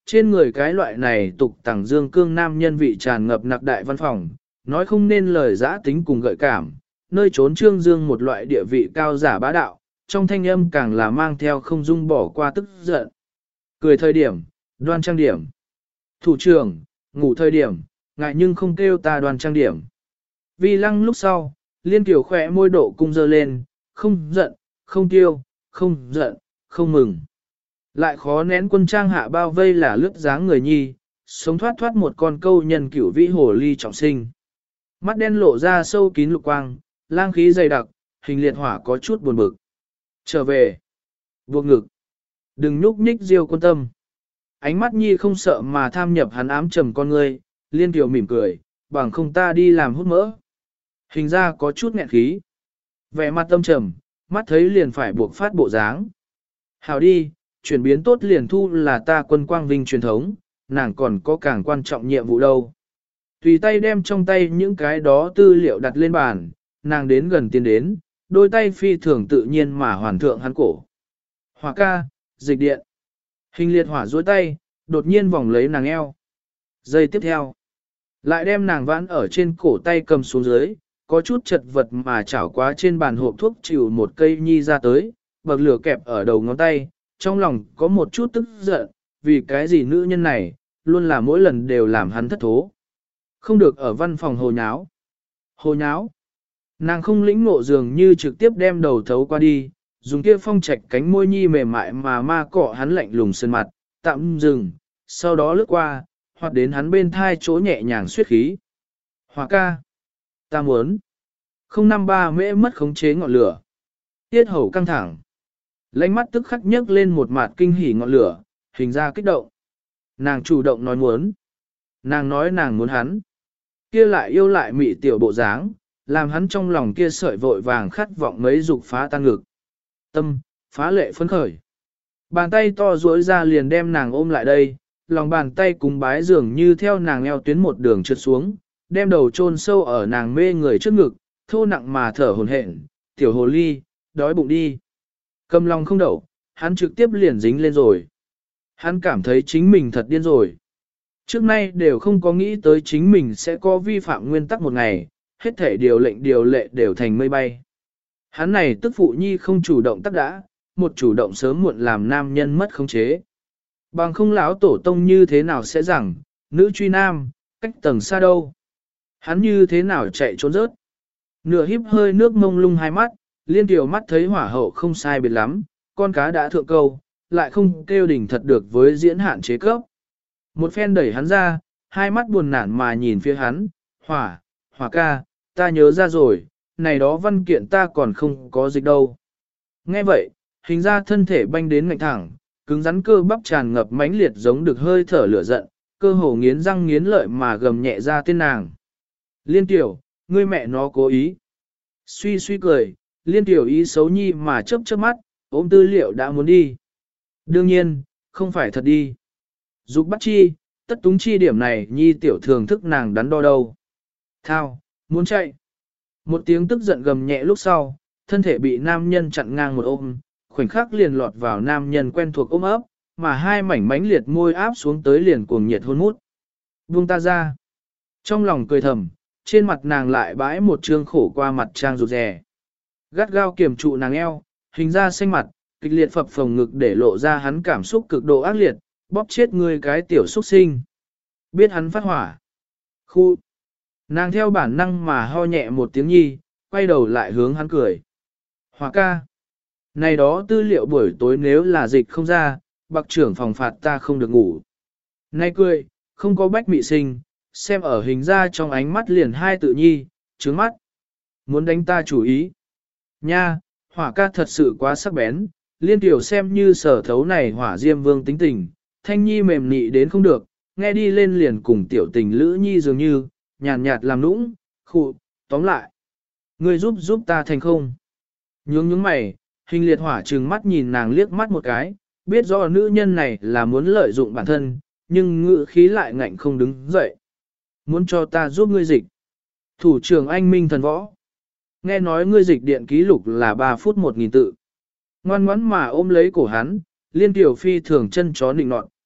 A: trên người cái loại này tục tẳng dương cương nam nhân vị tràn ngập nặc đại văn phòng, nói không nên lời giã tính cùng gợi cảm, nơi trốn trương dương một loại địa vị cao giả bá đạo, trong thanh âm càng là mang theo không dung bỏ qua tức giận. Cười thời điểm, đoan trang điểm. Thủ trưởng, ngủ thời điểm, ngại nhưng không kêu ta đoan trang điểm. Vi lăng lúc sau, liên tiểu khỏe môi độ cung dơ lên, không giận, không tiêu, không giận, không mừng. Lại khó nén quân trang hạ bao vây là lướt dáng người nhi, sống thoát thoát một con câu nhân cửu vĩ hồ ly trọng sinh. Mắt đen lộ ra sâu kín lục quang, lang khí dày đặc, hình liệt hỏa có chút buồn bực. Trở về. Buộc ngực. Đừng nhúc nhích diêu quân tâm. Ánh mắt nhi không sợ mà tham nhập hắn ám trầm con ngươi, liên tiểu mỉm cười, bằng không ta đi làm hút mỡ. Hình ra có chút nghẹn khí. Vẻ mặt tâm trầm, mắt thấy liền phải buộc phát bộ dáng. Hào đi, chuyển biến tốt liền thu là ta quân quang vinh truyền thống, nàng còn có càng quan trọng nhiệm vụ đâu. Tùy tay đem trong tay những cái đó tư liệu đặt lên bàn, nàng đến gần tiến đến, đôi tay phi thường tự nhiên mà hoàn thượng hắn cổ. Hỏa ca, dịch điện. Hình liệt hỏa duỗi tay, đột nhiên vòng lấy nàng eo. Giây tiếp theo, lại đem nàng vãn ở trên cổ tay cầm xuống dưới, có chút chật vật mà chảo quá trên bàn hộp thuốc chịu một cây nhi ra tới, bậc lửa kẹp ở đầu ngón tay, trong lòng có một chút tức giận, vì cái gì nữ nhân này, luôn là mỗi lần đều làm hắn thất thố. Không được ở văn phòng hồ nháo. Hồ nháo. Nàng không lĩnh ngộ dường như trực tiếp đem đầu thấu qua đi, dùng kia phong trạch cánh môi nhi mềm mại mà ma cọ hắn lạnh lùng sơn mặt, tạm dừng, sau đó lướt qua, hoặc đến hắn bên thai chỗ nhẹ nhàng suyết khí. Hòa ca. Ta muốn. không năm ba mễ mất khống chế ngọn lửa. Tiết hầu căng thẳng. Lánh mắt tức khắc nhấc lên một mặt kinh hỉ ngọn lửa, hình ra kích động. Nàng chủ động nói muốn. Nàng nói nàng muốn hắn. Kia lại yêu lại mị tiểu bộ dáng, làm hắn trong lòng kia sợi vội vàng khát vọng mấy dục phá tan ngực. Tâm, phá lệ phấn khởi. Bàn tay to duỗi ra liền đem nàng ôm lại đây, lòng bàn tay cùng bái dường như theo nàng eo tuyến một đường trượt xuống, đem đầu chôn sâu ở nàng mê người trước ngực, thô nặng mà thở hổn hển, tiểu hồ ly, đói bụng đi. Cầm lòng không đậu, hắn trực tiếp liền dính lên rồi. Hắn cảm thấy chính mình thật điên rồi. Trước nay đều không có nghĩ tới chính mình sẽ có vi phạm nguyên tắc một ngày, hết thể điều lệnh điều lệ đều thành mây bay. Hắn này tức phụ nhi không chủ động tắc đã, một chủ động sớm muộn làm nam nhân mất khống chế. Bằng không lão tổ tông như thế nào sẽ rằng, nữ truy nam, cách tầng xa đâu. Hắn như thế nào chạy trốn rớt. Nửa híp hơi nước mông lung hai mắt, liên tiểu mắt thấy hỏa hậu không sai biệt lắm, con cá đã thượng câu, lại không kêu đỉnh thật được với diễn hạn chế cấp. Một phen đẩy hắn ra, hai mắt buồn nản mà nhìn phía hắn, hỏa, hỏa ca, ta nhớ ra rồi, này đó văn kiện ta còn không có dịch đâu. Nghe vậy, hình ra thân thể banh đến ngạnh thẳng, cứng rắn cơ bắp tràn ngập mãnh liệt giống được hơi thở lửa giận, cơ hồ nghiến răng nghiến lợi mà gầm nhẹ ra tên nàng. Liên tiểu, ngươi mẹ nó cố ý. Suy suy cười, liên tiểu ý xấu nhi mà chớp chớp mắt, ôm tư liệu đã muốn đi. Đương nhiên, không phải thật đi. Dục bắt chi, tất túng chi điểm này nhi tiểu thường thức nàng đắn đo đâu. Thao, muốn chạy. Một tiếng tức giận gầm nhẹ lúc sau, thân thể bị nam nhân chặn ngang một ôm, khoảnh khắc liền lọt vào nam nhân quen thuộc ôm ấp, mà hai mảnh mánh liệt môi áp xuống tới liền cuồng nhiệt hôn mút. Buông ta ra. Trong lòng cười thầm, trên mặt nàng lại bãi một trương khổ qua mặt trang rụt rè. Gắt gao kiềm trụ nàng eo, hình ra xanh mặt, kịch liệt phập phồng ngực để lộ ra hắn cảm xúc cực độ ác liệt, bóp chết người cái tiểu xúc sinh. Biết hắn phát hỏa. Khu. Nàng theo bản năng mà ho nhẹ một tiếng nhi, quay đầu lại hướng hắn cười. Hỏa ca. Này đó tư liệu buổi tối nếu là dịch không ra, bạc trưởng phòng phạt ta không được ngủ. Nay cười, không có bách mị sinh, xem ở hình ra trong ánh mắt liền hai tự nhi, trướng mắt. Muốn đánh ta chủ ý. Nha, hỏa ca thật sự quá sắc bén, liên tiểu xem như sở thấu này hỏa diêm vương tính tình, thanh nhi mềm nị đến không được, nghe đi lên liền cùng tiểu tình lữ nhi dường như, nhàn nhạt, nhạt làm nũng, khụ, tóm lại. Ngươi giúp giúp ta thành không? Nhướng nhướng mày, hình liệt hỏa trừng mắt nhìn nàng liếc mắt một cái, biết rõ nữ nhân này là muốn lợi dụng bản thân, nhưng ngự khí lại ngạnh không đứng dậy. Muốn cho ta giúp ngươi dịch. Thủ trưởng anh minh thần võ. Nghe nói ngươi dịch điện ký lục là ba phút một nghìn tự. Ngoan ngoãn mà ôm lấy cổ hắn, liên tiểu phi thường chân chó nịnh nọt.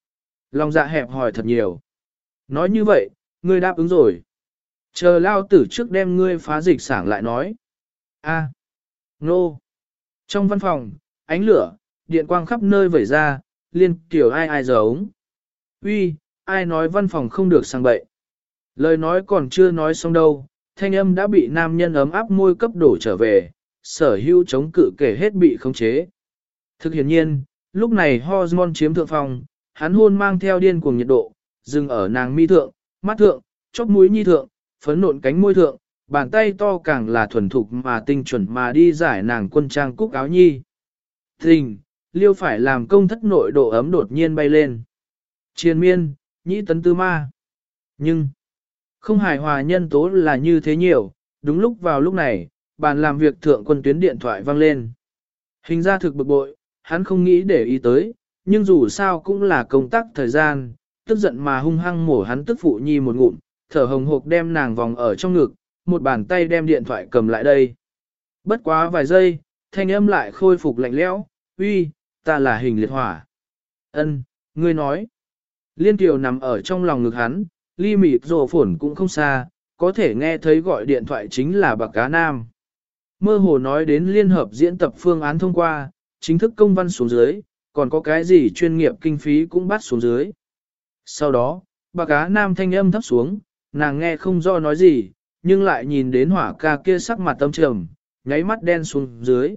A: lòng dạ hẹp hỏi thật nhiều. Nói như vậy, ngươi đáp ứng rồi. Chờ lao tử trước đem ngươi phá dịch sảng lại nói. A. Nô. Trong văn phòng, ánh lửa, điện quang khắp nơi vẩy ra, liên kiểu ai ai giống. Uy, ai nói văn phòng không được sang bậy. Lời nói còn chưa nói xong đâu, thanh âm đã bị nam nhân ấm áp môi cấp đổ trở về, sở hữu chống cự kể hết bị khống chế. Thực hiện nhiên, lúc này hormone chiếm thượng phòng, hắn hôn mang theo điên cuồng nhiệt độ, dừng ở nàng mi thượng, mắt thượng, chóp mũi nhi thượng, phấn nộn cánh môi thượng, bàn tay to càng là thuần thục mà tinh chuẩn mà đi giải nàng quân trang cúc áo nhi. Tình, liêu phải làm công thất nội độ ấm đột nhiên bay lên. Triền miên, nhĩ tấn tư ma. Nhưng, không hài hòa nhân tố là như thế nhiều, đúng lúc vào lúc này, bàn làm việc thượng quân tuyến điện thoại vang lên. Hình ra thực bực bội, hắn không nghĩ để ý tới, nhưng dù sao cũng là công tác thời gian, tức giận mà hung hăng mổ hắn tức phụ nhi một ngụm, thở hồng hộc đem nàng vòng ở trong ngực, một bàn tay đem điện thoại cầm lại đây. Bất quá vài giây, thanh âm lại khôi phục lạnh lẽo, uy, ta là Hình Liệt Hỏa. Ân, ngươi nói. Liên Kiều nằm ở trong lòng ngực hắn, ly mịt rồ phổn cũng không xa, có thể nghe thấy gọi điện thoại chính là Bạc Cá Nam. Mơ hồ nói đến liên hợp diễn tập phương án thông qua, chính thức công văn xuống dưới, còn có cái gì chuyên nghiệp kinh phí cũng bắt xuống dưới. Sau đó, Bạc Cá Nam thanh âm thấp xuống, nàng nghe không rõ nói gì, nhưng lại nhìn đến Hỏa ca kia sắc mặt tâm trầm, nháy mắt đen xuống dưới.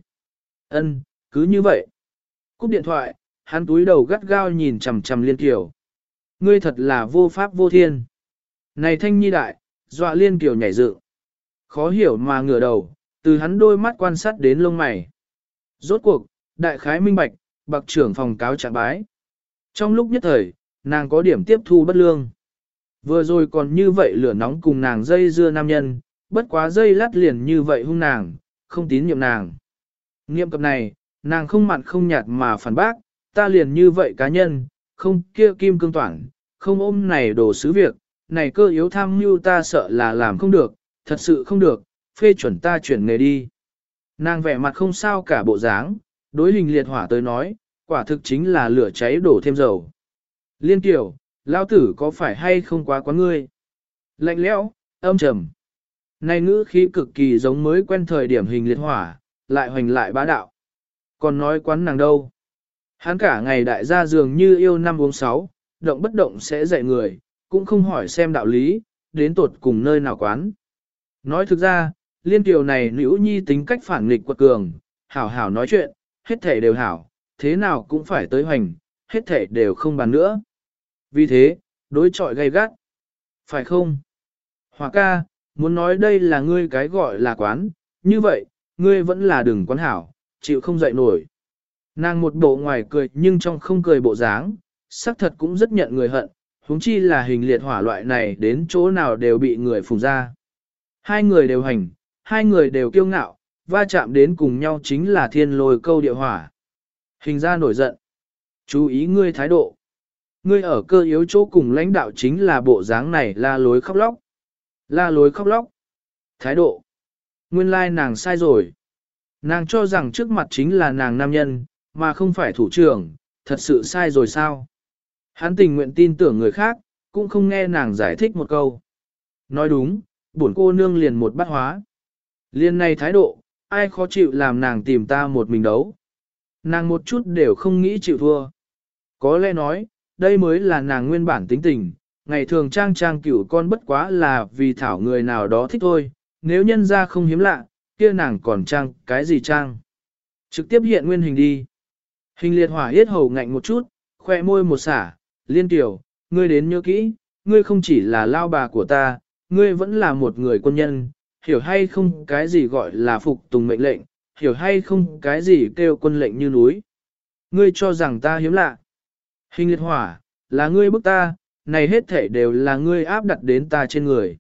A: Ân, cứ như vậy. Cúp điện thoại, hắn túi đầu gắt gao nhìn chằm chằm Liên Kiều. Ngươi thật là vô pháp vô thiên. Này thanh nhi đại, dọa Liên Kiều nhảy dựng. Khó hiểu mà ngửa đầu, từ hắn đôi mắt quan sát đến lông mày. Rốt cuộc, đại khái minh bạch, bạc trưởng phòng cáo trạng bái. Trong lúc nhất thời, nàng có điểm tiếp thu bất lương. Vừa rồi còn như vậy lửa nóng cùng nàng dây dưa nam nhân, bất quá dây lát liền như vậy hung nàng, không tín nhiệm nàng. Nghiệm cập này, nàng không mặn không nhạt mà phản bác, ta liền như vậy cá nhân, không kia kim cương toản, không ôm này đồ sứ việc, này cơ yếu tham mưu ta sợ là làm không được, thật sự không được, phê chuẩn ta chuyển nghề đi. Nàng vẻ mặt không sao cả bộ dáng, đối Hình Liệt Hỏa tới nói, quả thực chính là lửa cháy đổ thêm dầu. Liên Kiều, lao tử có phải hay không quá quá ngươi? Lạnh lẽo, âm trầm. Này ngữ khí cực kỳ giống mới quen thời điểm Hình Liệt Hỏa, lại hoành lại bá đạo. Còn nói quán nàng đâu? Hắn cả ngày đại gia dường như yêu năm uống sáu, động bất động sẽ dạy người, cũng không hỏi xem đạo lý, đến tột cùng nơi nào quán. Nói thực ra, Liên Kiều này nữ nhi tính cách phản nghịch quật cường, hảo hảo nói chuyện, hết thể đều hảo, thế nào cũng phải tới hoành, hết thể đều không bàn nữa. Vì thế, đối chọi gay gắt. Phải không? Hỏa ca, muốn nói đây là ngươi cái gọi là quán, như vậy, ngươi vẫn là đừng quán hảo, chịu không dậy nổi. Nàng một bộ ngoài cười nhưng trong không cười bộ dáng, xác thật cũng rất nhận người hận, huống chi là Hình Liệt Hỏa loại này đến chỗ nào đều bị người phùng ra. Hai người đều hành, hai người đều kiêu ngạo, va chạm đến cùng nhau chính là thiên lôi câu địa hỏa. Hình ra nổi giận. Chú ý ngươi thái độ. Ngươi ở cơ yếu chỗ cùng lãnh đạo chính là bộ dáng này la lối khóc lóc. La lối khóc lóc. Thái độ. Nguyên lai nàng sai rồi. Nàng cho rằng trước mặt chính là nàng nam nhân, mà không phải thủ trưởng, thật sự sai rồi sao? Hắn tình nguyện tin tưởng người khác, cũng không nghe nàng giải thích một câu. Nói đúng, bổn cô nương liền một bát hóa. Liên này thái độ, ai khó chịu làm nàng tìm ta một mình đấu. Nàng một chút đều không nghĩ chịu thua. Có lẽ nói, đây mới là nàng nguyên bản tính tình, ngày thường trang trang cửu con bất quá là vì thảo người nào đó thích thôi, nếu nhân ra không hiếm lạ, kia nàng còn trang cái gì trang. Trực tiếp hiện nguyên hình đi. Hình Liệt Hỏa yết hầu ngạnh một chút, khoe môi một xả, Liên Kiều, ngươi đến nhớ kỹ, ngươi không chỉ là lao bà của ta, ngươi vẫn là một người quân nhân, hiểu hay không cái gì gọi là phục tùng mệnh lệnh, hiểu hay không cái gì kêu quân lệnh như núi. Ngươi cho rằng ta hiếm lạ. Hình Liệt Hỏa, là ngươi bức ta, này hết thể đều là ngươi áp đặt đến ta trên người.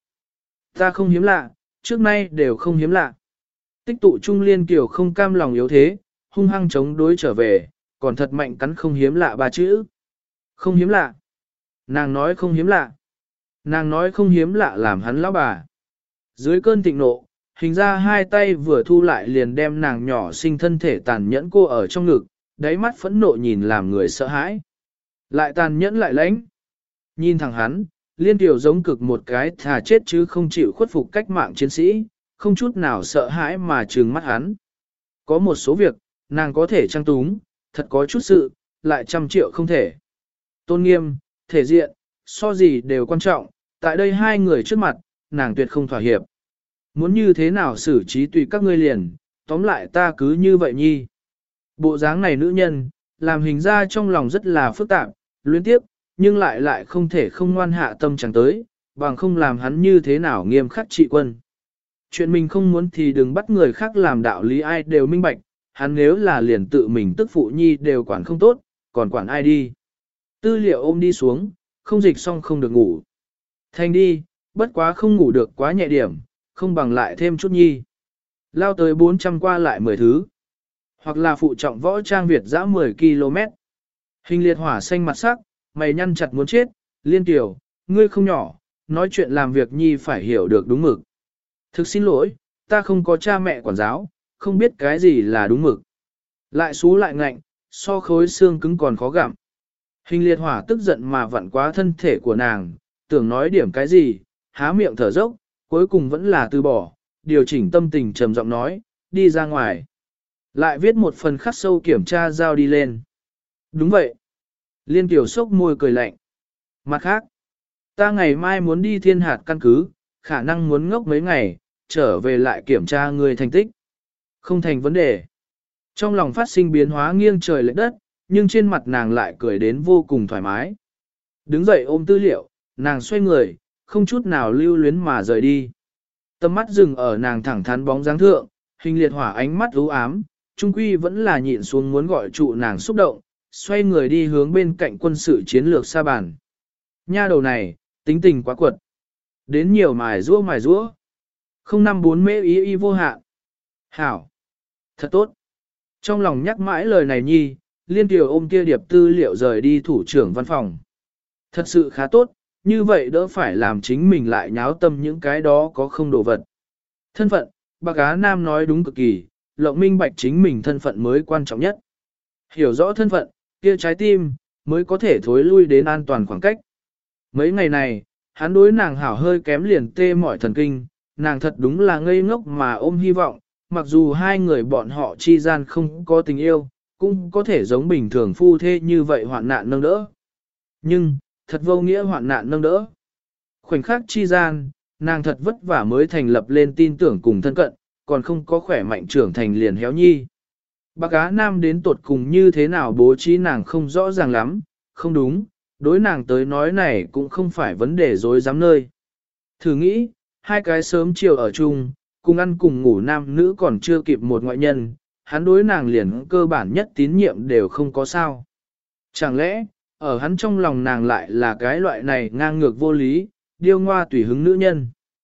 A: Ta không hiếm lạ, trước nay đều không hiếm lạ. Tích tụ Trung Liên Kiều không cam lòng yếu thế, hung hăng chống đối trở về, còn thật mạnh cắn không hiếm lạ ba chữ. Không hiếm lạ. Nàng nói không hiếm lạ. Nàng nói không hiếm lạ làm hắn lão bà. Dưới cơn thịnh nộ, hình ra hai tay vừa thu lại liền đem nàng nhỏ sinh thân thể tàn nhẫn cô ở trong ngực, đáy mắt phẫn nộ nhìn làm người sợ hãi. Lại tàn nhẫn lại lãnh. Nhìn thẳng hắn, Liên Tiểu giống cực một cái thà chết chứ không chịu khuất phục cách mạng chiến sĩ, không chút nào sợ hãi mà trừng mắt hắn. Có một số việc, nàng có thể trang túng, thật có chút sự, lại trăm triệu không thể. Tôn nghiêm, thể diện, so gì đều quan trọng, tại đây hai người trước mặt, nàng tuyệt không thỏa hiệp. Muốn như thế nào xử trí tùy các ngươi liền, tóm lại ta cứ như vậy nhi. Bộ dáng này nữ nhân, làm hình ra trong lòng rất là phức tạp, luyến tiếp, nhưng lại lại không thể không ngoan hạ tâm chẳng tới, bằng không làm hắn như thế nào nghiêm khắc trị quân. Chuyện mình không muốn thì đừng bắt người khác làm đạo lý, ai đều minh bạch, hắn nếu là liền tự mình tức phụ nhi đều quản không tốt, còn quản ai đi. Tư liệu ôm đi xuống, không dịch xong không được ngủ. Thành đi, bất quá không ngủ được quá nhẹ điểm, không bằng lại thêm chút nhi. Lao tới bốn trăm qua lại mười thứ. Hoặc là phụ trọng võ trang Việt dã mười ki lô mét. Hình liệt hỏa xanh mặt sắc, mày nhăn chặt muốn chết, Liên Tiểu, ngươi không nhỏ, nói chuyện làm việc nhi phải hiểu được đúng mực. Thực xin lỗi, ta không có cha mẹ quản giáo, không biết cái gì là đúng mực. Lại xú lại ngạnh, so khối xương cứng còn khó gặm. Hình liệt hỏa tức giận mà vặn quá thân thể của nàng, tưởng nói điểm cái gì, há miệng thở dốc, cuối cùng vẫn là từ bỏ, điều chỉnh tâm tình trầm giọng nói, đi ra ngoài. Lại viết một phần khắc sâu kiểm tra giao đi lên. Đúng vậy. Liên Tiểu sốc môi cười lạnh. Mặt khác, ta ngày mai muốn đi thiên hạt căn cứ, khả năng muốn ngốc mấy ngày, trở về lại kiểm tra người thành tích. Không thành vấn đề. Trong lòng phát sinh biến hóa nghiêng trời lệch đất, nhưng trên mặt nàng lại cười đến vô cùng thoải mái. Đứng dậy ôm tư liệu, nàng xoay người, không chút nào lưu luyến mà rời đi. Tầm mắt dừng ở nàng thẳng thắn bóng dáng thượng, hình liệt hỏa ánh mắt u ám, trung quy vẫn là nhịn xuống muốn gọi trụ nàng xúc động, xoay người đi hướng bên cạnh quân sự chiến lược sa bàn. Nha đầu này, tính tình quá quật. Đến nhiều mài rũa mài rũa. Không năm bốn mễ ý y vô hạ. Hảo. Thật tốt. Trong lòng nhắc mãi lời này nhi, Liên Tiểu ôm kia điệp tư liệu rời đi thủ trưởng văn phòng. Thật sự khá tốt, như vậy đỡ phải làm chính mình lại nháo tâm những cái đó có không đồ vật. Thân phận, Bạc Á Nam nói đúng cực kỳ, lộng minh bạch chính mình thân phận mới quan trọng nhất. Hiểu rõ thân phận, kia trái tim, mới có thể thối lui đến an toàn khoảng cách. Mấy ngày này, hắn đối nàng hảo hơi kém liền tê mỏi thần kinh, nàng thật đúng là ngây ngốc mà ôm hy vọng, mặc dù hai người bọn họ chi gian không có tình yêu, cũng có thể giống bình thường phu thê như vậy hoạn nạn nâng đỡ. Nhưng, thật vô nghĩa hoạn nạn nâng đỡ. Khoảnh khắc chi gian, nàng thật vất vả mới thành lập lên tin tưởng cùng thân cận, còn không có khỏe mạnh trưởng thành liền héo nhi. Bác Á Nam đến tột cùng như thế nào bố trí nàng không rõ ràng lắm, không đúng, đối nàng tới nói này cũng không phải vấn đề dối dám nơi. Thử nghĩ, hai cái sớm chiều ở chung, cùng ăn cùng ngủ nam nữ còn chưa kịp một ngoại nhân, hắn đối nàng liền cơ bản nhất tín nhiệm đều không có sao. Chẳng lẽ, ở hắn trong lòng nàng lại là cái loại này ngang ngược vô lý, điêu ngoa tùy hứng nữ nhân.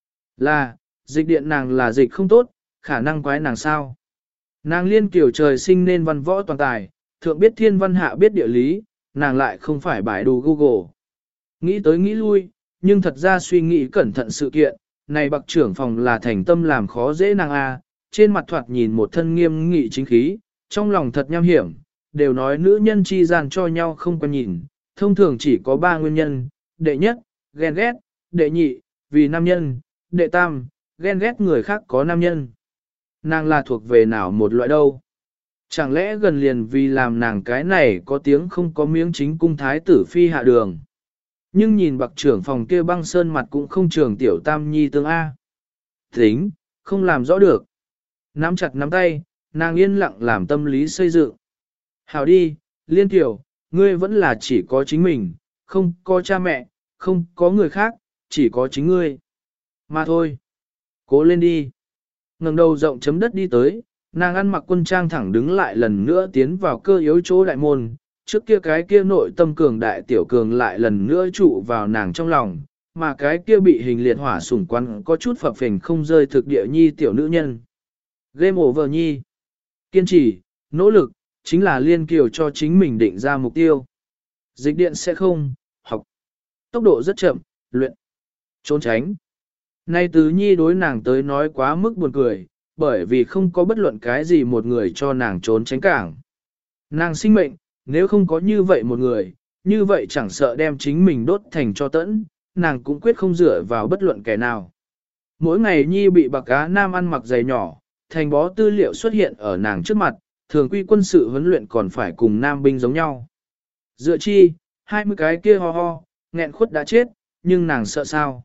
A: Là, dịch điện nàng là dịch không tốt, khả năng quái nàng sao. Nàng Liên kiểu trời sinh nên văn võ toàn tài, thượng biết thiên văn hạ biết địa lý, nàng lại không phải bài đồ Google. Nghĩ tới nghĩ lui, nhưng thật ra suy nghĩ cẩn thận sự kiện, này bậc trưởng phòng là thành tâm làm khó dễ nàng a, trên mặt thoạt nhìn một thân nghiêm nghị chính khí, trong lòng thật nham hiểm, đều nói nữ nhân chi gian cho nhau không quan nhìn, thông thường chỉ có ba nguyên nhân, đệ nhất, ghen ghét, đệ nhị, vì nam nhân, đệ tam, ghen ghét người khác có nam nhân. Nàng là thuộc về nào một loại đâu? Chẳng lẽ gần liền vì làm nàng cái này có tiếng không có miếng chính cung thái tử phi hạ đường. Nhưng nhìn bậc trưởng phòng kia băng sơn mặt cũng không trường tiểu tam nhi tương A. Tính, không làm rõ được. Nắm chặt nắm tay, nàng yên lặng làm tâm lý xây dựng. Hảo đi, Liên Tiểu, ngươi vẫn là chỉ có chính mình, không có cha mẹ, không có người khác, chỉ có chính ngươi. Mà thôi, cố lên đi. Ngẩng đầu rộng chấm đất đi tới, nàng ăn mặc quân trang thẳng đứng lại lần nữa tiến vào cơ yếu chỗ đại môn, trước kia cái kia nội tâm cường đại tiểu cường lại lần nữa trụ vào nàng trong lòng, mà cái kia bị hình liệt hỏa sủng quán có chút phập phình không rơi thực địa nhi tiểu nữ nhân. Game over nhi. Kiên trì, nỗ lực, chính là Liên Kiều cho chính mình định ra mục tiêu. Dịch điện sẽ không, học. Tốc độ rất chậm, luyện. Trốn tránh. Nay tứ nhi đối nàng tới nói quá mức buồn cười, bởi vì không có bất luận cái gì một người cho nàng trốn tránh cảng. Nàng sinh mệnh, nếu không có như vậy một người, như vậy chẳng sợ đem chính mình đốt thành cho tẫn, nàng cũng quyết không dựa vào bất luận kẻ nào. Mỗi ngày Nhi bị bạc cá nam ăn mặc giày nhỏ, thành bó tư liệu xuất hiện ở nàng trước mặt, thường quy quân sự huấn luyện còn phải cùng nam binh giống nhau. Dựa chi, hai mươi cái kia ho ho, nghẹn khuất đã chết, nhưng nàng sợ sao?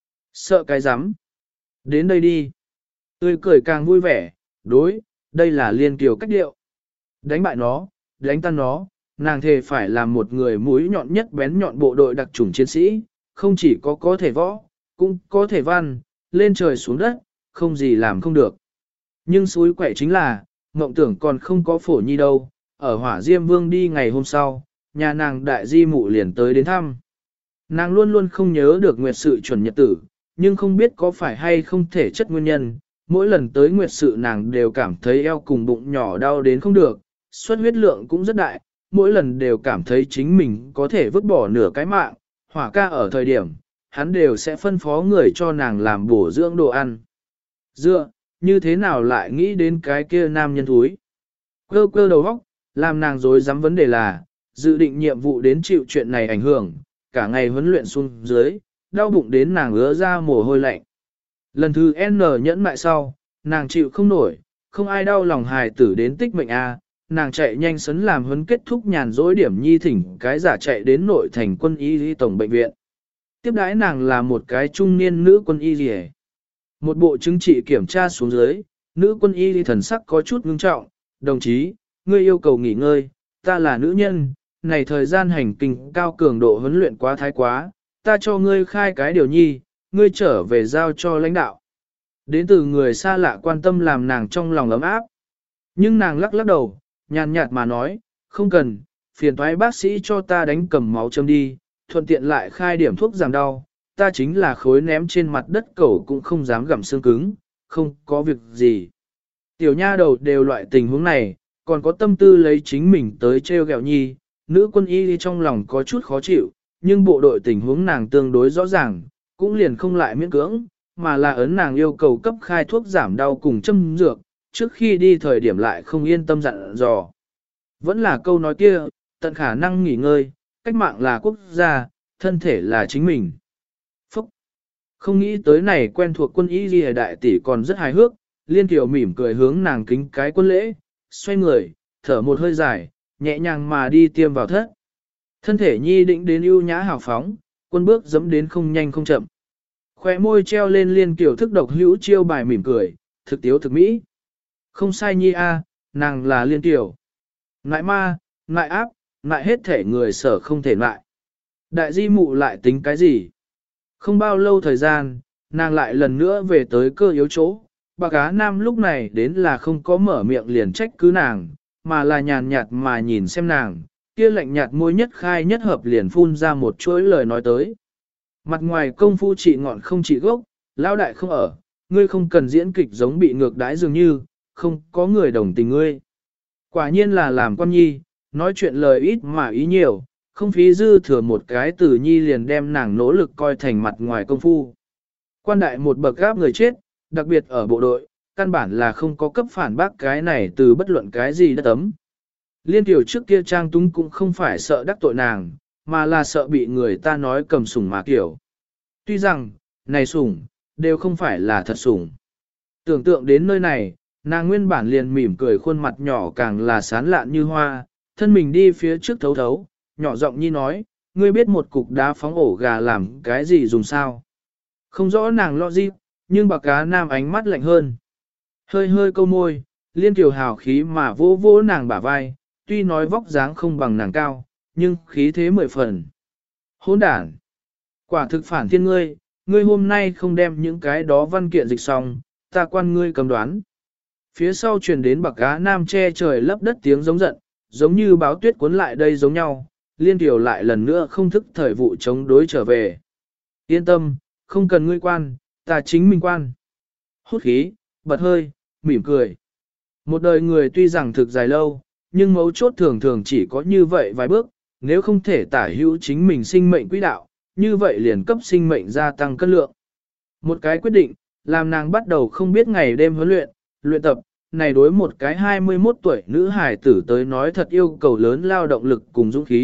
A: Sợ cái rắm Đến đây đi. Tươi cười càng vui vẻ, đối, đây là liên kiều cách điệu. Đánh bại nó, đánh tan nó, nàng thề phải làm một người mũi nhọn nhất bén nhọn bộ đội đặc chủng chiến sĩ, không chỉ có có thể võ, cũng có thể văn, lên trời xuống đất, không gì làm không được. Nhưng suối quậy chính là, mộng tưởng còn không có phổ nhi đâu, ở hỏa diêm vương đi ngày hôm sau, nhà nàng đại di mụ liền tới đến thăm. Nàng luôn luôn không nhớ được nguyệt sự chuẩn nhật tử, nhưng không biết có phải hay không thể chất nguyên nhân, mỗi lần tới nguyệt sự nàng đều cảm thấy eo cùng bụng nhỏ đau đến không được, xuất huyết lượng cũng rất đại, mỗi lần đều cảm thấy chính mình có thể vứt bỏ nửa cái mạng, hỏa ca ở thời điểm, hắn đều sẽ phân phó người cho nàng làm bổ dưỡng đồ ăn. Dựa, như thế nào lại nghĩ đến cái kia nam nhân thúi? Cơ cơ đầu óc, làm nàng dối dám vấn đề là, dự định nhiệm vụ đến chịu chuyện này ảnh hưởng, cả ngày huấn luyện xuống dưới, đau bụng đến nàng ứa ra mồ hôi lạnh. Lần thứ N nhẫn mại sau, nàng chịu không nổi, không ai đau lòng hài tử đến tích mệnh A, nàng chạy nhanh sấn làm huấn kết thúc nhàn dối điểm nhi thỉnh cái giả chạy đến nội thành quân y y tổng bệnh viện. Tiếp đãi nàng là một cái trung niên nữ quân y y. Một bộ chứng chỉ kiểm tra xuống dưới, nữ quân y y thần sắc có chút ngưng trọng, đồng chí, ngươi yêu cầu nghỉ ngơi, ta là nữ nhân, này thời gian hành kinh cao cường độ huấn luyện quá thái quá, ta cho ngươi khai cái điều nhi, ngươi trở về giao cho lãnh đạo. Đến từ người xa lạ quan tâm làm nàng trong lòng ấm áp. Nhưng nàng lắc lắc đầu, nhàn nhạt mà nói, không cần, phiền thoái bác sĩ cho ta đánh cầm máu châm đi, thuận tiện lại khai điểm thuốc giảm đau, ta chính là khối ném trên mặt đất cẩu cũng không dám gặm xương cứng, không có việc gì. Tiểu nha đầu đều loại tình huống này, còn có tâm tư lấy chính mình tới treo gẹo nhi, nữ quân y trong lòng có chút khó chịu, nhưng bộ đội tình huống nàng tương đối rõ ràng, cũng liền không lại miễn cưỡng, mà là ấn nàng yêu cầu cấp khai thuốc giảm đau cùng châm dược, trước khi đi thời điểm lại không yên tâm dặn dò. Vẫn là câu nói kia, tận khả năng nghỉ ngơi, cách mạng là quốc gia, thân thể là chính mình. Phúc! Không nghĩ tới này quen thuộc quân y ghi đại tỷ còn rất hài hước, liên tiểu mỉm cười hướng nàng kính cái quân lễ, xoay người, thở một hơi dài, nhẹ nhàng mà đi tiêm vào thất. Thân thể nhi định đến ưu nhã hào phóng, quân bước dẫm đến không nhanh không chậm. Khoe môi treo lên liên kiểu thức độc hữu chiêu bài mỉm cười, thực tiếu thực mỹ. Không sai nhi a, nàng là liên tiểu. Ngại ma, ngại áp, ngại hết thể người sở không thể ngại. Đại di mụ lại tính cái gì? Không bao lâu thời gian, nàng lại lần nữa về tới cơ yếu chỗ. Bà cá nam lúc này đến là không có mở miệng liền trách cứ nàng, mà là nhàn nhạt mà nhìn xem nàng, kia lạnh nhạt môi nhất khai nhất hợp liền phun ra một chuỗi lời nói tới. Mặt ngoài công phu trị ngọn không trị gốc, lão đại không ở, ngươi không cần diễn kịch giống bị ngược đãi dường như, không có người đồng tình ngươi. Quả nhiên là làm quan nhi, nói chuyện lời ít mà ý nhiều, không phí dư thừa một cái từ nhi liền đem nàng nỗ lực coi thành mặt ngoài công phu. Quan đại một bậc gáp người chết, đặc biệt ở bộ đội, căn bản là không có cấp phản bác cái này từ bất luận cái gì đất tấm. Liên tiểu trước kia trang túng cũng không phải sợ đắc tội nàng, mà là sợ bị người ta nói cầm sủng mà kiểu. Tuy rằng, này sủng, đều không phải là thật sủng. Tưởng tượng đến nơi này, nàng nguyên bản liền mỉm cười khuôn mặt nhỏ càng là sán lạn như hoa, thân mình đi phía trước thấu thấu, nhỏ giọng nhi nói, ngươi biết một cục đá phóng ổ gà làm cái gì dùng sao. Không rõ nàng lo gì, nhưng bà cá nam ánh mắt lạnh hơn. Hơi hơi câu môi, liên tiểu hào khí mà vỗ vỗ nàng bả vai, tuy nói vóc dáng không bằng nàng cao, nhưng khí thế mười phần. Hỗn đản! Quả thực phản thiên ngươi, ngươi hôm nay không đem những cái đó văn kiện dịch xong, ta quan ngươi cầm đoán. Phía sau truyền đến bạc cá nam che trời lấp đất tiếng giống giận, giống như báo tuyết cuốn lại đây giống nhau, liên tiểu lại lần nữa không thức thời vụ chống đối trở về. Yên tâm, không cần ngươi quan, ta chính mình quan. Hút khí, bật hơi, mỉm cười. Một đời người tuy rằng thực dài lâu, nhưng mấu chốt thường thường chỉ có như vậy vài bước, nếu không thể tả hữu chính mình sinh mệnh quỹ đạo, như vậy liền cấp sinh mệnh gia tăng cân lượng. Một cái quyết định, làm nàng bắt đầu không biết ngày đêm huấn luyện, luyện tập, này đối một cái hai mươi mốt tuổi nữ hài tử tới nói thật yêu cầu lớn lao động lực cùng dũng khí,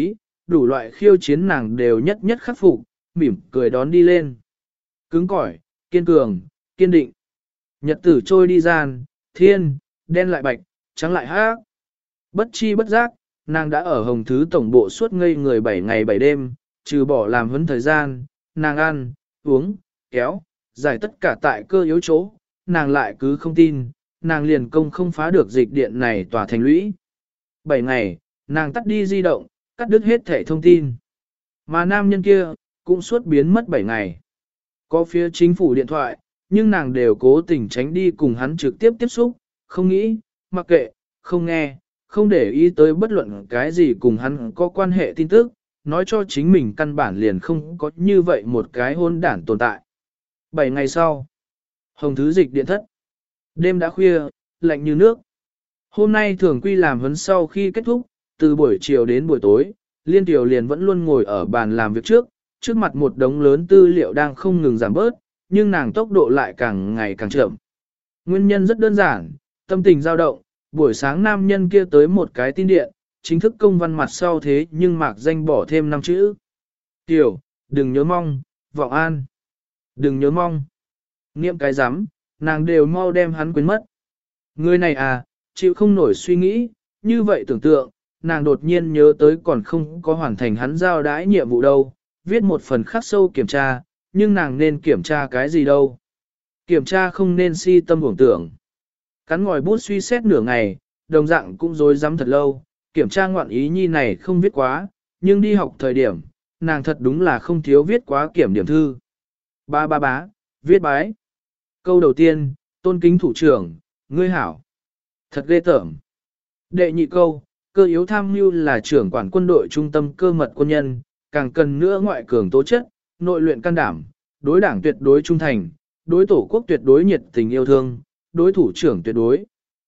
A: đủ loại khiêu chiến nàng đều nhất nhất khắc phục, mỉm cười đón đi lên. Cứng cỏi, kiên cường, kiên định. Nhật tử trôi đi gian, thiên, đen lại bạch, trắng lại hắc. Bất chi bất giác, nàng đã ở Hồng Thứ tổng bộ suốt ngây người bảy ngày bảy đêm, trừ bỏ làm huấn thời gian, nàng ăn, uống, kéo, giải tất cả tại cơ yếu chỗ, nàng lại cứ không tin, nàng liền công không phá được dịch điện này tỏa thành lũy. Bảy ngày, nàng tắt đi di động, cắt đứt hết thể thông tin. Mà nam nhân kia, cũng suốt biến mất bảy ngày. Có phía chính phủ điện thoại, nhưng nàng đều cố tình tránh đi cùng hắn trực tiếp tiếp xúc, không nghĩ, mặc kệ, không nghe, không để ý tới bất luận cái gì cùng hắn có quan hệ tin tức, nói cho chính mình căn bản liền không có như vậy một cái hôn đản tồn tại. Bảy ngày sau, Hồng Thứ dịch điện thất. Đêm đã khuya, lạnh như nước. Hôm nay thường quy làm huấn sau khi kết thúc, từ buổi chiều đến buổi tối, Liên Tiểu liền vẫn luôn ngồi ở bàn làm việc trước, trước mặt một đống lớn tư liệu đang không ngừng giảm bớt, nhưng nàng tốc độ lại càng ngày càng chậm. Nguyên nhân rất đơn giản, tâm tình dao động, buổi sáng nam nhân kia tới một cái tin điện, chính thức công văn mặt sau thế nhưng mạc danh bỏ thêm năm chữ. Tiểu, đừng nhớ mong, vọng an. Đừng nhớ mong. Niệm cái rắm nàng đều mau đem hắn quên mất. Người này à, chịu không nổi suy nghĩ, như vậy tưởng tượng, nàng đột nhiên nhớ tới còn không có hoàn thành hắn giao đãi nhiệm vụ đâu, viết một phần khắc sâu kiểm tra, nhưng nàng nên kiểm tra cái gì đâu. Kiểm tra không nên si tâm uổng tưởng. Cắn ngòi bút suy xét nửa ngày, đồng dạng cũng rối rắm thật lâu, kiểm tra ngoạn ý nhi này không viết quá, nhưng đi học thời điểm, nàng thật đúng là không thiếu viết quá kiểm điểm thư. Ba ba bá, viết bái. Câu đầu tiên, tôn kính thủ trưởng, ngươi hảo. Thật ghê tởm. Đệ nhị câu, cơ yếu tham mưu là trưởng quản quân đội trung tâm cơ mật quân nhân, càng cần nữa ngoại cường tố chất, nội luyện can đảm, đối đảng tuyệt đối trung thành, đối tổ quốc tuyệt đối nhiệt tình yêu thương, đối thủ trưởng tuyệt đối.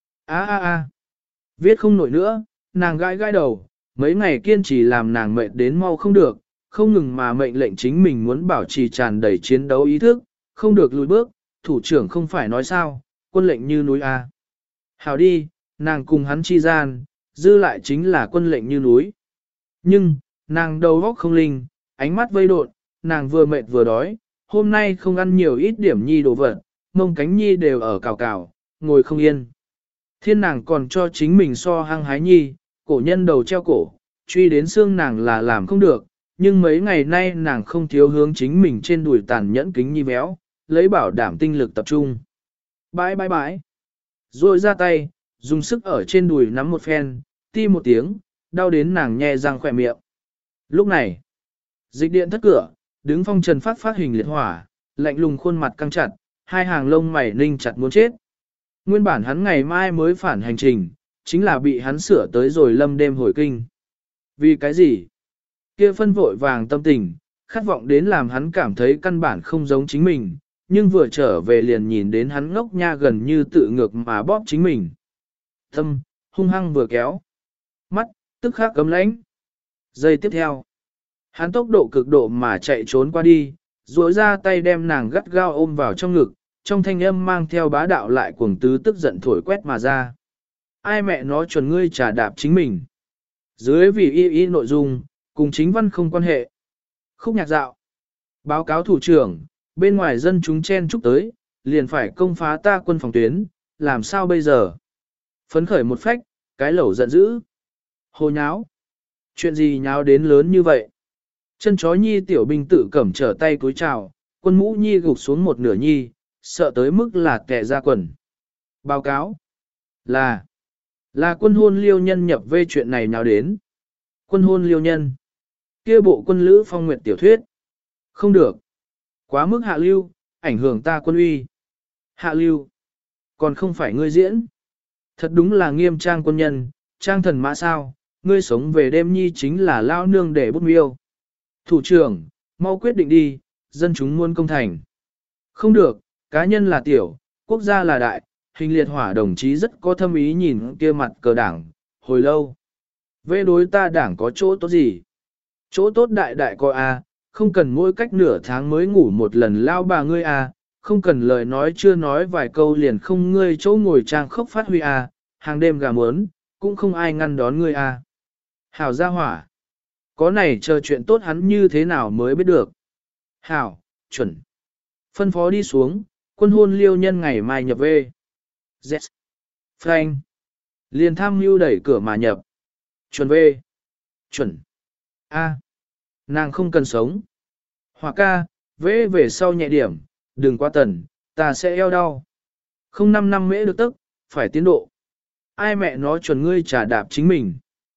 A: A a a. Viết không nổi nữa, nàng gãi gãi đầu, mấy ngày kiên trì làm nàng mệt đến mau không được, không ngừng mà mệnh lệnh chính mình muốn bảo trì tràn đầy chiến đấu ý thức, không được lùi bước, thủ trưởng không phải nói sao, quân lệnh như núi A. Hào đi, nàng cùng hắn chi gian, dư lại chính là quân lệnh như núi. Nhưng, nàng đầu óc không linh, ánh mắt vây độn, nàng vừa mệt vừa đói, hôm nay không ăn nhiều ít điểm nhi đồ vật, mông cánh nhi đều ở cào cào, ngồi không yên. Thiên nàng còn cho chính mình so hăng hái nhi, cổ nhân đầu treo cổ, truy đến xương nàng là làm không được, nhưng mấy ngày nay nàng không thiếu hướng chính mình trên đùi tàn nhẫn kính nhi béo, lấy bảo đảm tinh lực tập trung. Bãi bãi bãi. Rồi ra tay, dùng sức ở trên đùi nắm một phen, ti một tiếng, đau đến nàng nhe răng khỏe miệng. Lúc này, dịch điện thất cửa, đứng phong trần phát phát hình liệt hỏa, lạnh lùng khuôn mặt căng chặt, hai hàng lông mày ninh chặt muốn chết. Nguyên bản hắn ngày mai mới phản hành trình, chính là bị hắn sửa tới rồi lâm đêm hồi kinh. Vì cái gì? Kia phân vội vàng tâm tình, khát vọng đến làm hắn cảm thấy căn bản không giống chính mình, nhưng vừa trở về liền nhìn đến hắn ngốc nha gần như tự ngược mà bóp chính mình. Tâm, hung hăng vừa kéo. Mắt, tức khắc cấm lãnh. Giây tiếp theo, hắn tốc độ cực độ mà chạy trốn qua đi, duỗi ra tay đem nàng gắt gao ôm vào trong ngực, trong thanh âm mang theo bá đạo lại cuồng tứ tức giận thổi quét mà ra. Ai mẹ nó chuẩn ngươi trả đạp chính mình. Dưới vì y y nội dung, cùng chính văn không quan hệ. Khúc nhạc dạo. Báo cáo thủ trưởng, bên ngoài dân chúng chen chúc tới, liền phải công phá ta quân phòng tuyến, làm sao bây giờ? Phấn khởi một phách, cái lẩu giận dữ. Hồ nháo. Chuyện gì nháo đến lớn như vậy? Chân chó nhi tiểu binh tự cẩm trở tay cúi chào, quân mũ nhi gục xuống một nửa nhi, sợ tới mức là kẻ ra quần. Báo cáo là, là quân hôn liêu nhân nhập vê chuyện này nháo đến. Quân hôn liêu nhân. Kia bộ quân lữ phong nguyệt tiểu thuyết. Không được. Quá mức hạ lưu, ảnh hưởng ta quân uy. Hạ lưu. Còn không phải ngươi diễn. Thật đúng là nghiêm trang quân nhân, trang thần mã sao, ngươi sống về đêm nhi chính là lao nương để bút miêu. Thủ trưởng, mau quyết định đi, dân chúng muốn công thành. Không được, cá nhân là tiểu, quốc gia là đại, hình liệt hỏa đồng chí rất có thâm ý nhìn kia mặt cờ đảng, hồi lâu. Về đối ta đảng có chỗ tốt gì? Chỗ tốt đại đại coi a, không cần mỗi cách nửa tháng mới ngủ một lần lao bà ngươi a, không cần lời nói chưa nói vài câu liền không ngươi chỗ ngồi trang khốc phát huy a, hàng đêm gà mớn, cũng không ai ngăn đón ngươi a. Hảo gia hỏa. Có này chờ chuyện tốt hắn như thế nào mới biết được. Hảo, chuẩn. Phân phó đi xuống, quân hôn liêu nhân ngày mai nhập về. Z. Frank. Liền tham mưu đẩy cửa mà nhập. Chuẩn về. Chuẩn. A. Nàng không cần sống. Hỏa ca, vế về sau nhẹ điểm, đừng quá tần, ta sẽ eo đau. Không năm năm mễ được tức, phải tiến độ. Ai mẹ nó chuẩn ngươi trả đạp chính mình.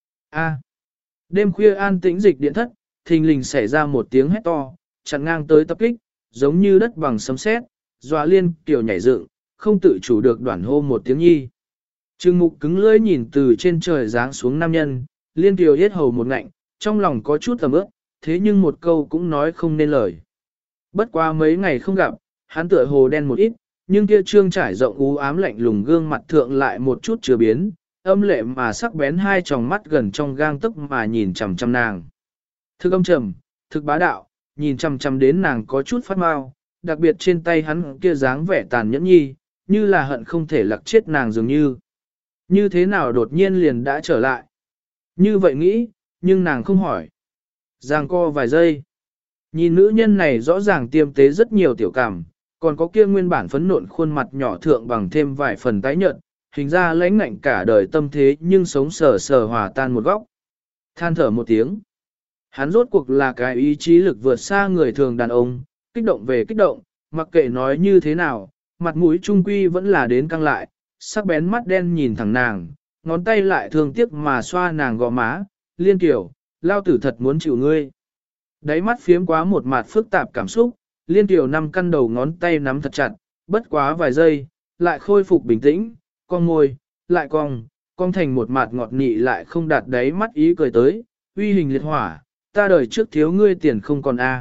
A: A. Đêm khuya an tĩnh dịch điện thất, thình lình xảy ra một tiếng hét to, chặn ngang tới tập kích, giống như đất bằng sấm sét, dọa liên kiểu nhảy dựng, không tự chủ được đoản hô một tiếng nhi. Trừng mục cứng lưỡi nhìn từ trên trời giáng xuống nam nhân, liên kiều hết hầu một ngạnh, trong lòng có chút tầm ướp, thế nhưng một câu cũng nói không nên lời. Bất qua mấy ngày không gặp, hắn tựa hồ đen một ít, nhưng kia trương trải rộng u ám lạnh lùng gương mặt thượng lại một chút chưa biến, âm lệ mà sắc bén hai tròng mắt gần trong gang tức mà nhìn chằm chằm nàng. Thực âm trầm, thực bá đạo, nhìn chằm chằm đến nàng có chút phát mau, đặc biệt trên tay hắn kia dáng vẻ tàn nhẫn nhi, như là hận không thể lặc chết nàng dường như. Như thế nào đột nhiên liền đã trở lại? Như vậy nghĩ, nhưng nàng không hỏi. Giang co vài giây. Nhìn nữ nhân này rõ ràng tiêm tế rất nhiều tiểu cảm, còn có kia nguyên bản phấn nộn khuôn mặt nhỏ thượng bằng thêm vài phần tái nhợt, hình ra lãnh ngạnh cả đời tâm thế nhưng sống sờ sờ hòa tan một góc. Than thở một tiếng. Hắn rốt cuộc là cái ý chí lực vượt xa người thường đàn ông, kích động về kích động, mặc kệ nói như thế nào, mặt mũi trung quy vẫn là đến căng lại, sắc bén mắt đen nhìn thẳng nàng, ngón tay lại thương tiếc mà xoa nàng gò má, liên kiểu, lao tử thật muốn chịu ngươi. Đáy mắt phiếm quá một mặt phức tạp cảm xúc, liên kiểu năm căn đầu ngón tay nắm thật chặt, bất quá vài giây, lại khôi phục bình tĩnh, con môi, lại cong, cong thành một mặt ngọt nị lại không đạt đáy mắt ý cười tới, uy hình liệt hỏa, ta đời trước thiếu ngươi tiền không còn a,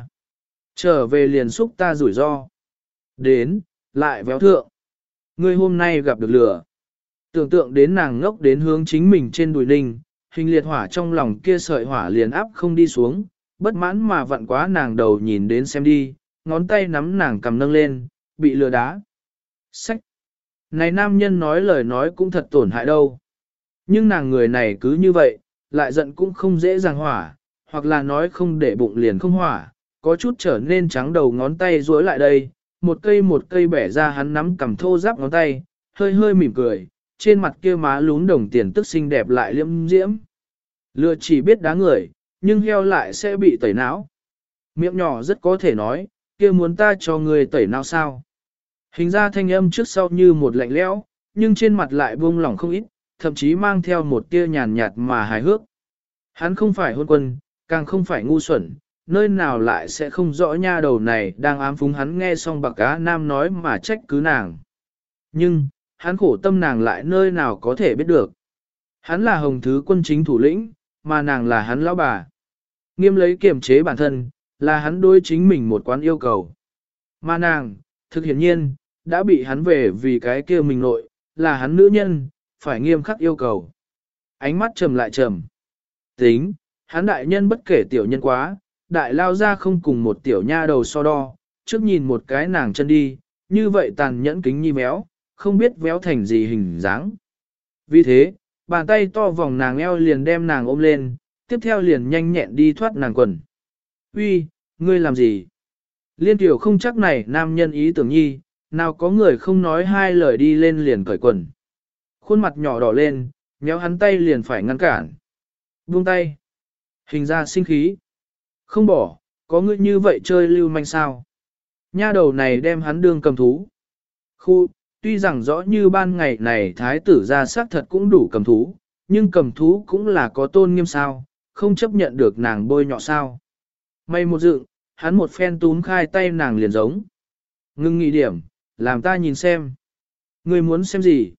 A: trở về liền xúc ta rủi ro. Đến, lại véo thượng. Ngươi hôm nay gặp được lửa. Tưởng tượng đến nàng ngốc đến hướng chính mình trên đùi ninh, hình liệt hỏa trong lòng kia sợi hỏa liền áp không đi xuống, bất mãn mà vặn quá nàng đầu nhìn đến xem đi, ngón tay nắm nàng cầm nâng lên, bị lừa đá. Sách! Này nam nhân nói lời nói cũng thật tổn hại đâu. Nhưng nàng người này cứ như vậy, lại giận cũng không dễ dàng hỏa, hoặc là nói không để bụng liền không hỏa, có chút trở nên trắng đầu ngón tay duỗi lại đây, một cây một cây bẻ ra hắn nắm cầm thô giáp ngón tay, hơi hơi mỉm cười, trên mặt kia má lún đồng tiền tức xinh đẹp lại liễm diễm. Lừa chỉ biết đá người, nhưng heo lại sẽ bị tẩy não. Miệng nhỏ rất có thể nói, kia muốn ta cho người tẩy não sao. Hình ra thanh âm trước sau như một lạnh lẽo, nhưng trên mặt lại buông lỏng không ít, thậm chí mang theo một tia nhàn nhạt mà hài hước. Hắn không phải hôn quân, càng không phải ngu xuẩn, nơi nào lại sẽ không rõ nha đầu này đang ám phúng hắn nghe xong bạc cá nam nói mà trách cứ nàng. Nhưng, hắn khổ tâm nàng lại nơi nào có thể biết được. Hắn là hồng thứ quân chính thủ lĩnh, mà nàng là hắn lão bà. Nghiêm lấy kiềm chế bản thân, là hắn đối chính mình một quán yêu cầu. Mà nàng, thực hiển nhiên, đã bị hắn về vì cái kia mình nội, là hắn nữ nhân, phải nghiêm khắc yêu cầu. Ánh mắt trầm lại trầm. Tính, hắn đại nhân bất kể tiểu nhân quá, đại lao ra không cùng một tiểu nha đầu so đo, trước nhìn một cái nàng chân đi, như vậy tàn nhẫn kính nhi méo, không biết véo thành gì hình dáng. Vì thế, bàn tay to vòng nàng eo liền đem nàng ôm lên, tiếp theo liền nhanh nhẹn đi thoát nàng quần. Uy, ngươi làm gì? Liên tiểu không chắc này nam nhân ý tưởng nhi, nào có người không nói hai lời đi lên liền cởi quần. Khuôn mặt nhỏ đỏ lên, nhéo hắn tay liền phải ngăn cản. Buông tay. Hình ra sinh khí. Không bỏ, có ngươi như vậy chơi lưu manh sao? Nha đầu này đem hắn đương cầm thú. Khu, tuy rằng rõ như ban ngày này thái tử ra xác thật cũng đủ cầm thú, nhưng cầm thú cũng là có tôn nghiêm sao, không chấp nhận được nàng bôi nhọ sao. May một dựng, hắn một phen túm khai tay nàng liền giống. Ngưng nghị điểm, làm ta nhìn xem. Ngươi muốn xem gì?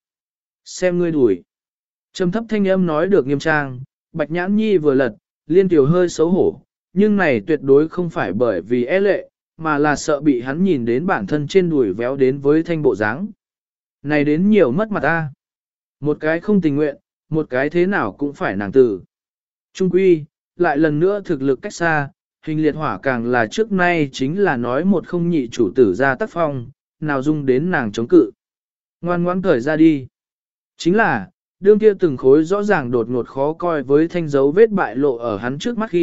A: Xem ngươi đuổi. Trầm thấp thanh âm nói được nghiêm trang, Bạch Nhãn Nhi vừa lật, Liên Tiểu hơi xấu hổ, nhưng này tuyệt đối không phải bởi vì e lệ, mà là sợ bị hắn nhìn đến bản thân trên đuổi véo đến với thanh bộ dáng. Này đến nhiều mất mặt ta. Một cái không tình nguyện, một cái thế nào cũng phải nàng tử. Trung quy, lại lần nữa thực lực cách xa, hình liệt hỏa càng là trước nay chính là nói một không nhị chủ tử ra tác phong, nào dung đến nàng chống cự. Ngoan ngoãn cởi ra đi. Chính là, đương kia từng khối rõ ràng đột ngột khó coi với thanh dấu vết bại lộ ở hắn trước mắt khi,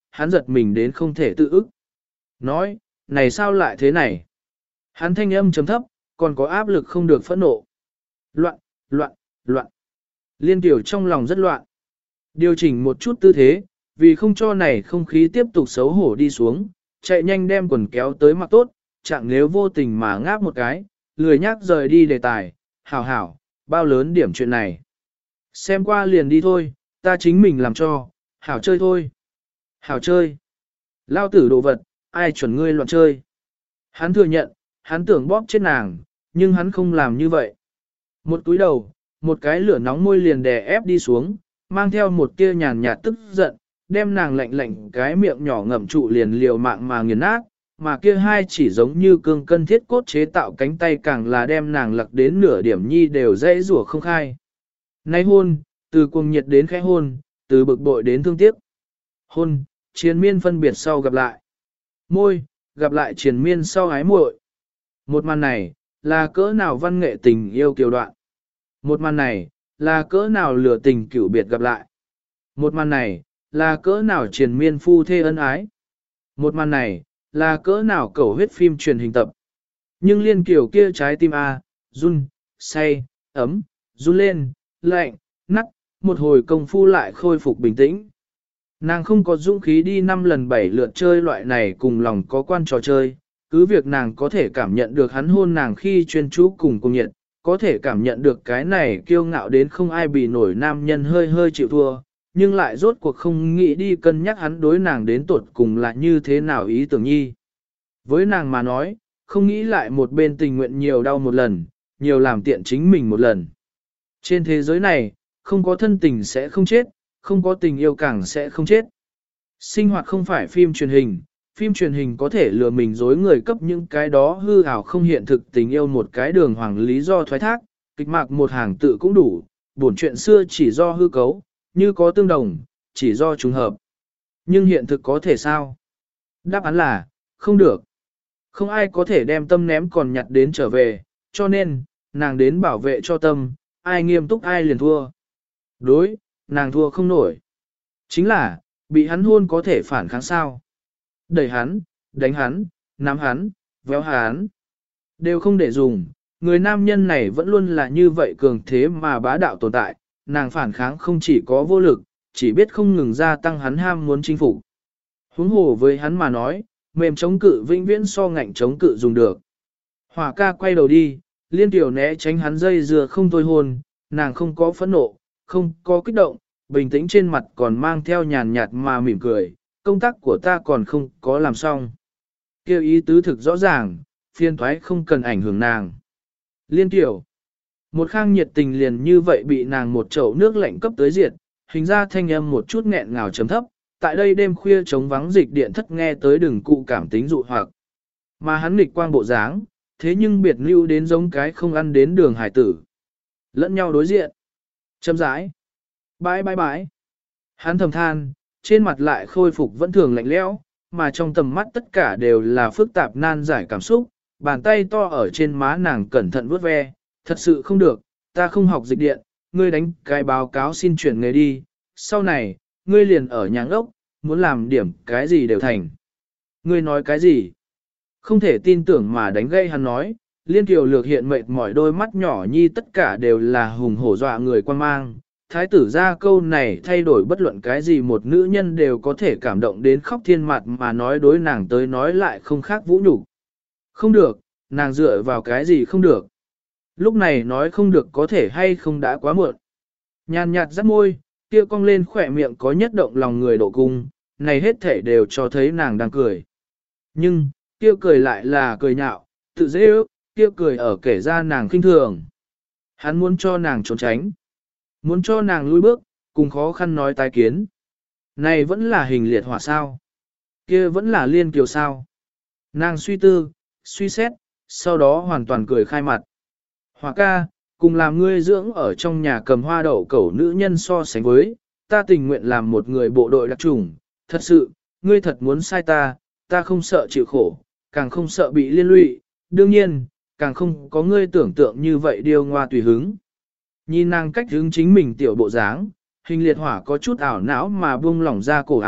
A: hắn giật mình đến không thể tự ức. Nói, này sao lại thế này? Hắn thanh âm chấm thấp, còn có áp lực không được phẫn nộ. Loạn, loạn, loạn. Liên tiểu trong lòng rất loạn. Điều chỉnh một chút tư thế, vì không cho này không khí tiếp tục xấu hổ đi xuống, chạy nhanh đem quần kéo tới mặc tốt, chẳng nếu vô tình mà ngáp một cái, lười nhác rời đi đề tài, hảo hảo, bao lớn điểm chuyện này. Xem qua liền đi thôi, ta chính mình làm cho, hảo chơi thôi. Hảo chơi. Lao tử đồ vật, ai chuẩn ngươi loạn chơi. Hắn thừa nhận, hắn tưởng bóp chết nàng, nhưng hắn không làm như vậy. Một túi đầu, một cái lửa nóng môi liền đè ép đi xuống, mang theo một tia nhàn nhạt tức giận, đem nàng lạnh lạnh cái miệng nhỏ ngậm trụ liền liều mạng mà nghiền nát, mà kia hai chỉ giống như cương cân thiết cốt chế tạo cánh tay càng là đem nàng lặc đến nửa điểm nhi đều dễ rủa không khai. Nay hôn, từ cuồng nhiệt đến khẽ hôn, từ bực bội đến thương tiếc. Hôn, triền miên phân biệt sau gặp lại. Môi, gặp lại triền miên sau ái muội. Một màn này, là cỡ nào văn nghệ tình yêu kiều đoạn. Một màn này, là cỡ nào lửa tình cửu biệt gặp lại. Một màn này, là cỡ nào triền miên phu thê ân ái. Một màn này, là cỡ nào cầu huyết phim truyền hình tập. Nhưng liên kiểu kia trái tim A, run, say, ấm, run lên, lạnh, nắc, một hồi công phu lại khôi phục bình tĩnh. Nàng không có dũng khí đi năm lần bảy lượt chơi loại này cùng lòng có quan trò chơi, cứ việc nàng có thể cảm nhận được hắn hôn nàng khi chuyên chú cùng cùng nhiệt, có thể cảm nhận được cái này kiêu ngạo đến không ai bị nổi nam nhân hơi hơi chịu thua, nhưng lại rốt cuộc không nghĩ đi cân nhắc hắn đối nàng đến tuột cùng là như thế nào ý tưởng nhi. Với nàng mà nói, không nghĩ lại một bên tình nguyện nhiều đau một lần, nhiều làm tiện chính mình một lần. Trên thế giới này, không có thân tình sẽ không chết, không có tình yêu càng sẽ không chết. Sinh hoạt không phải phim truyền hình, phim truyền hình có thể lừa mình dối người cấp những cái đó hư ảo không hiện thực tình yêu một cái đường hoàng lý do thoái thác, kịch mạc một hàng tự cũng đủ, buồn chuyện xưa chỉ do hư cấu, như có tương đồng, chỉ do trùng hợp. Nhưng hiện thực có thể sao? Đáp án là, không được. Không ai có thể đem tâm ném còn nhặt đến trở về, cho nên, nàng đến bảo vệ cho tâm, ai nghiêm túc ai liền thua. Đối, nàng thua không nổi. Chính là, bị hắn hôn có thể phản kháng sao. Đẩy hắn, đánh hắn, nắm hắn, véo hắn. Đều không để dùng, người nam nhân này vẫn luôn là như vậy cường thế mà bá đạo tồn tại, nàng phản kháng không chỉ có vô lực, chỉ biết không ngừng gia tăng hắn ham muốn chinh phục. Huống hồ với hắn mà nói, mềm chống cự vĩnh viễn so ngạnh chống cự dùng được. Hỏa ca quay đầu đi, liên tiểu né tránh hắn dây dừa không thôi hôn, nàng không có phẫn nộ, không có kích động, bình tĩnh trên mặt còn mang theo nhàn nhạt mà mỉm cười, công tác của ta còn không có làm xong. Kêu ý tứ thực rõ ràng, phiên thoái không cần ảnh hưởng nàng. Liên tiểu, một khang nhiệt tình liền như vậy bị nàng một chậu nước lạnh cấp tới diệt, hình ra thanh âm một chút nghẹn ngào chấm thấp, tại đây đêm khuya trống vắng dịch điện thất nghe tới đừng cụ cảm tính dụ hoặc. Mà hắn nghịch quang bộ dáng, thế nhưng biệt lưu đến giống cái không ăn đến đường hải tử. Lẫn nhau đối diện. Châm rãi. Bãi bãi bãi. Hắn thầm than, trên mặt lại khôi phục vẫn thường lạnh lẽo, mà trong tầm mắt tất cả đều là phức tạp nan giải cảm xúc, bàn tay to ở trên má nàng cẩn thận vuốt ve, thật sự không được, ta không học dịch điện, ngươi đánh cái báo cáo xin chuyển nghề đi, sau này, ngươi liền ở nhà ốc, muốn làm điểm cái gì đều thành. Ngươi nói cái gì? Không thể tin tưởng mà đánh gây hắn nói, liên kiều lược hiện mệt mỏi đôi mắt nhỏ nhi tất cả đều là hùng hổ dọa người quan mang. Thái tử ra câu này thay đổi bất luận cái gì một nữ nhân đều có thể cảm động đến khóc thiên mặt mà nói đối nàng tới nói lại không khác vũ nhục. Không được, nàng dựa vào cái gì không được. Lúc này nói không được có thể hay không đã quá muộn. Nhàn nhạt rắc môi, kia cong lên khỏe miệng có nhất động lòng người độ cung, này hết thể đều cho thấy nàng đang cười. Nhưng, kia cười lại là cười nhạo, tự dễ ước, kia cười ở kể ra nàng khinh thường. Hắn muốn cho nàng trốn tránh. Muốn cho nàng lui bước, cùng khó khăn nói tái kiến. Này vẫn là hình liệt hỏa sao. Kia vẫn là liên kiều sao. Nàng suy tư, suy xét, sau đó hoàn toàn cười khai mặt. Hỏa ca, cùng làm ngươi dưỡng ở trong nhà cầm hoa đậu cẩu nữ nhân so sánh với, ta tình nguyện làm một người bộ đội đặc trùng. Thật sự, ngươi thật muốn sai ta, ta không sợ chịu khổ, càng không sợ bị liên lụy, đương nhiên, càng không có ngươi tưởng tượng như vậy điều ngoa tùy hứng. Nhìn nàng cách hướng chính mình tiểu bộ dáng, hình liệt hỏa có chút ảo não mà buông lỏng ra cổ áo,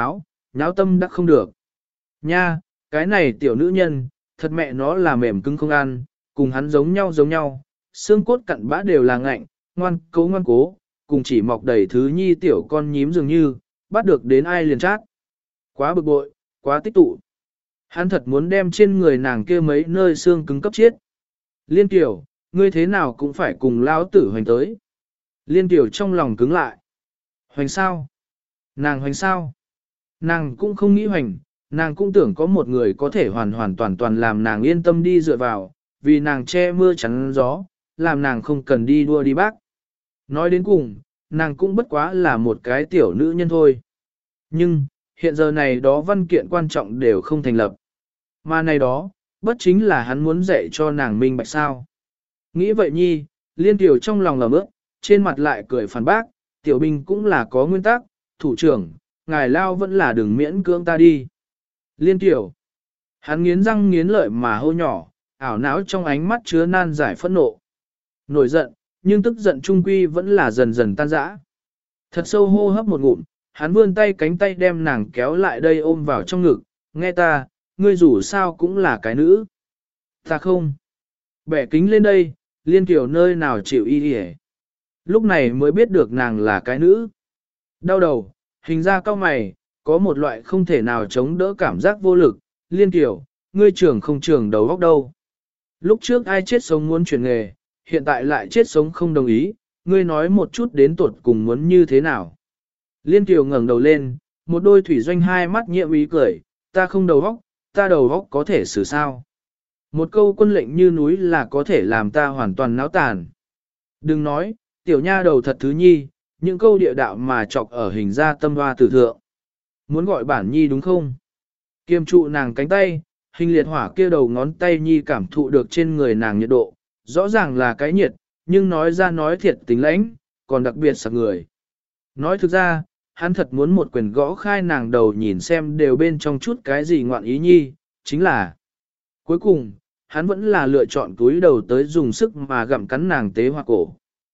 A: nháo tâm đắc không được. Nha, cái này tiểu nữ nhân, thật mẹ nó là mềm cứng không ăn, cùng hắn giống nhau giống nhau, xương cốt cặn bã đều là ngạnh, ngoan cố ngoan cố, cùng chỉ mọc đầy thứ nhi tiểu con nhím dường như, bắt được đến ai liền chát. Quá bực bội, quá tích tụ. Hắn thật muốn đem trên người nàng kia mấy nơi xương cứng cấp chết. Liên tiểu, ngươi thế nào cũng phải cùng lão tử hoành tới. Liên tiểu trong lòng cứng lại. Hoành sao? Nàng hoành sao? Nàng cũng không nghĩ hoành, nàng cũng tưởng có một người có thể hoàn hoàn toàn toàn làm nàng yên tâm đi dựa vào, vì nàng che mưa chắn gió, làm nàng không cần đi đua đi bác. Nói đến cùng, nàng cũng bất quá là một cái tiểu nữ nhân thôi. Nhưng, hiện giờ này đó văn kiện quan trọng đều không thành lập. Mà này đó, bất chính là hắn muốn dạy cho nàng minh bạch sao. Nghĩ vậy nhi, liên tiểu trong lòng lầm ước, trên mặt lại cười phản bác, tiểu binh cũng là có nguyên tắc, thủ trưởng, ngài lao vẫn là đừng miễn cưỡng ta đi. Liên tiểu, hắn nghiến răng nghiến lợi mà hô nhỏ, ảo não trong ánh mắt chứa nan giải phẫn nộ. Nổi giận, nhưng tức giận trung quy vẫn là dần dần tan rã. Thật sâu hô hấp một ngụm, hắn vươn tay cánh tay đem nàng kéo lại đây ôm vào trong ngực, nghe ta, ngươi dù sao cũng là cái nữ. Ta không. Bẻ kính lên đây, liên tiểu nơi nào chịu y đi. Lúc này mới biết được nàng là cái nữ. Đau đầu, hình ra cao mày, có một loại không thể nào chống đỡ cảm giác vô lực, liên tiểu, ngươi trưởng không trưởng đầu góc đâu. Lúc trước ai chết sống muốn chuyển nghề, hiện tại lại chết sống không đồng ý, ngươi nói một chút đến tuột cùng muốn như thế nào. Liên tiểu ngẩng đầu lên, một đôi thủy doanh hai mắt nhiệm ý cười, ta không đầu góc, ta đầu góc có thể xử sao. Một câu quân lệnh như núi là có thể làm ta hoàn toàn náo tàn. Đừng nói, tiểu nha đầu thật thứ nhi, những câu địa đạo mà chọc ở hình ra tâm hoa tử thượng. Muốn gọi bản nhi đúng không? Kiềm trụ nàng cánh tay, hình liệt hỏa kia đầu ngón tay nhi cảm thụ được trên người nàng nhiệt độ, rõ ràng là cái nhiệt, nhưng nói ra nói thiệt tính lãnh, còn đặc biệt sặc người. Nói thực ra, hắn thật muốn một quyền gõ khai nàng đầu nhìn xem đều bên trong chút cái gì ngoạn ý nhi, chính là cuối cùng, hắn vẫn là lựa chọn túi đầu tới dùng sức mà gặm cắn nàng tế hoa cổ.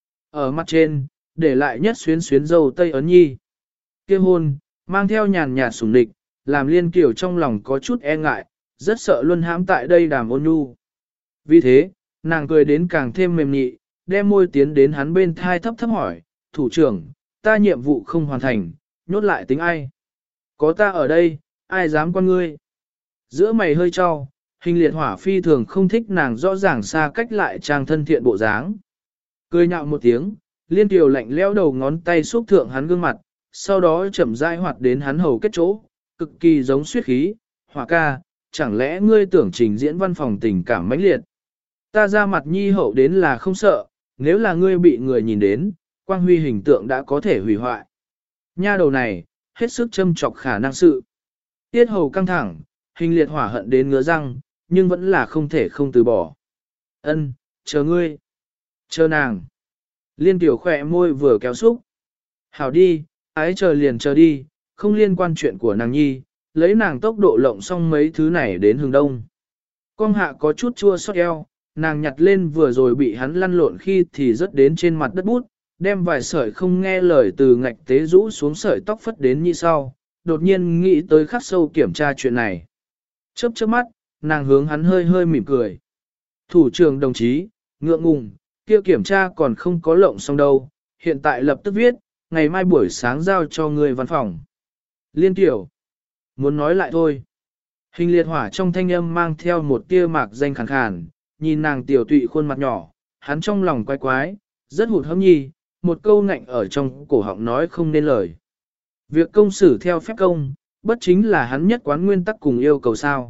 A: Ở mặt trên, để lại nhất xuyến xuyến dâu tây ấn nhi. Kia hôn, mang theo nhàn nhạt sủng địch, làm liên kiểu trong lòng có chút e ngại, rất sợ luân hãm tại đây đàm ôn nhu. Vì thế, nàng cười đến càng thêm mềm nhị, đem môi tiến đến hắn bên thai thấp thấp hỏi, thủ trưởng, ta nhiệm vụ không hoàn thành, nhốt lại tính ai? Có ta ở đây, ai dám quan ngươi? Giữa mày hơi cho, hình liệt hỏa phi thường không thích nàng rõ ràng xa cách lại trang thân thiện bộ dáng. Cười nhạo một tiếng, liên tiểu lạnh leo đầu ngón tay xúc thượng hắn gương mặt, sau đó chậm rãi hoạt đến hắn hầu kết chỗ, cực kỳ giống suyết khí, hỏa ca, chẳng lẽ ngươi tưởng trình diễn văn phòng tình cảm mãnh liệt? Ta ra mặt nhi hậu đến là không sợ, nếu là ngươi bị người nhìn đến, quang huy hình tượng đã có thể hủy hoại. Nha đầu này, hết sức châm chọc khả năng sự. Tiết hầu căng thẳng, hình liệt hỏa hận đến ngứa răng, nhưng vẫn là không thể không từ bỏ. Ân, chờ ngươi. Chờ nàng. Liên tiểu khỏe môi vừa kéo xúc. Hảo đi, ái chờ liền chờ đi, không liên quan chuyện của nàng nhi, lấy nàng tốc độ lộng xong mấy thứ này đến hướng đông. Con hạ có chút chua xót eo, nàng nhặt lên vừa rồi bị hắn lăn lộn khi thì rớt đến trên mặt đất bút, đem vài sợi không nghe lời từ ngạch tế rũ xuống sợi tóc phất đến như sau, đột nhiên nghĩ tới khắc sâu kiểm tra chuyện này. Chớp chớp mắt, nàng hướng hắn hơi hơi mỉm cười. Thủ trưởng đồng chí, ngượng ngùng, kia kiểm tra còn không có lộng xong đâu, hiện tại lập tức viết, ngày mai buổi sáng giao cho người văn phòng. Liên tiểu, muốn nói lại thôi. Hình liệt hỏa trong thanh âm mang theo một tia mạc danh khàn khàn, nhìn nàng tiểu tụy khuôn mặt nhỏ, hắn trong lòng quái quái, rất hụt hẫng nhi, một câu ngạnh ở trong cổ họng nói không nên lời. Việc công xử theo phép công, bất chính là hắn nhất quán nguyên tắc cùng yêu cầu sao.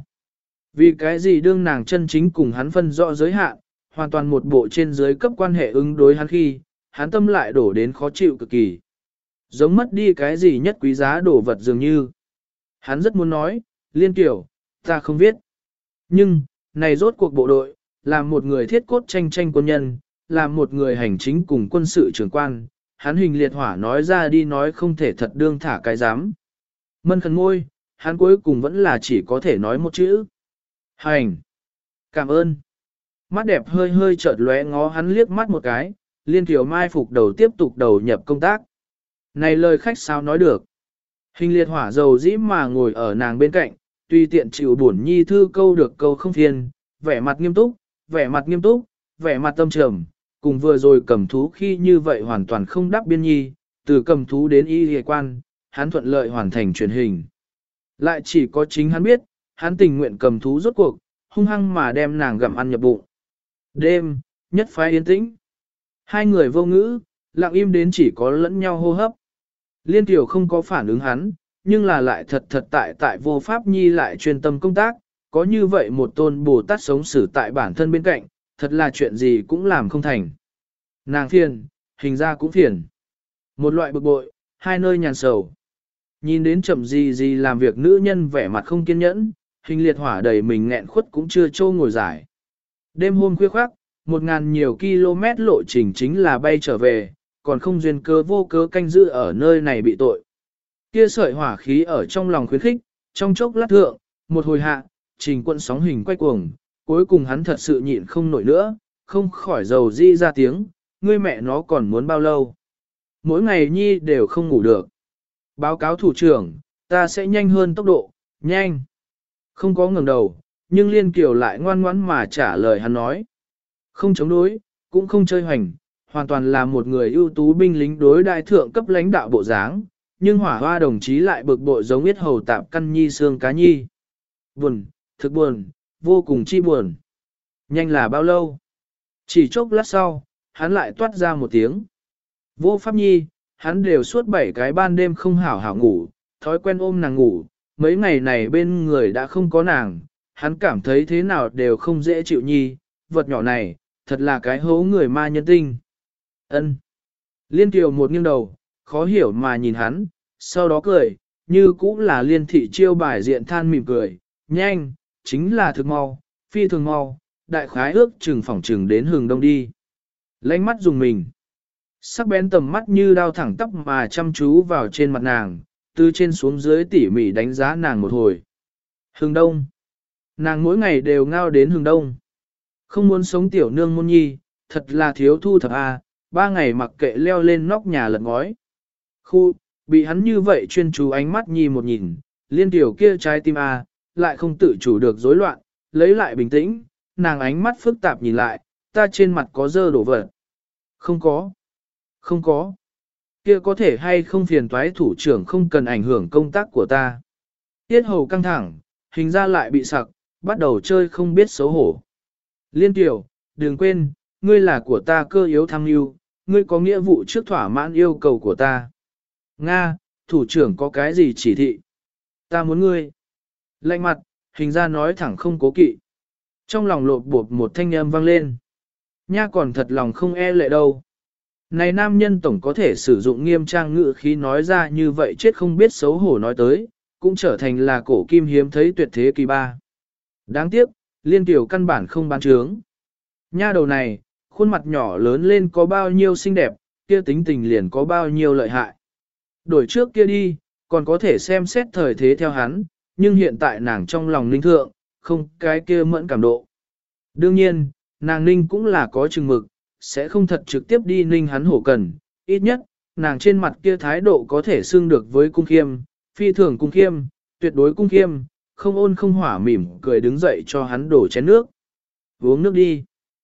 A: Vì cái gì đương nàng chân chính cùng hắn phân rõ giới hạn, hoàn toàn một bộ trên dưới cấp quan hệ ứng đối hắn khi, hắn tâm lại đổ đến khó chịu cực kỳ. Giống mất đi cái gì nhất quý giá đổ vật dường như. Hắn rất muốn nói, liên tiểu, ta không viết. Nhưng, này rốt cuộc bộ đội, là một người thiết cốt tranh tranh quân nhân, là một người hành chính cùng quân sự trưởng quan, hắn hình liệt hỏa nói ra đi nói không thể thật đương thả cái dám. Mân khẩn ngôi, hắn cuối cùng vẫn là chỉ có thể nói một chữ. Hành. Cảm ơn. Mắt đẹp hơi hơi chợt lóe ngó hắn liếc mắt một cái, liên tiểu mai phục đầu tiếp tục đầu nhập công tác. Này lời khách sao nói được. Hình liệt hỏa dầu dĩ mà ngồi ở nàng bên cạnh, tùy tiện chịu buồn nhi thư câu được câu không phiền, vẻ mặt nghiêm túc, vẻ mặt nghiêm túc, vẻ mặt tâm trầm, cùng vừa rồi cầm thú khi như vậy hoàn toàn không đáp biên nhi, từ cầm thú đến y hề quan, hắn thuận lợi hoàn thành truyền hình. Lại chỉ có chính hắn biết, hắn tình nguyện cầm thú rốt cuộc, hung hăng mà đem nàng gặm ăn nhập bụng. Đêm, nhất phái yên tĩnh. Hai người vô ngữ, lặng im đến chỉ có lẫn nhau hô hấp. Liên Tiểu không có phản ứng hắn, nhưng là lại thật thật tại tại vô pháp nhi lại chuyên tâm công tác, có như vậy một tôn Bồ Tát sống xử tại bản thân bên cạnh, thật là chuyện gì cũng làm không thành. Nàng phiền, hình ra cũng phiền. Một loại bực bội, hai nơi nhàn sầu. Nhìn đến chậm gì gì làm việc nữ nhân vẻ mặt không kiên nhẫn, hình liệt hỏa đầy mình nghẹn khuất cũng chưa trâu ngồi giải. Đêm hôm khuya khoác, một ngàn nhiều km lộ trình chính là bay trở về, còn không duyên cơ vô cớ canh giữ ở nơi này bị tội. Kia sợi hỏa khí ở trong lòng khuyến khích, trong chốc lát thượng, một hồi hạ, trình quân sóng hình quay cuồng, cuối cùng hắn thật sự nhịn không nổi nữa, không khỏi dầu di ra tiếng, ngươi mẹ nó còn muốn bao lâu. Mỗi ngày nhi đều không ngủ được. Báo cáo thủ trưởng, ta sẽ nhanh hơn tốc độ, nhanh. Không có ngừng đầu, nhưng Liên Kiều lại ngoan ngoãn mà trả lời hắn nói. Không chống đối, cũng không chơi hoành, hoàn toàn là một người ưu tú binh lính đối đại thượng cấp lãnh đạo bộ dáng, nhưng hỏa hoa đồng chí lại bực bội giống yết hầu tạp căn nhi xương cá nhi. Buồn, thực buồn, vô cùng chi buồn. Nhanh là bao lâu? Chỉ chốc lát sau, hắn lại toát ra một tiếng. Vô pháp nhi, hắn đều suốt bảy cái ban đêm không hảo hảo ngủ, thói quen ôm nàng ngủ, mấy ngày này bên người đã không có nàng, hắn cảm thấy thế nào đều không dễ chịu nhi, vật nhỏ này, thật là cái hố người ma nhân tinh. Ân. Liên Kiều một nghiêng đầu, khó hiểu mà nhìn hắn, sau đó cười, như cũng là liên thị chiêu bài diện than mỉm cười, nhanh, chính là thực mau, phi thường mau, đại khái ước chừng phỏng chừng đến hừng đông đi. Lánh mắt dùng mình. Sắc bén tầm mắt như đao thẳng tắp mà chăm chú vào trên mặt nàng, từ trên xuống dưới tỉ mỉ đánh giá nàng một hồi. Hừng đông. Nàng mỗi ngày đều ngao đến hừng đông. Không muốn sống tiểu nương môn nhi, thật là thiếu thu thập a, ba ngày mặc kệ leo lên nóc nhà lật ngói. Khu, bị hắn như vậy chuyên chú ánh mắt nhi một nhìn, Liên tiểu kia trái tim a, lại không tự chủ được rối loạn, lấy lại bình tĩnh, nàng ánh mắt phức tạp nhìn lại, ta trên mặt có dơ đổ vật. Không có. Không có. Kia có thể hay không phiền toái thủ trưởng không cần ảnh hưởng công tác của ta. Tiết hầu căng thẳng, hình ra lại bị sặc, bắt đầu chơi không biết xấu hổ. Liên tiểu, đừng quên, ngươi là của ta cơ yếu tham yêu, ngươi có nghĩa vụ trước thỏa mãn yêu cầu của ta. Nga, thủ trưởng có cái gì chỉ thị? Ta muốn ngươi. Lạnh mặt, hình ra nói thẳng không cố kỵ. Trong lòng lột bột một thanh âm vang lên. Nha còn thật lòng không e lệ đâu. Này nam nhân tổng có thể sử dụng nghiêm trang ngữ khí nói ra như vậy chết không biết xấu hổ nói tới, cũng trở thành là cổ kim hiếm thấy tuyệt thế kỳ ba. Đáng tiếc, Liên Tiểu căn bản không bán trướng. Nha đầu này, khuôn mặt nhỏ lớn lên có bao nhiêu xinh đẹp, kia tính tình liền có bao nhiêu lợi hại. Đổi trước kia đi, còn có thể xem xét thời thế theo hắn, nhưng hiện tại nàng trong lòng ninh thượng, không cái kia mẫn cảm độ. Đương nhiên, nàng ninh cũng là có chừng mực, sẽ không thật trực tiếp đi ninh hắn hổ cần, ít nhất, nàng trên mặt kia thái độ có thể xưng được với cung khiêm, phi thường cung khiêm, tuyệt đối cung khiêm, không ôn không hỏa mỉm cười đứng dậy cho hắn đổ chén nước. Uống nước đi.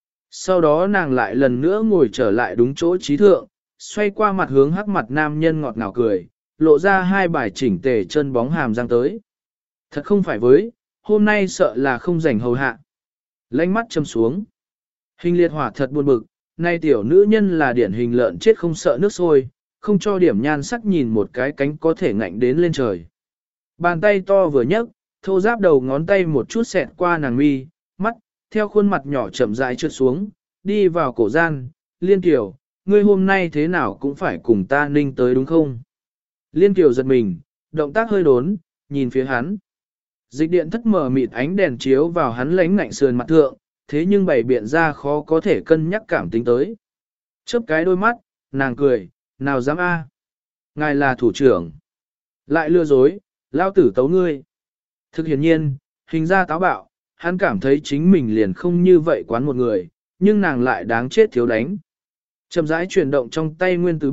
A: Sau đó nàng lại lần nữa ngồi trở lại đúng chỗ trí thượng, xoay qua mặt hướng hắc mặt nam nhân ngọt ngào cười, lộ ra hai bài chỉnh tề chân bóng hàm răng tới. Thật không phải với, hôm nay sợ là không rảnh hầu hạ. Lánh mắt châm xuống. Hình liệt hỏa thật buồn bực, nay tiểu nữ nhân là điển hình lợn chết không sợ nước sôi, không cho điểm nhan sắc nhìn một cái cánh có thể ngạnh đến lên trời. Bàn tay to vừa nhấc, thô giáp đầu ngón tay một chút xẹt qua nàng mi, mắt, theo khuôn mặt nhỏ chậm rãi trượt xuống, đi vào cổ gian, Liên Kiều, ngươi hôm nay thế nào cũng phải cùng ta ninh tới đúng không? Liên Kiều giật mình, động tác hơi đốn, nhìn phía hắn. Dịch điện thất mở mịt ánh đèn chiếu vào hắn lánh ngạnh sườn mặt thượng, thế nhưng bày biện ra khó có thể cân nhắc cảm tính tới. Chớp cái đôi mắt, nàng cười, nào dám a? Ngài là thủ trưởng. Lại lừa dối, lao tử tấu ngươi. Thực hiển nhiên, hình ra táo bạo, hắn cảm thấy chính mình liền không như vậy quán một người, nhưng nàng lại đáng chết thiếu đánh. Chậm rãi chuyển động trong tay nguyên tử bút,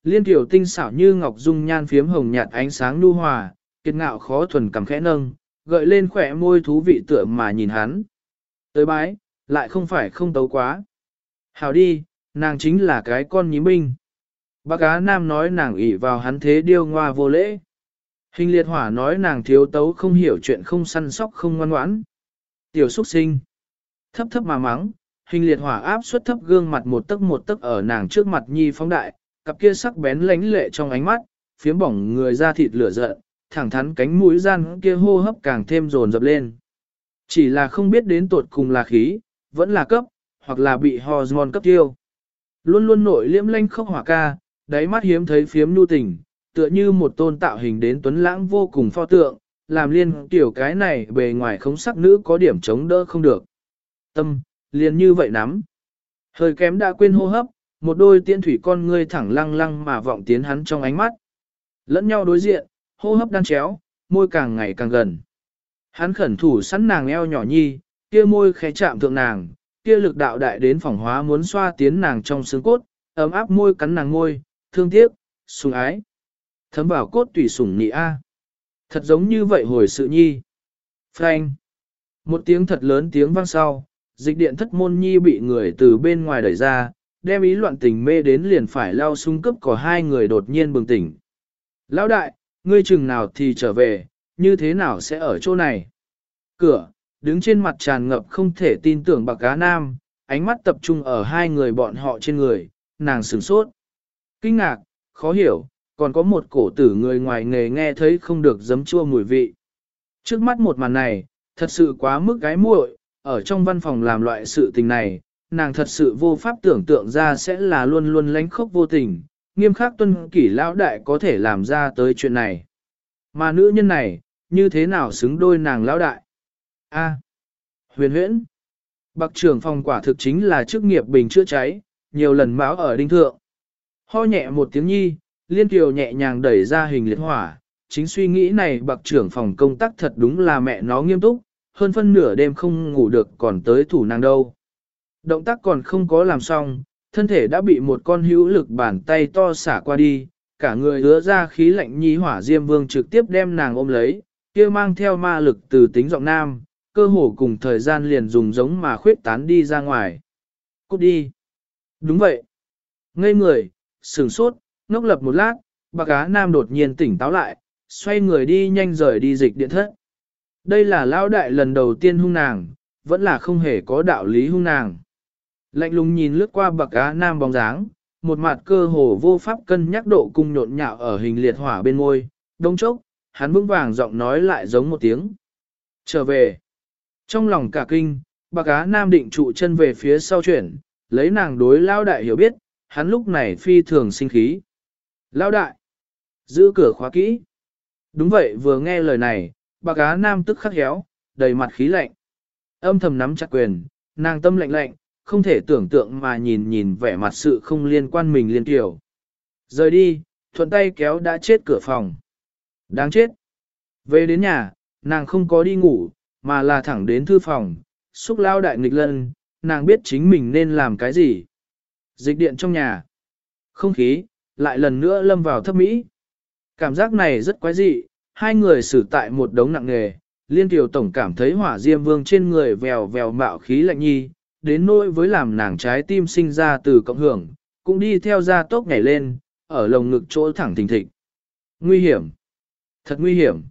A: liên tiểu tinh xảo như ngọc dung nhan phiếm hồng nhạt ánh sáng nhu hòa, kiệt ngạo khó thuần cầm khẽ nâng, gợi lên khỏe môi thú vị tựa mà nhìn hắn. Tới bái, lại không phải không tấu quá. Hào đi, nàng chính là cái con nhím binh. Bác Á Nam nói nàng ỷ vào hắn thế điêu ngoa vô lễ. Hình liệt hỏa nói nàng thiếu tấu không hiểu chuyện không săn sóc không ngoan ngoãn. Tiểu xuất sinh. Thấp thấp mà mắng, hình liệt hỏa áp suất thấp gương mặt một tấc một tấc ở nàng trước mặt nhi phóng đại, cặp kia sắc bén lánh lệ trong ánh mắt, phiếm bỏng người ra thịt lửa giận, thẳng thắn cánh mũi gian kia hô hấp càng thêm dồn dập lên. Chỉ là không biết đến tột cùng là khí, vẫn là cấp, hoặc là bị hormone cấp tiêu. Luôn luôn nội liễm lanh khốc hỏa ca, đáy mắt hiếm thấy phiếm nhu tình, tựa như một tôn tạo hình đến tuấn lãng vô cùng pho tượng, làm liên tiểu cái này bề ngoài không sắc nữ có điểm chống đỡ không được. Tâm, liền như vậy nắm. Hơi kém đã quên hô hấp, một đôi tiên thủy con ngươi thẳng lăng lăng mà vọng tiến hắn trong ánh mắt. Lẫn nhau đối diện, hô hấp đan chéo, môi càng ngày càng gần. Hắn khẩn thủ sẵn nàng eo nhỏ nhi, kia môi khẽ chạm thượng nàng, kia lực đạo đại đến phỏng hóa muốn xoa tiến nàng trong xương cốt, ấm áp môi cắn nàng môi, thương tiếc, sủng ái. Thấm vào cốt tủy sủng nị a. Thật giống như vậy hồi sự nhi. Phanh. Một tiếng thật lớn tiếng vang sau, dịch điện thất môn nhi bị người từ bên ngoài đẩy ra, đem ý loạn tình mê đến liền phải lao sung cấp của hai người đột nhiên bừng tỉnh. Lão đại, ngươi chừng nào thì trở về, như thế nào sẽ ở chỗ này? Cửa, đứng trên mặt tràn ngập không thể tin tưởng Bạc Á Nam, ánh mắt tập trung ở hai người bọn họ trên người, nàng sửng sốt. Kinh ngạc, khó hiểu, còn có một cổ tử người ngoài nghề nghe thấy không được giấm chua mùi vị. Trước mắt một màn này, thật sự quá mức gái muội, ở trong văn phòng làm loại sự tình này, nàng thật sự vô pháp tưởng tượng ra sẽ là luôn luôn lánh khốc vô tình, nghiêm khắc tuân kỷ lão đại có thể làm ra tới chuyện này. Mà nữ nhân này, như thế nào xứng đôi nàng lão đại? A. Huyền huyễn. Bạc trưởng phòng quả thực chính là chức nghiệp bình chữa cháy, nhiều lần báo ở đinh thượng. Ho nhẹ một tiếng nhi, liên kiều nhẹ nhàng đẩy ra hình liệt hỏa, chính suy nghĩ này bạc trưởng phòng công tác thật đúng là mẹ nó nghiêm túc, hơn phân nửa đêm không ngủ được còn tới thủ nàng đâu. Động tác còn không có làm xong, thân thể đã bị một con hữu lực bàn tay to xả qua đi, cả người ứa ra khí lạnh nhi hỏa diêm vương trực tiếp đem nàng ôm lấy, kia mang theo ma lực từ tính giọng nam, cơ hồ cùng thời gian liền dùng giống mà khuyết tán đi ra ngoài. Cút đi. Đúng vậy. Ngây người, sửng sốt, ngốc lập một lát, Bạc Á Nam đột nhiên tỉnh táo lại, xoay người đi nhanh rời đi dịch điện thất. Đây là lão đại lần đầu tiên hung nàng, vẫn là không hề có đạo lý hung nàng. Lạnh lùng nhìn lướt qua Bạc Á Nam bóng dáng, một mặt cơ hồ vô pháp cân nhắc độ cung nhộn nhạo ở hình liệt hỏa bên môi, đông chốc, hắn vững vàng giọng nói lại giống một tiếng. Trở về. Trong lòng cả kinh, Bạc Á Nam định trụ chân về phía sau chuyển, lấy nàng đối lão đại hiểu biết, hắn lúc này phi thường sinh khí. Lão đại. Giữ cửa khóa kỹ. Đúng vậy, vừa nghe lời này, Bạc Á Nam tức khắc héo, đầy mặt khí lạnh. Âm thầm nắm chặt quyền, nàng tâm lạnh lạnh, không thể tưởng tượng mà nhìn nhìn vẻ mặt sự không liên quan mình liên tiểu. Rời đi, thuận tay kéo đã chết cửa phòng. Đáng chết. Về đến nhà, nàng không có đi ngủ, mà là thẳng đến thư phòng, xúc lao đại nghịch lân, nàng biết chính mình nên làm cái gì. Dịch điện trong nhà. Không khí, lại lần nữa lâm vào thấp mỹ. Cảm giác này rất quái dị, hai người xử tại một đống nặng nghề, liên tiểu tổng cảm thấy hỏa diêm vương trên người vèo vèo mạo khí lạnh nhi, đến nỗi với làm nàng trái tim sinh ra từ cộng hưởng, cũng đi theo ra tốc nhảy lên, ở lồng ngực chỗ thẳng thình thịch. Nguy hiểm. Thật nguy hiểm.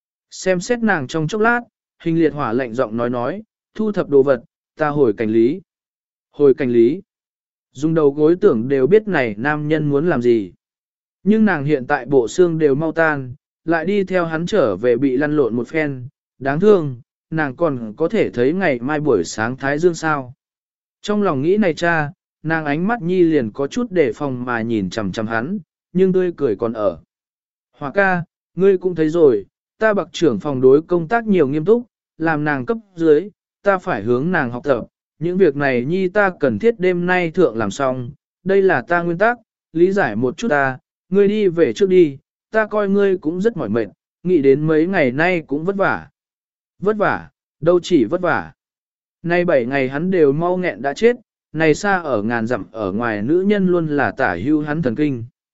A: Xem xét nàng trong chốc lát, hình liệt hỏa lạnh giọng nói nói, thu thập đồ vật, ta hồi cảnh lý. Hồi cảnh lý. Dùng đầu gối tưởng đều biết này nam nhân muốn làm gì. Nhưng nàng hiện tại bộ xương đều mau tan, lại đi theo hắn trở về bị lăn lộn một phen, đáng thương, nàng còn có thể thấy ngày mai buổi sáng thái dương sao. Trong lòng nghĩ này cha, nàng ánh mắt nhi liền có chút đề phòng mà nhìn chằm chằm hắn, nhưng tươi cười còn ở. Hỏa ca, ngươi cũng thấy rồi, ta bạc trưởng phòng đối công tác nhiều nghiêm túc, làm nàng cấp dưới, ta phải hướng nàng học tập, những việc này nhi ta cần thiết đêm nay thượng làm xong, đây là ta nguyên tắc, lý giải một chút ta, ngươi đi về trước đi, ta coi ngươi cũng rất mỏi mệt, nghĩ đến mấy ngày nay cũng vất vả. Vất vả, đâu chỉ vất vả. Nay bảy ngày hắn đều mau nghẹn đã chết, này xa ở ngàn dặm ở ngoài nữ nhân luôn là tả hưu hắn thần kinh.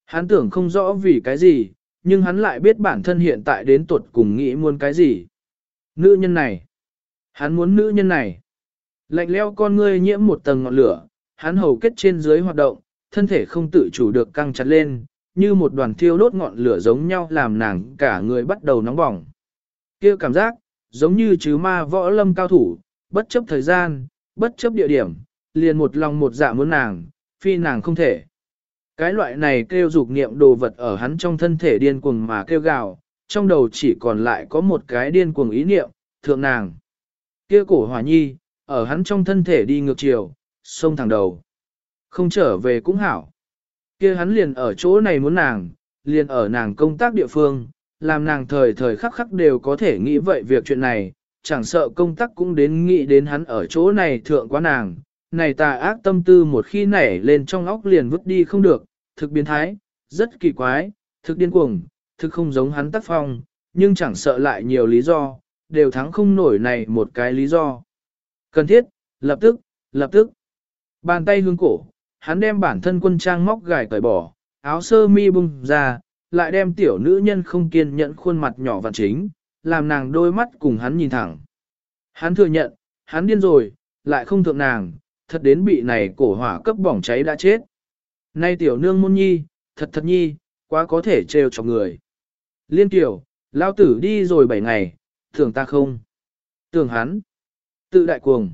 A: Hắn tưởng không rõ vì cái gì, nhưng hắn lại biết bản thân hiện tại đến tuột cùng nghĩ muốn cái gì. Nữ nhân này. Hắn muốn nữ nhân này. Lạnh leo con ngươi nhiễm một tầng ngọn lửa, hắn hầu kết trên dưới hoạt động, thân thể không tự chủ được căng chặt lên, như một đoàn thiêu đốt ngọn lửa giống nhau làm nàng cả người bắt đầu nóng bỏng. Kia cảm giác, giống như chứ ma võ lâm cao thủ, bất chấp thời gian, bất chấp địa điểm, liền một lòng một dạ muốn nàng, phi nàng không thể. Cái loại này kêu dục niệm đồ vật ở hắn trong thân thể điên cuồng mà kêu gào, trong đầu chỉ còn lại có một cái điên cuồng ý niệm, thượng nàng. Kia cổ hỏa nhi, ở hắn trong thân thể đi ngược chiều, xông thẳng đầu. Không trở về cũng hảo. Kia hắn liền ở chỗ này muốn nàng, liền ở nàng công tác địa phương, làm nàng thời thời khắc khắc đều có thể nghĩ vậy việc chuyện này, chẳng sợ công tác cũng đến nghĩ đến hắn ở chỗ này thượng quá nàng. Này tà ác tâm tư một khi nảy lên trong óc liền vứt đi không được, thực biến thái, rất kỳ quái, thực điên cuồng, thực không giống hắn tác phong, nhưng chẳng sợ lại nhiều lý do, đều thắng không nổi này một cái lý do. Cần thiết, lập tức, lập tức. Bàn tay hướng cổ, hắn đem bản thân quân trang móc gài cởi bỏ, áo sơ mi bung ra, lại đem tiểu nữ nhân không kiên nhẫn khuôn mặt nhỏ vặn chính, làm nàng đôi mắt cùng hắn nhìn thẳng. Hắn thừa nhận, hắn điên rồi, lại không thượng nàng, thật đến bị này cổ hỏa cấp bỏng cháy đã chết. Nay tiểu nương môn nhi, thật thật nhi, quá có thể trêu chọc người. Liên tiểu, lao tử đi rồi bảy ngày, tưởng ta không. Tưởng hắn, tự đại cuồng.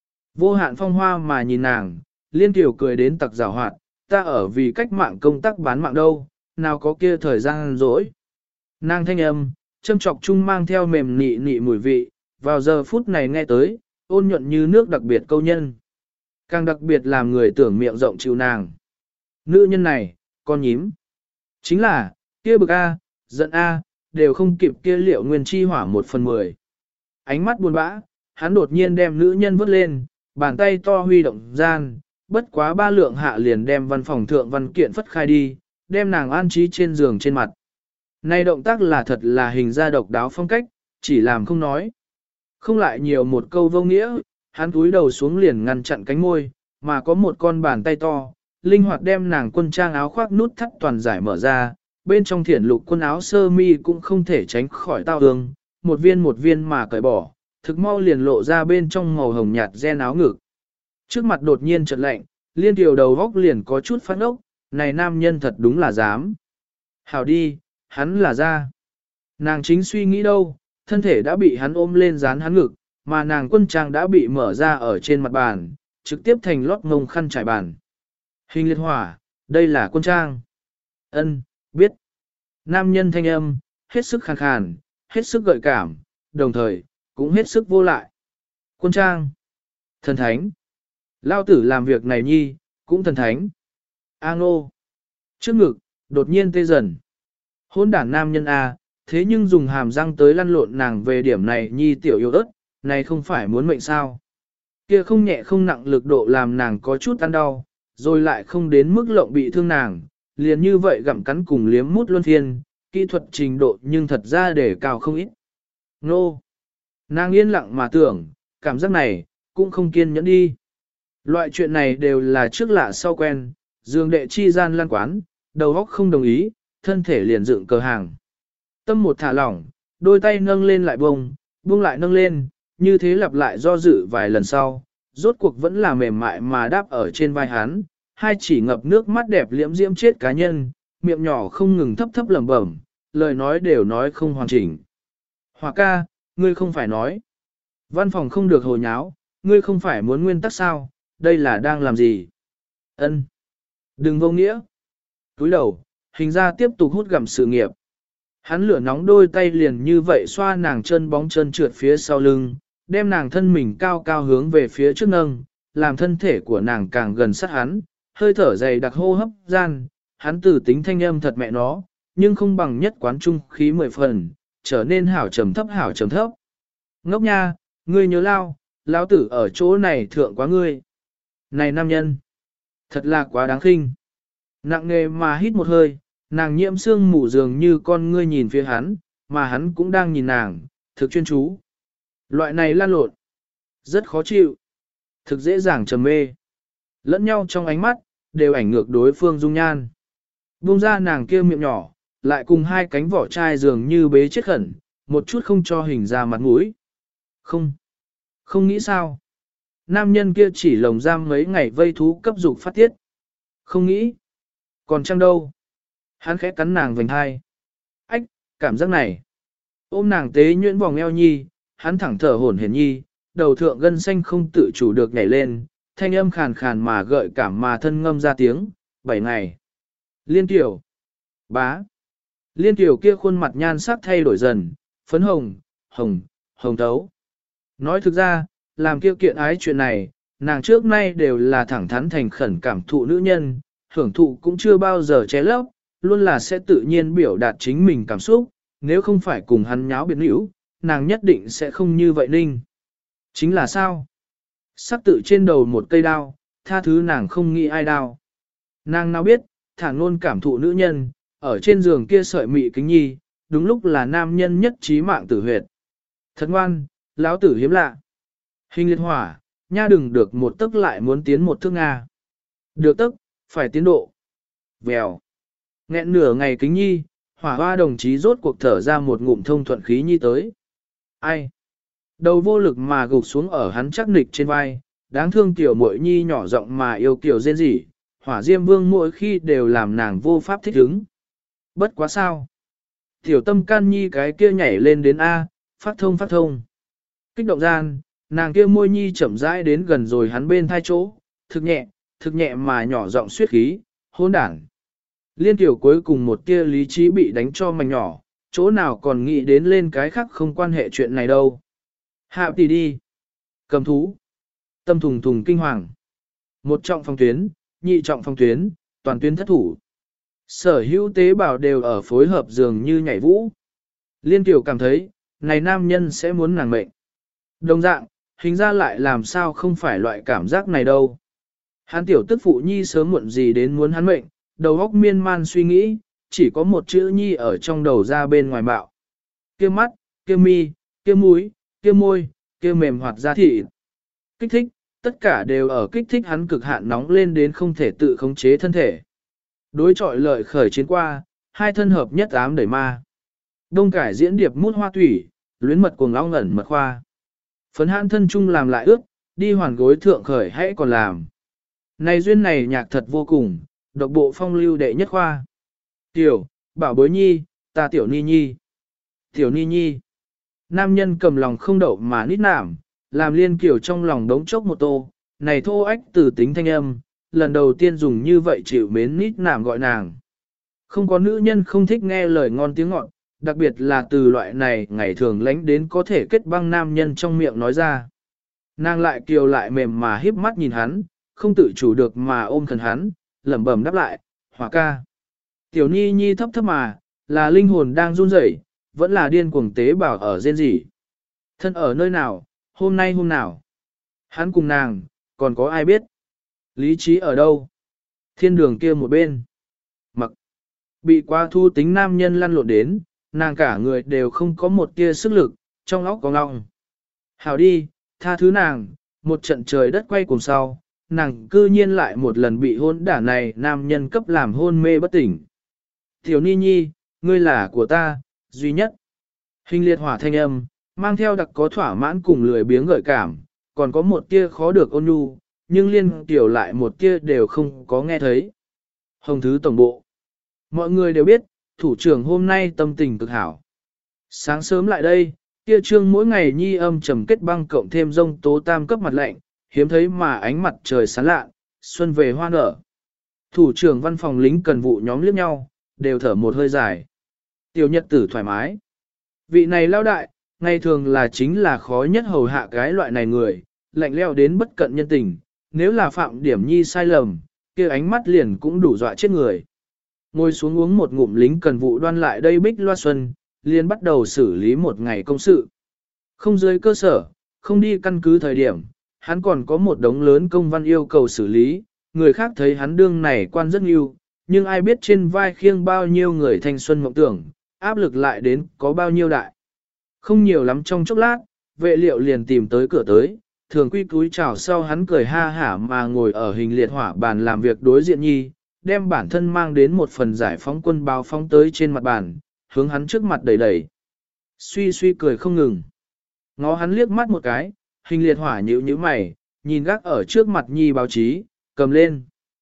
A: Vô hạn phong hoa mà nhìn nàng, liên tiểu cười đến tặc giảo hoạt, ta ở vì cách mạng công tác bán mạng đâu, nào có kia thời gian rỗi. Nàng thanh âm, châm trọc chung mang theo mềm nị nị mùi vị, vào giờ phút này nghe tới, ôn nhuận như nước đặc biệt câu nhân. Càng đặc biệt làm người tưởng miệng rộng chịu nàng. Nữ nhân này, con nhím. Chính là, kia bực A, giận A, đều không kịp kia liệu nguyên chi hỏa một phần mười. Ánh mắt buồn bã, hắn đột nhiên đem nữ nhân vứt lên, bàn tay to huy động gian, bất quá ba lượng hạ liền đem văn phòng thượng văn kiện phất khai đi, đem nàng an trí trên giường trên mặt. Này động tác là thật là hình ra độc đáo phong cách, chỉ làm không nói. Không lại nhiều một câu vô nghĩa, hắn túi đầu xuống liền ngăn chặn cánh môi, mà có một con bàn tay to, linh hoạt đem nàng quân trang áo khoác nút thắt toàn giải mở ra, bên trong thiển lục quân áo sơ mi cũng không thể tránh khỏi tao hương, một viên một viên mà cởi bỏ, thực mau liền lộ ra bên trong màu hồng nhạt ren áo ngực. Trước mặt đột nhiên chợt lạnh, liên tiểu đầu góc liền có chút phát ốc, này nam nhân thật đúng là dám. Hảo đi, hắn là ra. Nàng chính suy nghĩ đâu, thân thể đã bị hắn ôm lên dán hắn ngực, mà nàng quân trang đã bị mở ra ở trên mặt bàn, trực tiếp thành lót ngông khăn trải bàn. Hình liệt hỏa, đây là quân trang. Ân, biết. Nam nhân thanh âm, hết sức khàn khàn, hết sức gợi cảm, đồng thời, cũng hết sức vô lại. Quân trang. Thần thánh. Lao tử làm việc này nhi, cũng thần thánh. A ngô. Trước ngực, đột nhiên tê dần. Hôn đản nam nhân A, thế nhưng dùng hàm răng tới lăn lộn nàng về điểm này nhi tiểu yêu ớt, này không phải muốn mệnh sao. Kia không nhẹ không nặng lực độ làm nàng có chút ăn đau, rồi lại không đến mức lộng bị thương nàng, liền như vậy gặm cắn cùng liếm mút luân phiên, kỹ thuật trình độ nhưng thật ra để cao không ít. Nô! Nàng yên lặng mà tưởng, cảm giác này, cũng không kiên nhẫn đi. Loại chuyện này đều là trước lạ sau quen, dương đệ chi gian lan quán, đầu óc không đồng ý, thân thể liền dựng cờ hàng. Tâm một thả lỏng, đôi tay nâng lên lại bông, buông lại nâng lên, như thế lặp lại do dự vài lần sau, rốt cuộc vẫn là mềm mại mà đáp ở trên vai hắn, hai chỉ ngập nước mắt đẹp liễm diễm chết cá nhân, miệng nhỏ không ngừng thấp thấp lẩm bẩm, lời nói đều nói không hoàn chỉnh. Hòa ca, ngươi không phải nói. Văn phòng không được hồ nháo, ngươi không phải muốn nguyên tắc sao, đây là đang làm gì? Ân, đừng vô nghĩa. Túi đầu, hình ra tiếp tục hút gặm sự nghiệp. Hắn lửa nóng đôi tay liền như vậy xoa nàng chân bóng chân trượt phía sau lưng, đem nàng thân mình cao cao hướng về phía trước nâng, làm thân thể của nàng càng gần sát hắn, hơi thở dày đặc hô hấp gian, hắn từ tính thanh âm thật mẹ nó, nhưng không bằng nhất quán trung khí mười phần, trở nên hảo trầm thấp hảo trầm thấp. Ngốc nha, ngươi nhớ lao, lão tử ở chỗ này thượng quá ngươi. Này nam nhân, thật là quá đáng khinh. Nặng nề mà hít một hơi, nàng nhiễm sương mù dường như con ngươi nhìn phía hắn, mà hắn cũng đang nhìn nàng, thực chuyên chú. Loại này lan lộn, rất khó chịu, thực dễ dàng trầm mê. Lẫn nhau trong ánh mắt, đều ảnh ngược đối phương dung nhan. Buông ra nàng kia miệng nhỏ, lại cùng hai cánh vỏ chai dường như bế chết khẩn, một chút không cho hình ra mặt mũi. Không, không nghĩ sao. Nam nhân kia chỉ lồng giam mấy ngày vây thú cấp dục phát tiết. Không nghĩ. Còn chăng đâu. Hắn khẽ cắn nàng vành hai. Ách, cảm giác này. Ôm nàng tế nhuyễn vòng eo nhi, hắn thẳng thở hổn hển nhi, đầu thượng gân xanh không tự chủ được nhảy lên, thanh âm khàn khàn mà gợi cảm mà thân ngâm ra tiếng, bảy ngày. Liên tiểu. Bá. Liên tiểu kia khuôn mặt nhan sắc thay đổi dần, phấn hồng, hồng, hồng thấu. Nói thực ra, làm kia kiện ái chuyện này, nàng trước nay đều là thẳng thắn thành khẩn cảm thụ nữ nhân, hưởng thụ cũng chưa bao giờ che lấp, luôn là sẽ tự nhiên biểu đạt chính mình cảm xúc, nếu không phải cùng hắn nháo biệt nữ, nàng nhất định sẽ không như vậy ninh. Chính là sao? Sắc tự trên đầu một cây đao, tha thứ nàng không nghĩ ai đao. Nàng nào biết, thản luôn cảm thụ nữ nhân, ở trên giường kia sợi mị kính nhi, đúng lúc là nam nhân nhất trí mạng tử huyệt. Thật ngoan, lão tử hiếm lạ. Hình liệt hỏa, nha đừng được một tức lại muốn tiến một thước Nga. Được tức, phải tiến độ. Vèo. Nghẹn nửa ngày kính nhi, hỏa hoa đồng chí rốt cuộc thở ra một ngụm thông thuận khí nhi tới. Ai? Đầu vô lực mà gục xuống ở hắn chắc nịch trên vai, đáng thương tiểu muội nhi nhỏ giọng mà yêu kiểu rên rỉ, hỏa diêm vương mỗi khi đều làm nàng vô pháp thích ứng. Bất quá sao? Tiểu tâm can nhi cái kia nhảy lên đến A, phát thông phát thông. Kích động gian, nàng kia môi nhi chậm rãi đến gần rồi hắn bên thai chỗ, thực nhẹ, thực nhẹ mà nhỏ giọng suyết khí, hôn đảng. Liên tiểu cuối cùng một tia lý trí bị đánh cho mảnh nhỏ, chỗ nào còn nghĩ đến lên cái khác không quan hệ chuyện này đâu. Hạ tỷ đi. Cầm thú. Tâm thùng thùng kinh hoàng. Một trọng phong tuyến, nhị trọng phong tuyến, toàn tuyến thất thủ. Sở hữu tế bào đều ở phối hợp dường như nhảy vũ. Liên tiểu cảm thấy, này nam nhân sẽ muốn nàng mệnh. Đồng dạng, hình ra lại làm sao không phải loại cảm giác này đâu. Hắn tiểu tức phụ nhi sớm muộn gì đến muốn hắn mệnh, đầu óc miên man suy nghĩ, chỉ có một chữ nhi ở trong đầu ra bên ngoài bạo. Kia mắt, kia mi, kia mũi, kia môi, kia mềm hoạt da thịt. Kích thích, tất cả đều ở kích thích hắn cực hạn nóng lên đến không thể tự khống chế thân thể. Đối trọi lợi khởi chiến qua, hai thân hợp nhất ám đẩy ma. Đông cải diễn điệp mút hoa thủy, luyến mật cuồng long ngẩn mật khoa. Phấn hãn thân chung làm lại ước, đi hoàn gối thượng khởi hãy còn làm. Này duyên này nhạc thật vô cùng, độc bộ phong lưu đệ nhất khoa. Tiểu, bảo bối nhi, ta tiểu ni nhi. Tiểu ni nhi. Nam nhân cầm lòng không đậu mà nít nảm, làm liên kiểu trong lòng đống chốc một tô, này thô ách từ tính thanh âm, lần đầu tiên dùng như vậy chịu mến nít nảm gọi nàng. Không có nữ nhân không thích nghe lời ngon tiếng ngọt, đặc biệt là từ loại này ngày thường lánh đến có thể kết băng nam nhân trong miệng nói ra. Nàng lại kiều lại mềm mà híp mắt nhìn hắn, không tự chủ được mà ôm thần hắn, lẩm bẩm đáp lại, hỏa ca. Tiểu ni nhi thấp thấp mà, là linh hồn đang run rẩy, vẫn là điên cuồng tế bào ở rên rỉ. Thân ở nơi nào, hôm nay hôm nào. Hắn cùng nàng, còn có ai biết? Lý trí ở đâu? Thiên đường kia một bên. Mặc. Bị qua thu tính nam nhân lăn lộn đến, nàng cả người đều không có một tia sức lực, trong óc có ngọng. Hảo đi, tha thứ nàng, một trận trời đất quay cùng sau, nàng cư nhiên lại một lần bị hôn đả này nam nhân cấp làm hôn mê bất tỉnh. Tiểu ni nhi, ngươi là của ta, duy nhất. Hình liệt hỏa thanh âm, mang theo đặc có thỏa mãn cùng lười biếng gợi cảm, còn có một tia khó được ôn nhu, nhưng liên tiểu lại một tia đều không có nghe thấy. Hồng thứ tổng bộ. Mọi người đều biết, thủ trưởng hôm nay tâm tình cực hảo. Sáng sớm lại đây, kia trương mỗi ngày nhi âm trầm kết băng cộng thêm rông tố tam cấp mặt lạnh, hiếm thấy mà ánh mặt trời sáng lạ, xuân về hoa nở. Thủ trưởng văn phòng lính cần vụ nhóm liếc nhau, đều thở một hơi dài. Tiểu nhật tử thoải mái. Vị này lao đại, ngày thường là chính là khó nhất hầu hạ cái loại này người, lạnh leo đến bất cận nhân tình, nếu là phạm điểm nhi sai lầm, kia ánh mắt liền cũng đủ dọa chết người. Ngồi xuống uống một ngụm lính cần vụ đoan lại đây bích loa xuân, liền bắt đầu xử lý một ngày công sự. Không dưới cơ sở, không đi căn cứ thời điểm, hắn còn có một đống lớn công văn yêu cầu xử lý, người khác thấy hắn đương này quan rất nhiều, nhưng ai biết trên vai khiêng bao nhiêu người thanh xuân mộng tưởng, áp lực lại đến có bao nhiêu đại. Không nhiều lắm trong chốc lát, vệ liệu liền tìm tới cửa tới, thường quy cúi chào sau hắn cười ha hả mà ngồi ở hình liệt hỏa bàn làm việc đối diện nhi, đem bản thân mang đến một phần giải phóng quân báo phóng tới trên mặt bàn, hướng hắn trước mặt đẩy đẩy. Suy suy cười không ngừng. Ngó hắn liếc mắt một cái, Hình Liệt Hỏa nhíu nhíu mày, nhìn gác ở trước mặt nhi báo chí, cầm lên.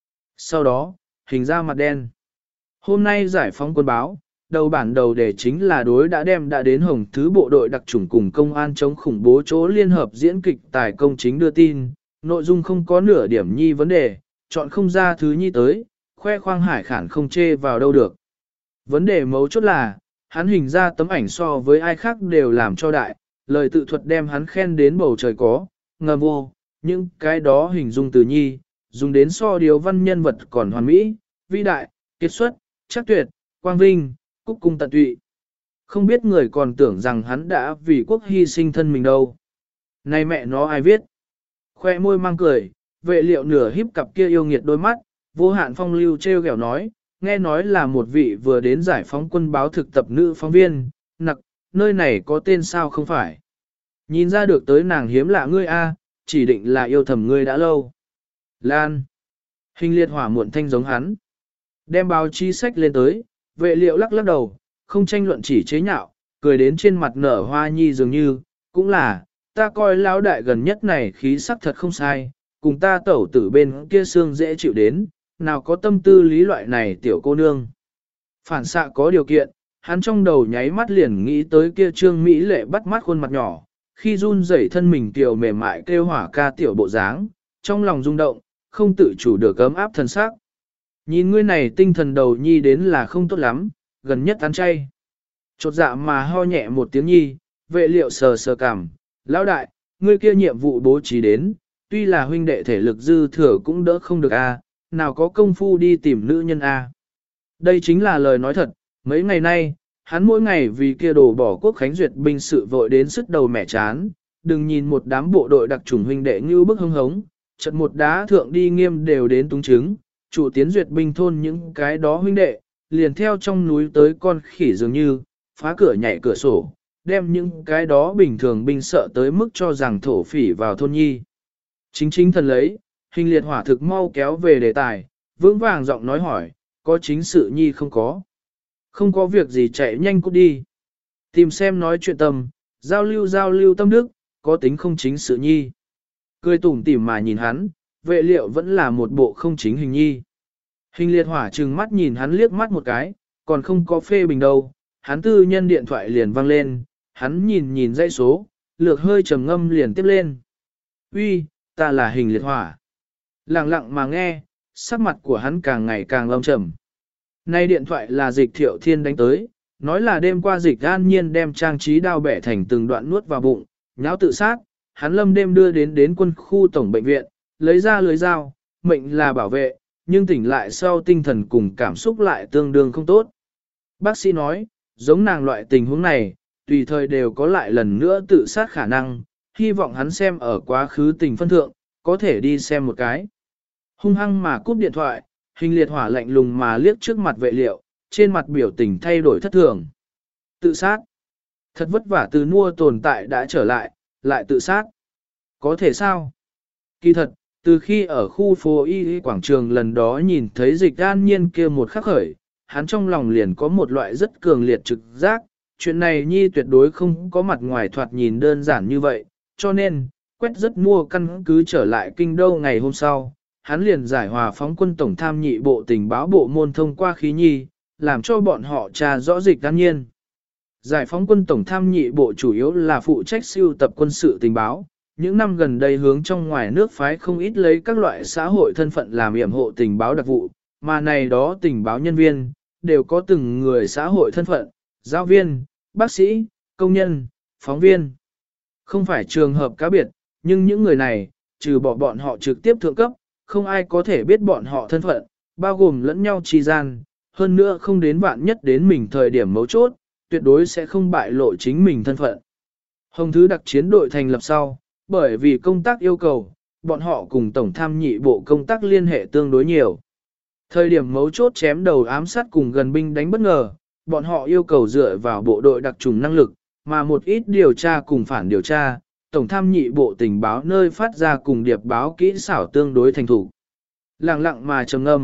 A: Sau đó, hình ra mặt đen. Hôm nay giải phóng quân báo, đầu bản đầu đề chính là đối đã đem đã đến Hồng Thứ bộ đội đặc chủng cùng công an chống khủng bố chỗ liên hợp diễn kịch tài công chính đưa tin, nội dung không có nửa điểm nhi vấn đề, chọn không ra thứ nhi tới, khoe khoang hải khản không chê vào đâu được. Vấn đề mấu chốt là, hắn hình ra tấm ảnh so với ai khác đều làm cho đại, lời tự thuật đem hắn khen đến bầu trời có, ngầm vô, nhưng cái đó hình dung từ nhi, dùng đến so điều văn nhân vật còn hoàn mỹ, vĩ đại, kiệt xuất, chắc tuyệt, quang vinh, cúc cung tận tụy. Không biết người còn tưởng rằng hắn đã vì quốc hy sinh thân mình đâu. Này mẹ nó ai viết? Khoe môi mang cười, vệ liệu nửa híp cặp kia yêu nghiệt đôi mắt, vô hạn phong lưu treo ghẹo nói, nghe nói là một vị vừa đến giải phóng quân báo thực tập nữ phóng viên, nặc, nơi này có tên sao không phải. Nhìn ra được tới nàng hiếm lạ ngươi a, chỉ định là yêu thầm ngươi đã lâu. Lan. Hình Liệt Hỏa muộn thanh giống hắn. Đem báo chí sách lên tới, vệ liệu lắc lắc đầu, không tranh luận chỉ chế nhạo, cười đến trên mặt nở hoa nhi dường như, cũng là, ta coi lão đại gần nhất này khí sắc thật không sai, cùng ta tẩu tử bên kia xương dễ chịu đến, nào có tâm tư lý loại này tiểu cô nương. Phản xạ có điều kiện, hắn trong đầu nháy mắt liền nghĩ tới kia trương Mỹ lệ bắt mắt khuôn mặt nhỏ, khi run rẩy thân mình tiểu mềm mại kêu hỏa ca tiểu bộ dáng, trong lòng rung động, không tự chủ được ấm áp thần sắc. Nhìn ngươi này tinh thần đầu nhi đến là không tốt lắm, gần nhất ăn chay. Chột dạ mà ho nhẹ một tiếng nhi, vệ liệu sờ sờ cảm, lão đại, ngươi kia nhiệm vụ bố trí đến, tuy là huynh đệ thể lực dư thừa cũng đỡ không được a, nào có công phu đi tìm nữ nhân a. Đây chính là lời nói thật, mấy ngày nay, hắn mỗi ngày vì kia đồ bỏ quốc khánh duyệt binh sự vội đến sức đầu mẻ chán, đừng nhìn một đám bộ đội đặc chủng huynh đệ như bức hưng hống, chật một đá thượng đi nghiêm đều đến túng chứng, chủ tiến duyệt binh thôn những cái đó huynh đệ, liền theo trong núi tới con khỉ dường như, phá cửa nhảy cửa sổ, đem những cái đó bình thường binh sợ tới mức cho rằng thổ phỉ vào thôn nhi. Chính chính thần lấy, Hình Liệt Hỏa thực mau kéo về đề tài, vững vàng giọng nói hỏi, có chính sự nhi không có? Không có việc gì chạy nhanh cút đi. Tìm xem nói chuyện tâm, giao lưu giao lưu tâm đức, có tính không chính sự nhi. Cười tủm tỉm mà nhìn hắn, vệ liệu vẫn là một bộ không chính hình nhi. Hình Liệt Hỏa trừng mắt nhìn hắn liếc mắt một cái, còn không có phê bình đâu, hắn tư nhân điện thoại liền vang lên, hắn nhìn nhìn dãy số, lược hơi trầm ngâm liền tiếp lên. Uy, ta là Hình Liệt Hỏa. Lặng lặng mà nghe, sắc mặt của hắn càng ngày càng lâm trầm. Nay điện thoại là Dịch Thiệu Thiên đánh tới, nói là đêm qua Dịch An Nhiên đem trang trí đao bẻ thành từng đoạn nuốt vào bụng, nháo tự sát, hắn lâm đêm đưa đến đến quân khu tổng bệnh viện, lấy ra lưới dao, mệnh là bảo vệ, nhưng tỉnh lại sau tinh thần cùng cảm xúc lại tương đương không tốt. Bác sĩ nói, giống nàng loại tình huống này, tùy thời đều có lại lần nữa tự sát khả năng, hy vọng hắn xem ở quá khứ tình phân thượng, có thể đi xem một cái. Hung hăng mà cúp điện thoại, Hình Liệt Hỏa lạnh lùng mà liếc trước mặt vệ liệu, trên mặt biểu tình thay đổi thất thường. Tự sát. Thật vất vả từ mua tồn tại đã trở lại, lại tự sát. Có thể sao? Kỳ thật, từ khi ở khu phố Y Y quảng trường lần đó nhìn thấy Dịch An Nhiên kia một khắc khởi, hắn trong lòng liền có một loại rất cường liệt trực giác, chuyện này nhi tuyệt đối không có mặt ngoài thoạt nhìn đơn giản như vậy, cho nên, quét rất mua căn cứ trở lại kinh đô ngày hôm sau, hắn liền giải hòa phóng quân tổng tham nhị bộ tình báo bộ môn thông qua khí nhi, làm cho bọn họ tra rõ Dịch An Nhiên. Giải phóng quân tổng tham nhị bộ chủ yếu là phụ trách siêu tập quân sự tình báo, những năm gần đây hướng trong ngoài nước phái không ít lấy các loại xã hội thân phận làm yểm hộ tình báo đặc vụ, mà này đó tình báo nhân viên, đều có từng người xã hội thân phận, giáo viên, bác sĩ, công nhân, phóng viên. Không phải trường hợp cá biệt, nhưng những người này, trừ bỏ bọn họ trực tiếp thượng cấp, không ai có thể biết bọn họ thân phận, bao gồm lẫn nhau trì gian, hơn nữa không đến vạn nhất đến mình thời điểm mấu chốt, tuyệt đối sẽ không bại lộ chính mình thân phận. Hồng Thứ đặc chiến đội thành lập sau, bởi vì công tác yêu cầu, bọn họ cùng tổng tham nhị bộ công tác liên hệ tương đối nhiều. Thời điểm mấu chốt chém đầu ám sát cùng gần binh đánh bất ngờ, bọn họ yêu cầu dựa vào bộ đội đặc trùng năng lực, mà một ít điều tra cùng phản điều tra, tổng tham nhị bộ tình báo nơi phát ra cùng điệp báo kỹ xảo tương đối thành thủ. Lặng lặng mà trầm ngâm,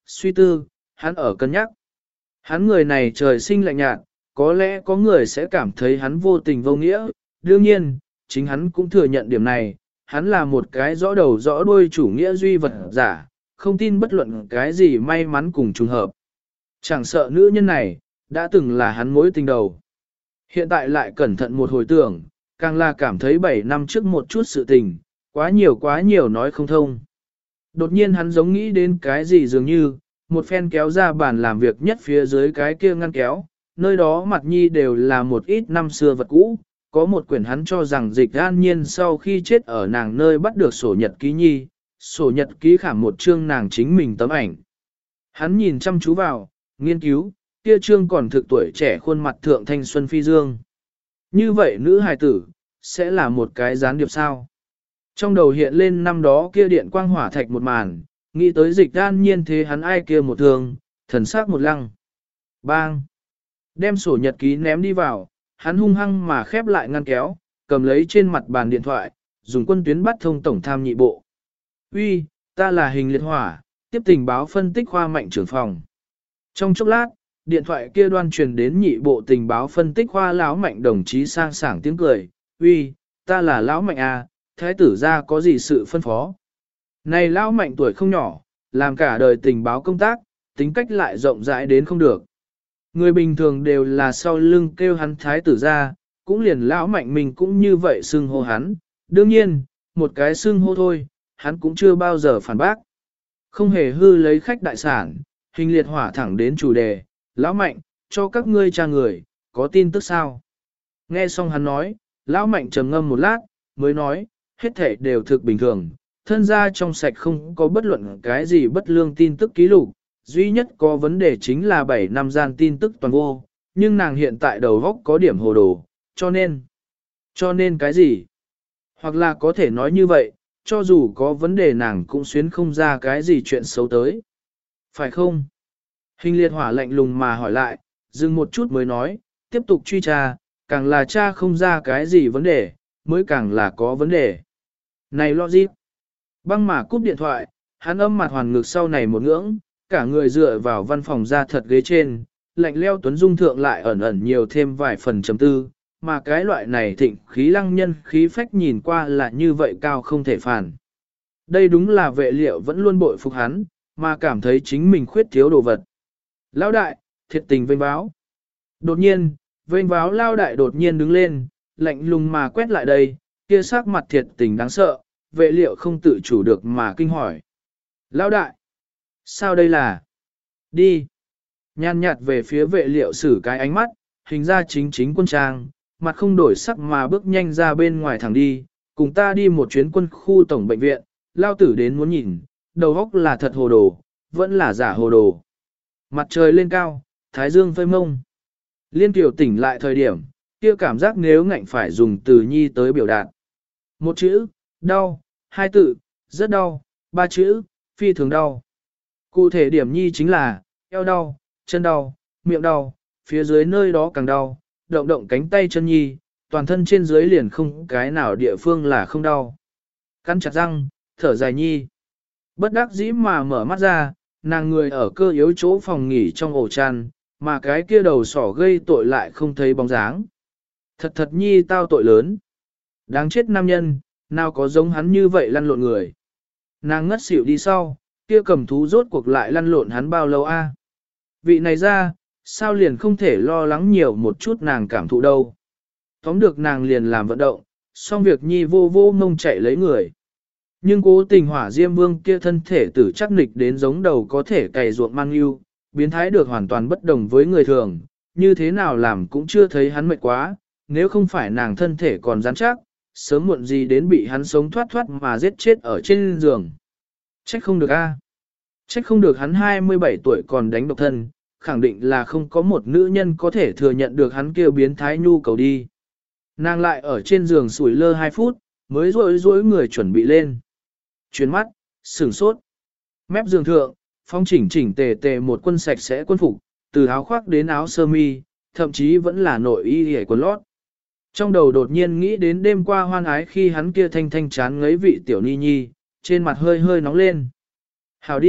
A: suy tư, hắn ở cân nhắc. Hắn người này trời sinh lạnh nhạt, có lẽ có người sẽ cảm thấy hắn vô tình vô nghĩa, đương nhiên, chính hắn cũng thừa nhận điểm này, hắn là một cái rõ đầu rõ đuôi chủ nghĩa duy vật giả, không tin bất luận cái gì may mắn cùng trùng hợp. Chẳng sợ nữ nhân này, đã từng là hắn mối tình đầu. Hiện tại lại cẩn thận một hồi tưởng, càng là cảm thấy bảy năm trước một chút sự tình, quá nhiều quá nhiều nói không thông. Đột nhiên hắn giống nghĩ đến cái gì dường như, một phen kéo ra bàn làm việc nhất phía dưới cái kia ngăn kéo, nơi đó mặt nhi đều là một ít năm xưa vật cũ, có một quyển hắn cho rằng Dịch An Nhiên sau khi chết ở nàng nơi bắt được sổ nhật ký nhi, sổ nhật ký khảm một chương nàng chính mình tấm ảnh. Hắn nhìn chăm chú vào, nghiên cứu, kia chương còn thực tuổi trẻ khuôn mặt thượng thanh xuân phi dương. Như vậy nữ hài tử, sẽ là một cái gián điệp sao? Trong đầu hiện lên năm đó kia điện quang hỏa thạch một màn, nghĩ tới Dịch An Nhiên thế hắn ai kia một thương, thần sắc một lăng. Bang! Đem sổ nhật ký ném đi vào, hắn hung hăng mà khép lại ngăn kéo, cầm lấy trên mặt bàn điện thoại, dùng quân tuyến bắt thông tổng tham nhị bộ. Uy, ta là Hình Liệt Hỏa, tiếp tình báo phân tích khoa mạnh trưởng phòng. Trong chốc lát, điện thoại kia đoan truyền đến nhị bộ tình báo phân tích khoa lão mạnh đồng chí sang sảng tiếng cười. Uy, ta là lão mạnh à, thái tử gia có gì sự phân phó? Này lão mạnh tuổi không nhỏ, làm cả đời tình báo công tác, tính cách lại rộng rãi đến không được. Người bình thường đều là sau lưng kêu hắn thái tử gia, cũng liền lão mạnh mình cũng như vậy xưng hô hắn. Đương nhiên, một cái xưng hô thôi, hắn cũng chưa bao giờ phản bác. Không hề hư lấy khách đại sản, Hình Liệt Hỏa thẳng đến chủ đề, lão mạnh, cho các ngươi tra người, có tin tức sao? Nghe xong hắn nói, lão mạnh trầm ngâm một lát, mới nói, hết thể đều thực bình thường, thân gia trong sạch không có bất luận cái gì bất lương tin tức ký lục, duy nhất có vấn đề chính là bảy năm gian tin tức toàn vô, nhưng nàng hiện tại đầu góc có điểm hồ đồ, cho nên, cho nên cái gì? Hoặc là có thể nói như vậy, cho dù có vấn đề nàng cũng xuyến không ra cái gì chuyện xấu tới. Phải không? Hình Liệt Hỏa lạnh lùng mà hỏi lại, dừng một chút mới nói, tiếp tục truy tra, càng là tra không ra cái gì vấn đề, mới càng là có vấn đề. Này logic. Băng mà cúp điện thoại, hắn âm mặt hoàn ngực sau này một ngưỡng, cả người dựa vào văn phòng ra thật ghế trên, lạnh leo tuấn dung thượng lại ẩn ẩn nhiều thêm vài phần chấm tư, mà cái loại này thịnh khí lăng nhân khí phách nhìn qua là như vậy cao không thể phản. Đây đúng là vệ liệu vẫn luôn bội phục hắn, mà cảm thấy chính mình khuyết thiếu đồ vật. Lão đại, thiệt tình vênh báo. Đột nhiên, vênh báo lao đại đột nhiên đứng lên, lạnh lùng mà quét lại đây, kia sắc mặt thiệt tình đáng sợ, vệ liệu không tự chủ được mà kinh hỏi. Lão đại, sao đây là? Đi. Nhàn nhạt về phía vệ liệu xử cái ánh mắt, hình ra chính chính quân trang, mặt không đổi sắc mà bước nhanh ra bên ngoài thẳng đi, cùng ta đi một chuyến quân khu tổng bệnh viện, lao tử đến muốn nhìn, đầu óc là thật hồ đồ, vẫn là giả hồ đồ. Mặt trời lên cao, thái dương phơi mông. Liên tiểu tỉnh lại thời điểm, kia cảm giác nếu ngạnh phải dùng từ nhi tới biểu đạt. Một chữ, đau, hai tự, rất đau, ba chữ, phi thường đau. Cụ thể điểm nhi chính là, eo đau, chân đau, miệng đau, phía dưới nơi đó càng đau, động động cánh tay chân nhi, toàn thân trên dưới liền không cái nào địa phương là không đau. Cắn chặt răng, thở dài nhi. Bất đắc dĩ mà mở mắt ra, nàng người ở cơ yếu chỗ phòng nghỉ trong ổ chăn, mà cái kia đầu sỏ gây tội lại không thấy bóng dáng. Thật thật nhi tao tội lớn. Đáng chết nam nhân, nào có giống hắn như vậy lăn lộn người. Nàng ngất xỉu đi sau, kia cầm thú rốt cuộc lại lăn lộn hắn bao lâu a? Vị này ra, sao liền không thể lo lắng nhiều một chút nàng cảm thụ đâu. Tóm được nàng liền làm vận động, xong việc nhi vô vô mông chạy lấy người. Nhưng cố tình hỏa diêm vương kia thân thể tử chắc nịch đến giống đầu có thể cày ruộng mang yêu, biến thái được hoàn toàn bất đồng với người thường, như thế nào làm cũng chưa thấy hắn mệt quá, nếu không phải nàng thân thể còn rắn chắc, sớm muộn gì đến bị hắn sống thoát thoát mà giết chết ở trên giường. Trách không được a, Trách không được hắn hai mươi bảy tuổi còn đánh độc thân, khẳng định là không có một nữ nhân có thể thừa nhận được hắn kêu biến thái nhu cầu đi. Nàng lại ở trên giường sủi lơ hai phút, mới rối rối người chuẩn bị lên. Chuyến mắt, sửng sốt. Mép giường thượng, phong chỉnh chỉnh tề tề một quân sạch sẽ quân phục, từ áo khoác đến áo sơ mi, thậm chí vẫn là nội y hề quần lót. Trong đầu đột nhiên nghĩ đến đêm qua hoan ái khi hắn kia thanh thanh chán ngấy vị tiểu ni nhi, trên mặt hơi hơi nóng lên. Hảo đi,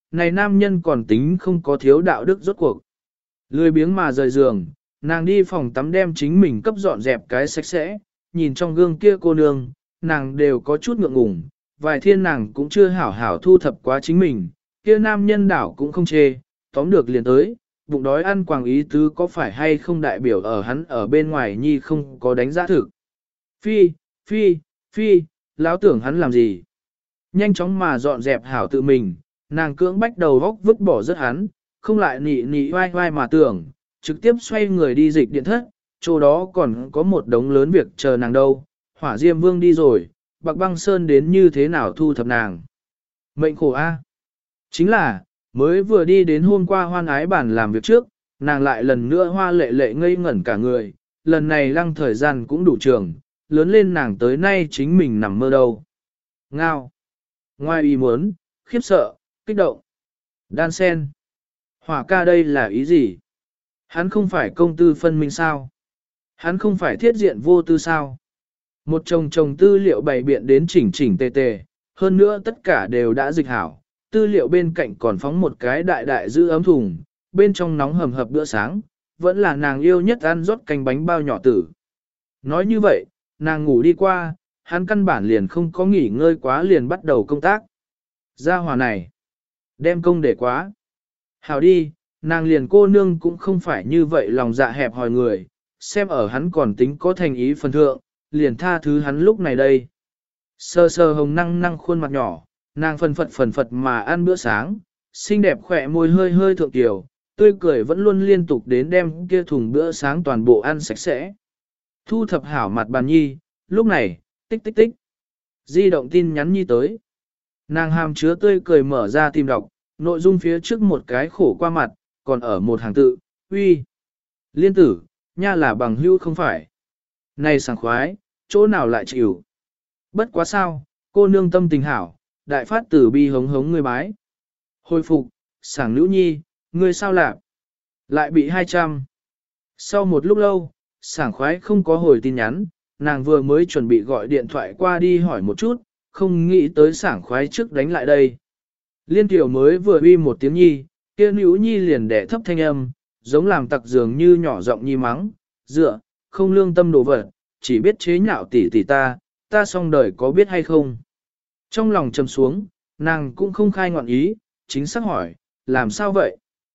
A: này nam nhân còn tính không có thiếu đạo đức rốt cuộc. Lười biếng mà rời giường, nàng đi phòng tắm đem chính mình cấp dọn dẹp cái sạch sẽ, nhìn trong gương kia cô nương, nàng đều có chút ngượng ngùng, vài thiên nàng cũng chưa hảo hảo thu thập quá chính mình, kia nam nhân đảo cũng không chê, tóm được liền tới, bụng đói ăn quàng ý tứ có phải hay không đại biểu ở hắn ở bên ngoài nhi không có đánh giá thực. Phi, phi, phi, lão tưởng hắn làm gì? Nhanh chóng mà dọn dẹp hảo tự mình, nàng cưỡng bách đầu góc vứt bỏ rất hắn, không lại nị nị vai vai mà tưởng, trực tiếp xoay người đi dịch điện thất, chỗ đó còn có một đống lớn việc chờ nàng đâu, hỏa diêm vương đi rồi, bạc băng sơn đến như thế nào thu thập nàng. Mệnh khổ a. Chính là, mới vừa đi đến hôm qua hoan ái bản làm việc trước, nàng lại lần nữa hoa lệ lệ ngây ngẩn cả người, lần này lăng thời gian cũng đủ trường, lớn lên nàng tới nay chính mình nằm mơ đâu. Ngao. Ngoài ý muốn, khiếp sợ, kích động. Đan sen. Hỏa ca đây là ý gì? Hắn không phải công tư phân minh sao? Hắn không phải thiết diện vô tư sao? Một chồng chồng tư liệu bày biện đến chỉnh chỉnh tề tề, hơn nữa tất cả đều đã dịch hảo. Tư liệu bên cạnh còn phóng một cái đại đại giữ ấm thùng, bên trong nóng hầm hập bữa sáng, vẫn là nàng yêu nhất ăn rót canh bánh bao nhỏ tử. Nói như vậy, nàng ngủ đi qua, hắn căn bản liền không có nghỉ ngơi quá liền bắt đầu công tác. Gia hòa này, đem công để quá. Hảo đi, nàng liền cô nương cũng không phải như vậy lòng dạ hẹp hòi người, xem ở hắn còn tính có thành ý phần thượng, liền tha thứ hắn lúc này đây. Sơ sơ hồng năng năng khuôn mặt nhỏ, nàng phần phật phần phật mà ăn bữa sáng, xinh đẹp khỏe môi hơi hơi thượng tiểu, tươi cười vẫn luôn liên tục đến đem kia thùng bữa sáng toàn bộ ăn sạch sẽ. Thu thập hảo mặt bàn nhi, lúc này, tích tích tích. Di động tin nhắn nhi tới. Nàng hàm chứa tươi cười mở ra tìm đọc, nội dung phía trước một cái khổ qua mặt, còn ở một hàng tự, uy. Liên tử, nha là bằng hữu không phải. Này sảng khoái, chỗ nào lại chịu. Bất quá sao, cô nương tâm tình hảo, đại phát tử bi hống hống người bái. Hồi phục, sảng nữ nhi, ngươi sao lạc? Lại bị hai trăm. Sau một lúc lâu, sảng khoái không có hồi tin nhắn, nàng vừa mới chuẩn bị gọi điện thoại qua đi hỏi một chút, không nghĩ tới sảng khoái trước đánh lại đây. Liên tiểu mới vừa uy một tiếng nhi, kia nữ nhi liền đẻ thấp thanh âm, giống làm tặc dường như nhỏ giọng nhi mắng, dựa, không lương tâm đồ vật, chỉ biết chế nhạo tỷ tỷ ta, ta xong đời có biết hay không. Trong lòng trầm xuống, nàng cũng không khai ngọn ý, chính xác hỏi, làm sao vậy?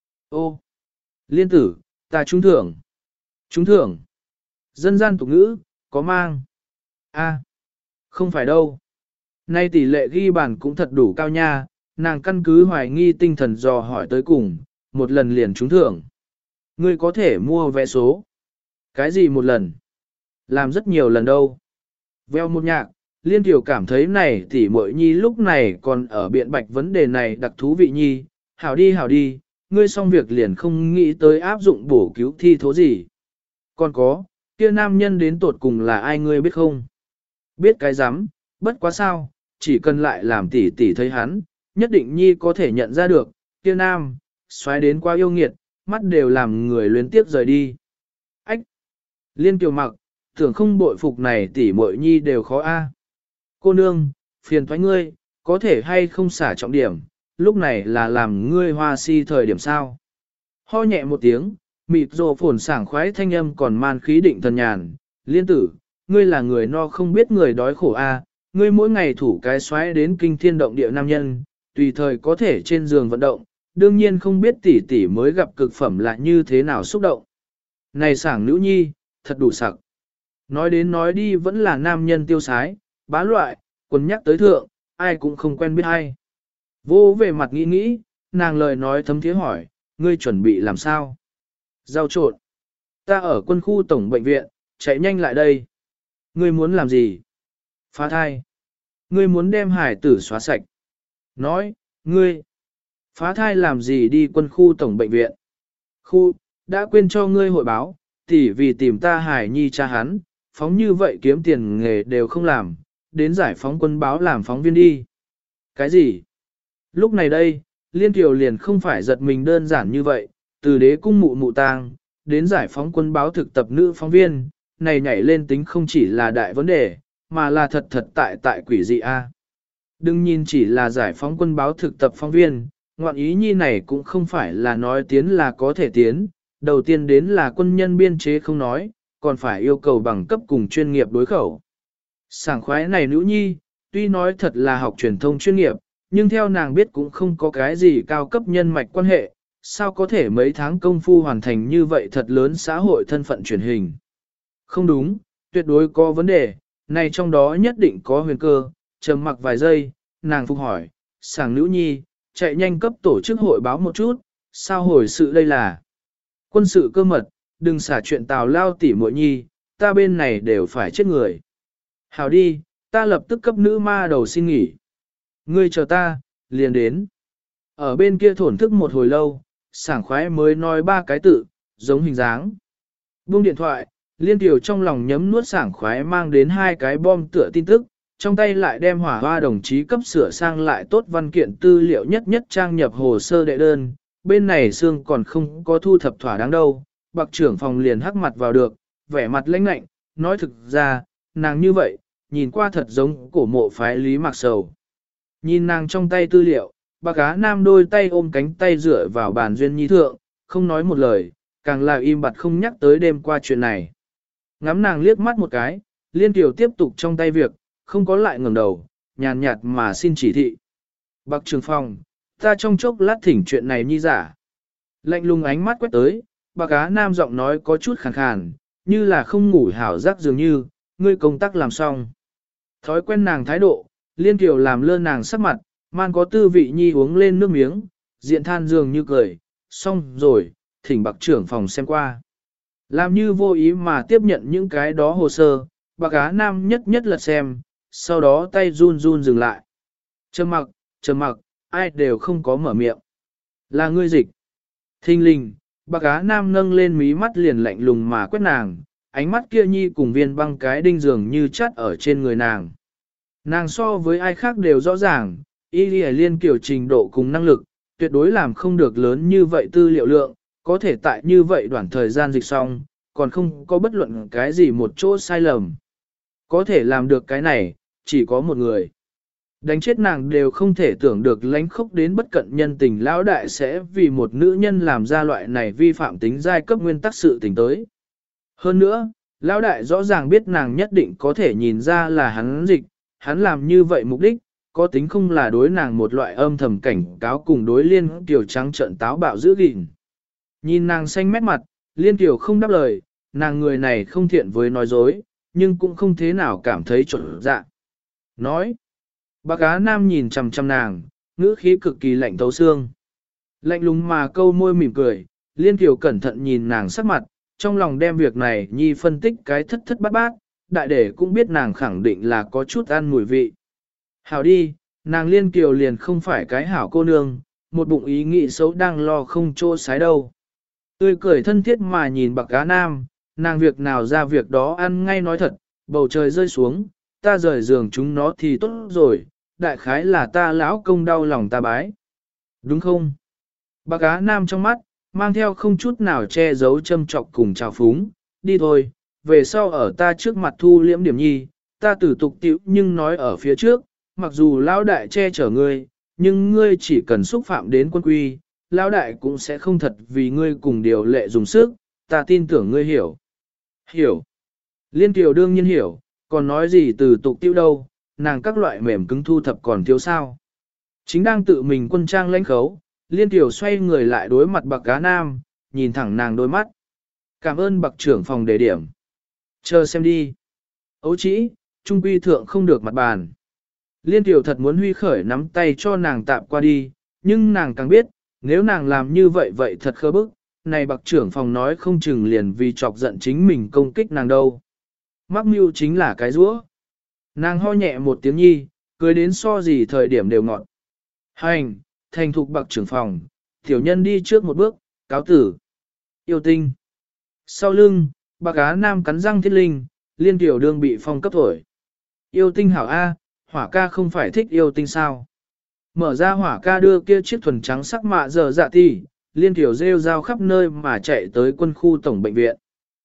A: Ô, liên tử, ta trúng thưởng. Trúng thưởng. Dân gian tục ngữ, có mang. A, không phải đâu. Nay tỷ lệ ghi bàn cũng thật đủ cao nha, nàng căn cứ hoài nghi tinh thần dò hỏi tới cùng, một lần liền trúng thưởng. Ngươi có thể mua vé số. Cái gì một lần? Làm rất nhiều lần đâu. Veo một nhạc, liên tiểu cảm thấy này tỷ muội nhi lúc này còn ở biện bạch vấn đề này đặc thú vị nhi. Hảo đi hảo đi, ngươi xong việc liền không nghĩ tới áp dụng bổ cứu thi thố gì. Còn có, kia nam nhân đến tột cùng là ai ngươi biết không? Biết cái rắm bất quá sao, chỉ cần lại làm tỷ tỷ thấy hắn, nhất định nhi có thể nhận ra được, kia nam, xoáy đến quá yêu nghiệt, mắt đều làm người luyến tiếp rời đi. Ách! Liên kiều mặc, tưởng không bội phục này tỷ muội nhi đều khó a. Cô nương, phiền thoái ngươi, có thể hay không xả trọng điểm, lúc này là làm ngươi hoa si thời điểm sao. Ho nhẹ một tiếng, mịt rồ phồn sảng khoái thanh âm còn man khí định thần nhàn, liên tử, ngươi là người no không biết người đói khổ a, ngươi mỗi ngày thủ cái xoáy đến kinh thiên động địa nam nhân, tùy thời có thể trên giường vận động, đương nhiên không biết tỷ tỷ mới gặp cực phẩm là như thế nào xúc động. Này sảng nữ nhi, thật đủ sặc. Nói đến nói đi vẫn là nam nhân tiêu sái, bá loại, quần nhắc tới thượng, ai cũng không quen biết ai. Vô về mặt nghĩ nghĩ, nàng lời nói thấm thiế hỏi, ngươi chuẩn bị làm sao? Giao trộn. Ta ở quân khu tổng bệnh viện, chạy nhanh lại đây. Ngươi muốn làm gì? Phá thai. Ngươi muốn đem hải tử xóa sạch. Nói, ngươi. Phá thai làm gì đi quân khu tổng bệnh viện? Khu, đã quên cho ngươi hội báo, tỉ vì tìm ta hải nhi cha hắn, phóng như vậy kiếm tiền nghề đều không làm, đến giải phóng quân báo làm phóng viên đi. Cái gì? Lúc này đây, Liên Kiều liền không phải giật mình đơn giản như vậy, từ đế cung mụ mụ tang, đến giải phóng quân báo thực tập nữ phóng viên, này nhảy lên tính không chỉ là đại vấn đề, mà là thật thật tại tại quỷ dị a. Đừng nhìn chỉ là giải phóng quân báo thực tập phóng viên, ngoạn ý nhi này cũng không phải là nói tiến là có thể tiến, đầu tiên đến là quân nhân biên chế không nói, còn phải yêu cầu bằng cấp cùng chuyên nghiệp đối khẩu. Sảng khoái này nữ nhi, tuy nói thật là học truyền thông chuyên nghiệp, nhưng theo nàng biết cũng không có cái gì cao cấp nhân mạch quan hệ, sao có thể mấy tháng công phu hoàn thành như vậy thật lớn xã hội thân phận truyền hình. Không đúng, tuyệt đối có vấn đề, này trong đó nhất định có huyền cơ, trầm mặc vài giây, nàng phục hỏi, sảng nữ nhi, chạy nhanh cấp tổ chức hội báo một chút, sao hồi sự đây là quân sự cơ mật, đừng xả chuyện tào lao tỉ muội nhi, ta bên này đều phải chết người. Hảo đi, ta lập tức cấp nữ ma đầu xin nghỉ. Ngươi chờ ta, liền đến. Ở bên kia thổn thức một hồi lâu, sảng khoái mới nói ba cái tự, giống hình dáng. Buông điện thoại, Liên Tiểu trong lòng nhấm nuốt sảng khoái mang đến hai cái bom tựa tin tức, trong tay lại đem hỏa hoa đồng chí cấp sửa sang lại tốt văn kiện tư liệu nhất nhất trang nhập hồ sơ đệ đơn. Bên này xương còn không có thu thập thỏa đáng đâu, bạc trưởng phòng liền hắc mặt vào được, vẻ mặt lãnh lạnh, nói thực ra, nàng như vậy, nhìn qua thật giống cổ mộ phái Lý Mạc Sầu. Nhìn nàng trong tay tư liệu, bạc á nam đôi tay ôm cánh tay dựa vào bàn duyên nhi thượng, không nói một lời, càng là im bặt không nhắc tới đêm qua chuyện này. Ngắm nàng liếc mắt một cái, Liên Tiểu tiếp tục trong tay việc, không có lại ngẩng đầu, nhàn nhạt mà xin chỉ thị. Bạc trường phòng, ta trong chốc lát thỉnh chuyện này nhi giả. Lạnh lùng ánh mắt quét tới, bạc á nam giọng nói có chút khàn khàn, như là không ngủ hảo giác dường như, ngươi công tác làm xong. Thói quen nàng thái độ, Liên Kiều làm lơ nàng sắc mặt, man có tư vị nhi uống lên nước miếng, diện than dường như cười, xong rồi, thỉnh bạc trưởng phòng xem qua. Làm như vô ý mà tiếp nhận những cái đó hồ sơ, bạc á nam nhất nhất lật xem, sau đó tay run run dừng lại. Trầm mặc, trầm mặc, ai đều không có mở miệng. Là ngươi dịch. Thinh linh, bạc á nam nâng lên mí mắt liền lạnh lùng mà quét nàng, ánh mắt kia nhi cùng viên băng cái đinh dường như chắt ở trên người nàng. Nàng so với ai khác đều rõ ràng, y lì liên kiểu trình độ cùng năng lực, tuyệt đối làm không được lớn như vậy tư liệu lượng, có thể tại như vậy đoạn thời gian dịch xong, còn không có bất luận cái gì một chỗ sai lầm. Có thể làm được cái này, chỉ có một người. Đánh chết nàng đều không thể tưởng được lánh khốc đến bất cận nhân tình lão đại sẽ vì một nữ nhân làm ra loại này vi phạm tính giai cấp nguyên tắc sự tình tới. Hơn nữa, lão đại rõ ràng biết nàng nhất định có thể nhìn ra là hắn dịch, hắn làm như vậy mục đích, có tính không là đối nàng một loại âm thầm cảnh cáo cùng đối Liên Kiều trắng trợn táo bạo giữ gìn. Nhìn nàng xanh mét mặt, Liên Kiều không đáp lời, nàng người này không thiện với nói dối, nhưng cũng không thế nào cảm thấy trộn dạ. Nói, bác á nam nhìn chằm chằm nàng, ngữ khí cực kỳ lạnh thấu xương. Lạnh lùng mà câu môi mỉm cười, Liên Kiều cẩn thận nhìn nàng sắc mặt, trong lòng đem việc này nhi phân tích cái thất thất bát bát, đại để cũng biết nàng khẳng định là có chút ăn mùi vị. Hảo đi, nàng Liên Kiều liền không phải cái hảo cô nương, một bụng ý nghĩ xấu đang lo không chỗ sái đâu. Tươi cười thân thiết mà nhìn bạc cá nam, nàng việc nào ra việc đó ăn ngay nói thật, bầu trời rơi xuống, ta rời giường chúng nó thì tốt rồi, đại khái là ta lão công đau lòng ta bái. Đúng không? Bạc cá nam trong mắt, mang theo không chút nào che giấu châm trọc cùng trào phúng, đi thôi, về sau ở ta trước mặt thu liễm điểm nhi, ta tử tục tiểu nhưng nói ở phía trước, mặc dù lão đại che chở ngươi, nhưng ngươi chỉ cần xúc phạm đến quân quy, lão đại cũng sẽ không thật vì ngươi cùng điều lệ dùng sức, ta tin tưởng ngươi hiểu. Hiểu. Liên Kiều đương nhiên hiểu, còn nói gì từ tục tiêu đâu, nàng các loại mềm cứng thu thập còn thiếu sao. Chính đang tự mình quân trang lãnh khấu, Liên Kiều xoay người lại đối mặt bạc cá nam, nhìn thẳng nàng đôi mắt. Cảm ơn bạc trưởng phòng đề điểm. Chờ xem đi. Ấu chỉ, trung quy thượng không được mặt bàn. Liên Kiều thật muốn huy khởi nắm tay cho nàng tạm qua đi, nhưng nàng càng biết, nếu nàng làm như vậy vậy thật khơ bức, này bạc trưởng phòng nói không chừng liền vì chọc giận chính mình công kích nàng đâu. Mắc mưu chính là cái rũa. Nàng ho nhẹ một tiếng nhi, cười đến so gì thời điểm đều ngọt. Hành, thành thục bạc trưởng phòng, tiểu nhân đi trước một bước, cáo tử. Yêu tinh. Sau lưng, bạc á nam cắn răng thiết linh, Liên Kiều đương bị phong cấp thổi. Yêu tinh hảo A, hỏa ca không phải thích yêu tinh sao. Mở ra hỏa ca đưa kia chiếc thuần trắng sắc mạ giờ dạ tỷ, Liên Kiều rêu rao khắp nơi mà chạy tới quân khu tổng bệnh viện.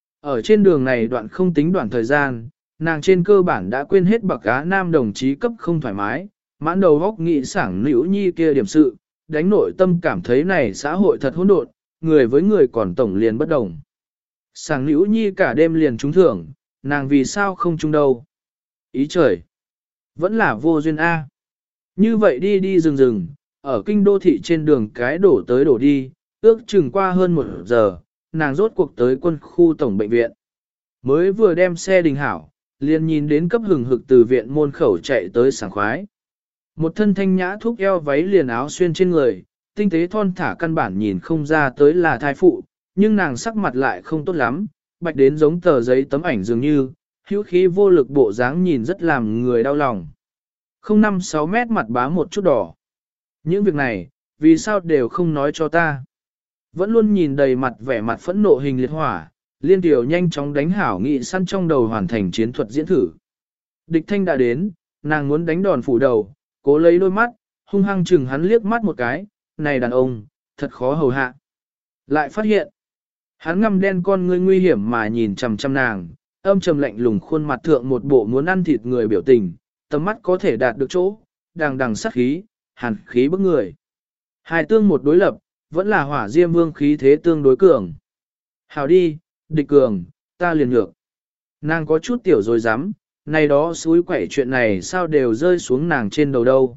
A: Ở trên đường này đoạn không tính đoạn thời gian, nàng trên cơ bản đã quên hết bạc á nam đồng chí cấp không thoải mái, mãn đầu góc nghị sảng nữ nhi kia điểm sự, đánh nội tâm cảm thấy này xã hội thật hỗn độn, người với người còn tổng liền bất đồng. Sàng Nữ Nhi cả đêm liền trúng thưởng, nàng vì sao không trúng đâu. Ý trời, vẫn là vô duyên A. Như vậy đi đi rừng rừng, ở kinh đô thị trên đường cái đổ tới đổ đi, ước chừng qua hơn một giờ, nàng rốt cuộc tới quân khu tổng bệnh viện. Mới vừa đem xe đình hảo, liền nhìn đến cấp hừng hực từ viện môn khẩu chạy tới sảng khoái. Một thân thanh nhã thúc eo váy liền áo xuyên trên người, tinh tế thon thả căn bản nhìn không ra tới là thai phụ, nhưng nàng sắc mặt lại không tốt lắm, bạch đến giống tờ giấy tấm ảnh dường như, hữu khí vô lực bộ dáng nhìn rất làm người đau lòng. Không năm sáu mét mặt bá một chút đỏ. Những việc này, vì sao đều không nói cho ta? Vẫn luôn nhìn đầy mặt vẻ mặt phẫn nộ hình liệt hỏa, Liên Tiểu nhanh chóng đánh hảo nghị săn trong đầu hoàn thành chiến thuật diễn thử. Địch thanh đã đến, nàng muốn đánh đòn phủ đầu, cố lấy đôi mắt, hung hăng chừng hắn liếc mắt một cái, này đàn ông, thật khó hầu hạ. Lại phát hiện, hắn ngăm đen con ngươi nguy hiểm mà nhìn chằm chằm nàng, âm trầm lạnh lùng khuôn mặt thượng một bộ muốn ăn thịt người biểu tình, tầm mắt có thể đạt được chỗ, đằng đằng sát khí, hàn khí bức người. Hai tương một đối lập, vẫn là hỏa diêm vương khí thế tương đối cường. Hào đi, địch cường, ta liền nhược. Nàng có chút tiểu rồi dám, này đó suối quẩy chuyện này sao đều rơi xuống nàng trên đầu đâu.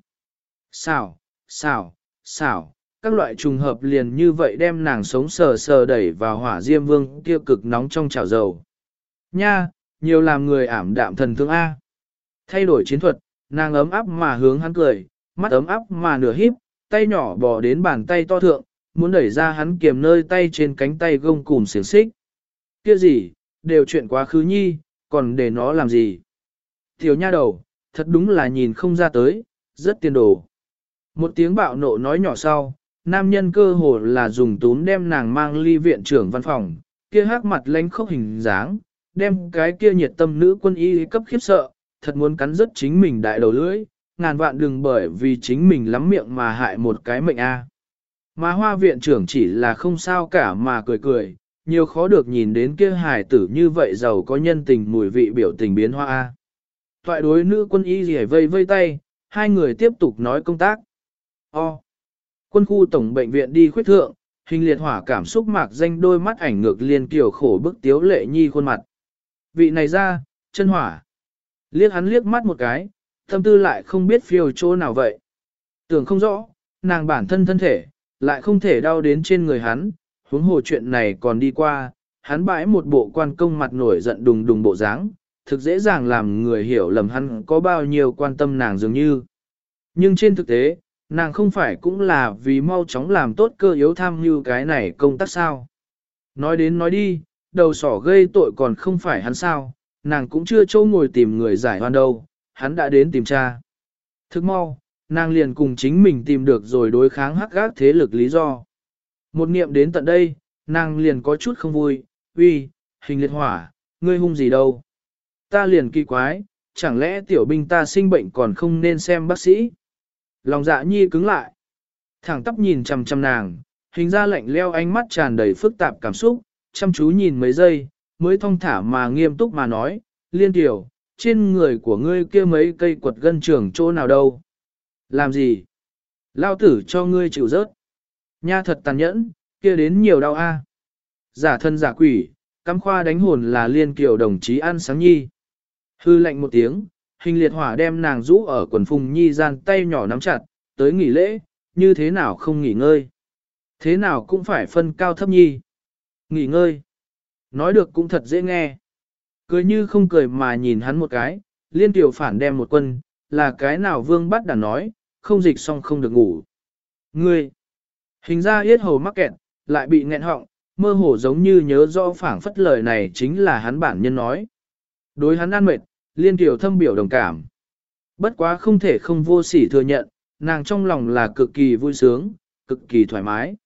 A: Xảo, xảo, xảo, các loại trùng hợp liền như vậy đem nàng sống sờ sờ đẩy vào hỏa diêm vương kia cực nóng trong chảo dầu. Nha, nhiều làm người ảm đạm thần thương A. Thay đổi chiến thuật, nàng ấm áp mà hướng hắn cười, mắt ấm áp mà nửa híp, tay nhỏ bò đến bàn tay to thượng, muốn đẩy ra hắn kiềm nơi tay trên cánh tay gông cùm xiềng xích. Kia gì, đều chuyện quá khứ nhi, còn để nó làm gì? Tiểu nha đầu, thật đúng là nhìn không ra tới, rất tiền đồ. Một tiếng bạo nộ nói nhỏ sau, nam nhân cơ hồ là dùng túm đem nàng mang ly viện trưởng văn phòng, kia hắc mặt lánh khốc hình dáng, đem cái kia nhiệt tâm nữ quân y cấp khiếp sợ, thật muốn cắn rứt chính mình đại đầu lưỡi, ngàn vạn đừng bởi vì chính mình lắm miệng mà hại một cái mệnh a. Mà hoa viện trưởng chỉ là không sao cả mà cười cười, nhiều khó được nhìn đến kia hài tử như vậy giàu có nhân tình mùi vị biểu tình biến hoa a. Toại đối nữ quân y rỉa vây vây tay, hai người tiếp tục nói công tác. O. Quân khu tổng bệnh viện đi khuyết thượng, hình liệt hỏa cảm xúc mạc danh đôi mắt ảnh ngược liên kiểu khổ bức tiếu lệ nhi khuôn mặt. Vị này ra, chân hỏa. Liếc hắn liếc mắt một cái, tâm tư lại không biết phiêu chỗ nào vậy. Tưởng không rõ, nàng bản thân thân thể, lại không thể đau đến trên người hắn, huống hồ chuyện này còn đi qua, hắn bãi một bộ quan công mặt nổi giận đùng đùng bộ dáng, thực dễ dàng làm người hiểu lầm hắn có bao nhiêu quan tâm nàng dường như. Nhưng trên thực tế, nàng không phải cũng là vì mau chóng làm tốt cơ yếu tham mưu cái này công tác sao. Nói đến nói đi, đầu sỏ gây tội còn không phải hắn sao, nàng cũng chưa châu ngồi tìm người giải oan đâu, hắn đã đến tìm cha. Thức mau, nàng liền cùng chính mình tìm được rồi đối kháng hắc gác thế lực lý do. Một nghiệm đến tận đây, nàng liền có chút không vui, uy, hình liệt hỏa, ngươi hung gì đâu. Ta liền kỳ quái, chẳng lẽ tiểu binh ta sinh bệnh còn không nên xem bác sĩ. Lòng dạ nhi cứng lại, thẳng tắp nhìn chằm chằm nàng, hình ra lạnh leo ánh mắt tràn đầy phức tạp cảm xúc, chăm chú nhìn mấy giây, mới thong thả mà nghiêm túc mà nói, Liên tiểu, trên người của ngươi kia mấy cây quật gân trưởng chỗ nào đâu. Làm gì? Lao tử cho ngươi chịu rớt. Nha thật tàn nhẫn, kia đến nhiều đau a. Giả thân giả quỷ, cắm khoa đánh hồn là Liên Kiều đồng chí ăn sáng nhi. Hư lạnh một tiếng, hình liệt hỏa đem nàng rũ ở quần phùng nhi gian tay nhỏ nắm chặt, tới nghỉ lễ, như thế nào không nghỉ ngơi. Thế nào cũng phải phân cao thấp nhi. Nghỉ ngơi. Nói được cũng thật dễ nghe. Cười như không cười mà nhìn hắn một cái, Liên Kiều phản đem một quân, là cái nào vương bắt đàn nói, không dịch xong không được ngủ. Ngươi. Hình ra yết hầu mắc kẹt, lại bị nghẹn họng, mơ hồ giống như nhớ rõ phảng phất lời này chính là hắn bản nhân nói. Đối hắn an mệt, Liên Kiều thâm biểu đồng cảm. Bất quá không thể không vô sỉ thừa nhận, nàng trong lòng là cực kỳ vui sướng, cực kỳ thoải mái.